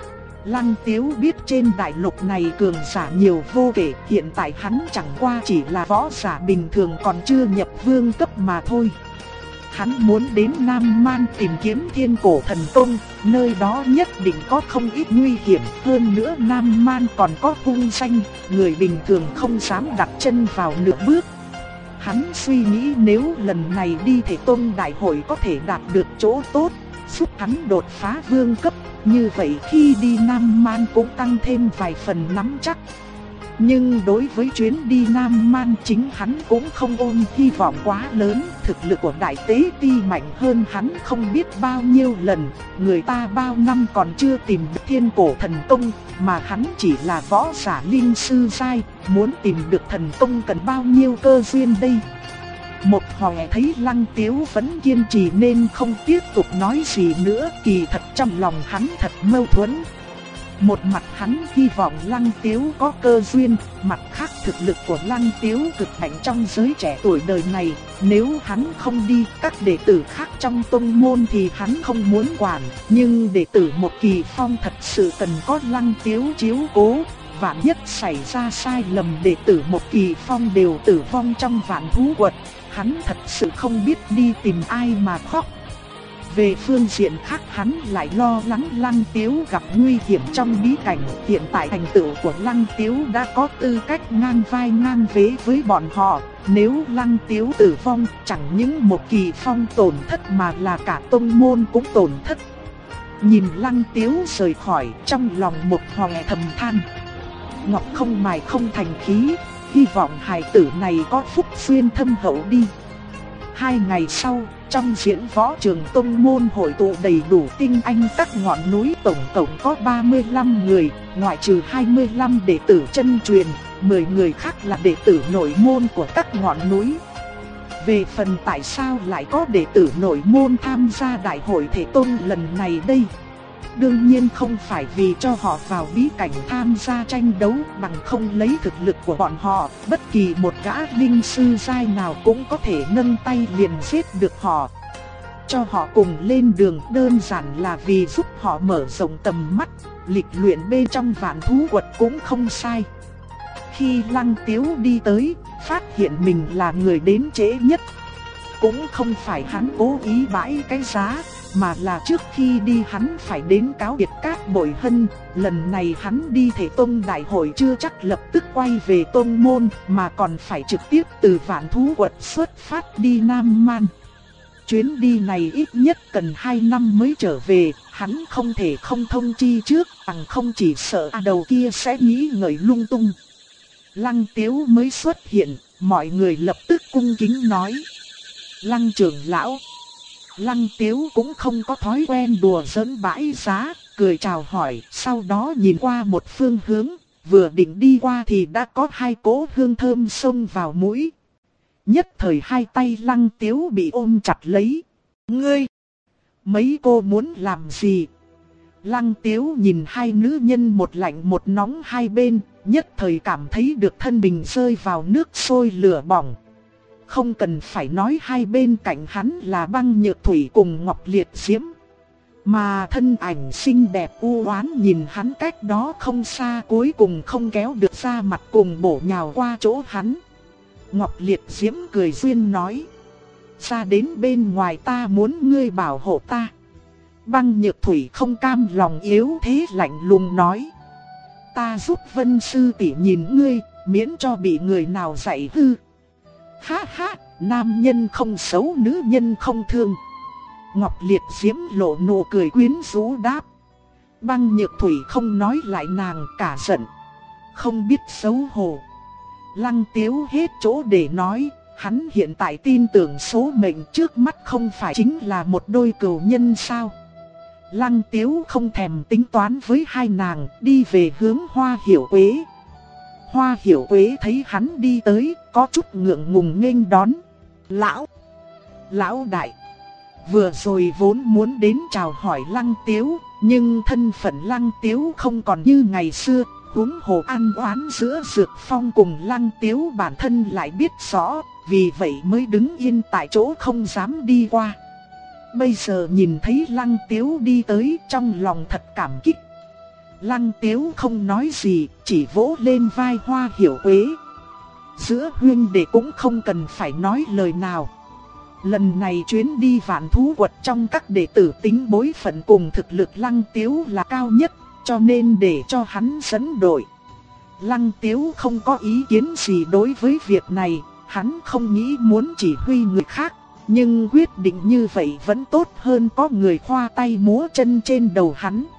Lăng Tiếu biết trên đại lục này cường giả nhiều vô kể, hiện tại hắn chẳng qua chỉ là võ giả bình thường còn chưa nhập vương cấp mà thôi. Hắn muốn đến Nam Man tìm kiếm Thiên Cổ Thần Tông, nơi đó nhất định có không ít nguy hiểm, hơn nữa Nam Man còn có hung danh, người bình thường không dám đặt chân vào nửa bước. Hắn suy nghĩ nếu lần này đi Thể Tông Đại hội có thể đạt được chỗ tốt, giúp hắn đột phá vương cấp, như vậy khi đi Nam Man cũng tăng thêm vài phần nắm chắc. Nhưng đối với chuyến đi Nam Man chính hắn cũng không ôm hy vọng quá lớn, thực lực của Đại Tế Ti mạnh hơn hắn không biết bao nhiêu lần, người ta bao năm còn chưa tìm được Thiên Cổ Thần Tông, mà hắn chỉ là võ giả linh sư giai, muốn tìm được thần tông cần bao nhiêu cơ duyên đây. Mộc Hoàng thấy Lăng Tiếu vẫn kiên trì nên không tiếp tục nói gì nữa, kỳ thật trong lòng hắn thật mâu thuẫn. Một mặt hắn hy vọng Lăng Tiếu có cơ duyên, mặt khác thực lực của Lăng Tiếu cực mạnh trong giới trẻ tuổi đời này, nếu hắn không đi, các đệ tử khác trong tông môn thì hắn không muốn quản, nhưng đệ tử Một Kỳ Phong thật sự cần có Lăng Tiếu chiếu cố, vạn nhất xảy ra sai lầm đệ tử Một Kỳ Phong đều tử vong trong Vạn Thú Quật, hắn thật sự không biết đi tìm ai mà khóc. Về phương diện khác hắn lại lo lắng Lăng Tiếu gặp nguy hiểm trong bí cảnh, hiện tại thành tựu của Lăng Tiếu đã có tư cách ngang vai ngang vế với bọn họ, nếu Lăng Tiếu tử vong chẳng những Một Kỳ Phong tổn thất mà là cả tông môn cũng tổn thất. Nhìn Lăng Tiếu rời khỏi, trong lòng Mộc Hoàng thầm than. Ngọc không mài không thành khí, hy vọng hài tử này có phúc duyên thâm hậu đi. 2 ngày sau, trong diễn võ trường tông môn hội tụ đầy đủ tinh anh các ngọn núi, tổng có 35 người, ngoại trừ 25 đệ tử chân truyền, 10 người khác là đệ tử nội môn của các ngọn núi. Về phần tại sao lại có đệ tử nội môn tham gia đại hội Thể Tông lần này đây? đương nhiên không phải vì cho họ vào bí cảnh tham gia tranh đấu, bằng không lấy thực lực của bọn họ, bất kỳ một gã linh sư giai nào cũng có thể nâng tay liền giết được họ. Cho họ cùng lên đường đơn giản là vì giúp họ mở rộng tầm mắt, lịch luyện bên trong Vạn Thú Quật cũng không sai. Khi Lăng Tiếu đi tới, phát hiện mình là người đến trễ nhất. Cũng không phải hắn cố ý bãi cái giá, mà là trước khi đi hắn phải đến cáo biệt Cát Bội Hân. Lần này hắn đi Thể Tông đại hội chưa chắc lập tức quay về tông môn, mà còn phải trực tiếp từ Vạn Thú Quật xuất phát đi Nam Man. Chuyến đi này ít nhất cần 2 năm mới trở về, hắn không thể không thông chi trước, bằng không chỉ sợ đầu kia sẽ nghĩ ngợi lung tung. Lăng Tiếu mới xuất hiện, mọi người lập tức cung kính nói: Lăng trưởng lão. Lăng Tiếu cũng không có thói quen đùa giỡn bãi giá, cười chào hỏi, sau đó nhìn qua một phương hướng, vừa định đi qua thì đã có 2 cỗ hương thơm xông vào mũi. Nhất thời 2 tay Lăng Tiếu bị ôm chặt lấy. Ngươi! Mấy cô muốn làm gì? Lăng Tiếu nhìn 2 nữ nhân một lạnh một nóng hai bên, nhất thời cảm thấy được thân mình rơi vào nước sôi lửa bỏng. Không cần phải nói hai bên cạnh hắn là Băng Nhược Thủy cùng Ngọc Liệt Diễm, mà thân ảnh xinh đẹp u oán nhìn hắn cách đó không xa cuối cùng không kéo được ra mặt cùng bổ nhào qua chỗ hắn. Ngọc Liệt Diễm cười duyên nói: ra đến bên ngoài ta muốn ngươi bảo hộ ta. Băng Nhược Thủy không cam lòng yếu thế lạnh lùng nói: ta giúp Vân sư tỷ nhìn ngươi, miễn cho bị người nào dạy hư. Ha ha, nam nhân không xấu nữ nhân không thương. Ngọc Liệt Diễm lộ nụ cười quyến rũ đáp. Băng Nhược Thủy không nói lại nàng, cả giận, không biết xấu hổ. Lăng Tiếu hết chỗ để nói, hắn hiện tại tin tưởng số mệnh trước mắt không phải chính là một đôi cừu nhân sao. Lăng Tiếu không thèm tính toán với hai nàng, đi về hướng Hoa Hiểu Quế. Hoa Hiểu Quế thấy hắn đi tới, có chút ngượng ngùng nghênh đón. Lão đại. Vừa rồi vốn muốn đến chào hỏi Lăng Tiếu, nhưng thân phận Lăng Tiếu không còn như ngày xưa, huống hồ ăn oán giữa Dược Phong cùng Lăng Tiếu bản thân lại biết rõ, vì vậy mới đứng yên tại chỗ không dám đi qua. Bây giờ nhìn thấy Lăng Tiếu đi tới, trong lòng thật cảm kích. Lăng Tiếu không nói gì, chỉ vỗ lên vai Hoa Hiểu Quế. Giữa huynh đệ cũng không cần phải nói lời nào. Lần này chuyến đi Vạn Thú Quật trong các đệ tử tính bối phận cùng thực lực Lăng Tiếu là cao nhất, cho nên để cho hắn dẫn đội. Lăng Tiếu không có ý kiến gì đối với việc này, hắn không nghĩ muốn chỉ huy người khác, nhưng quyết định như vậy vẫn tốt hơn có người khoa tay múa chân trên đầu hắn.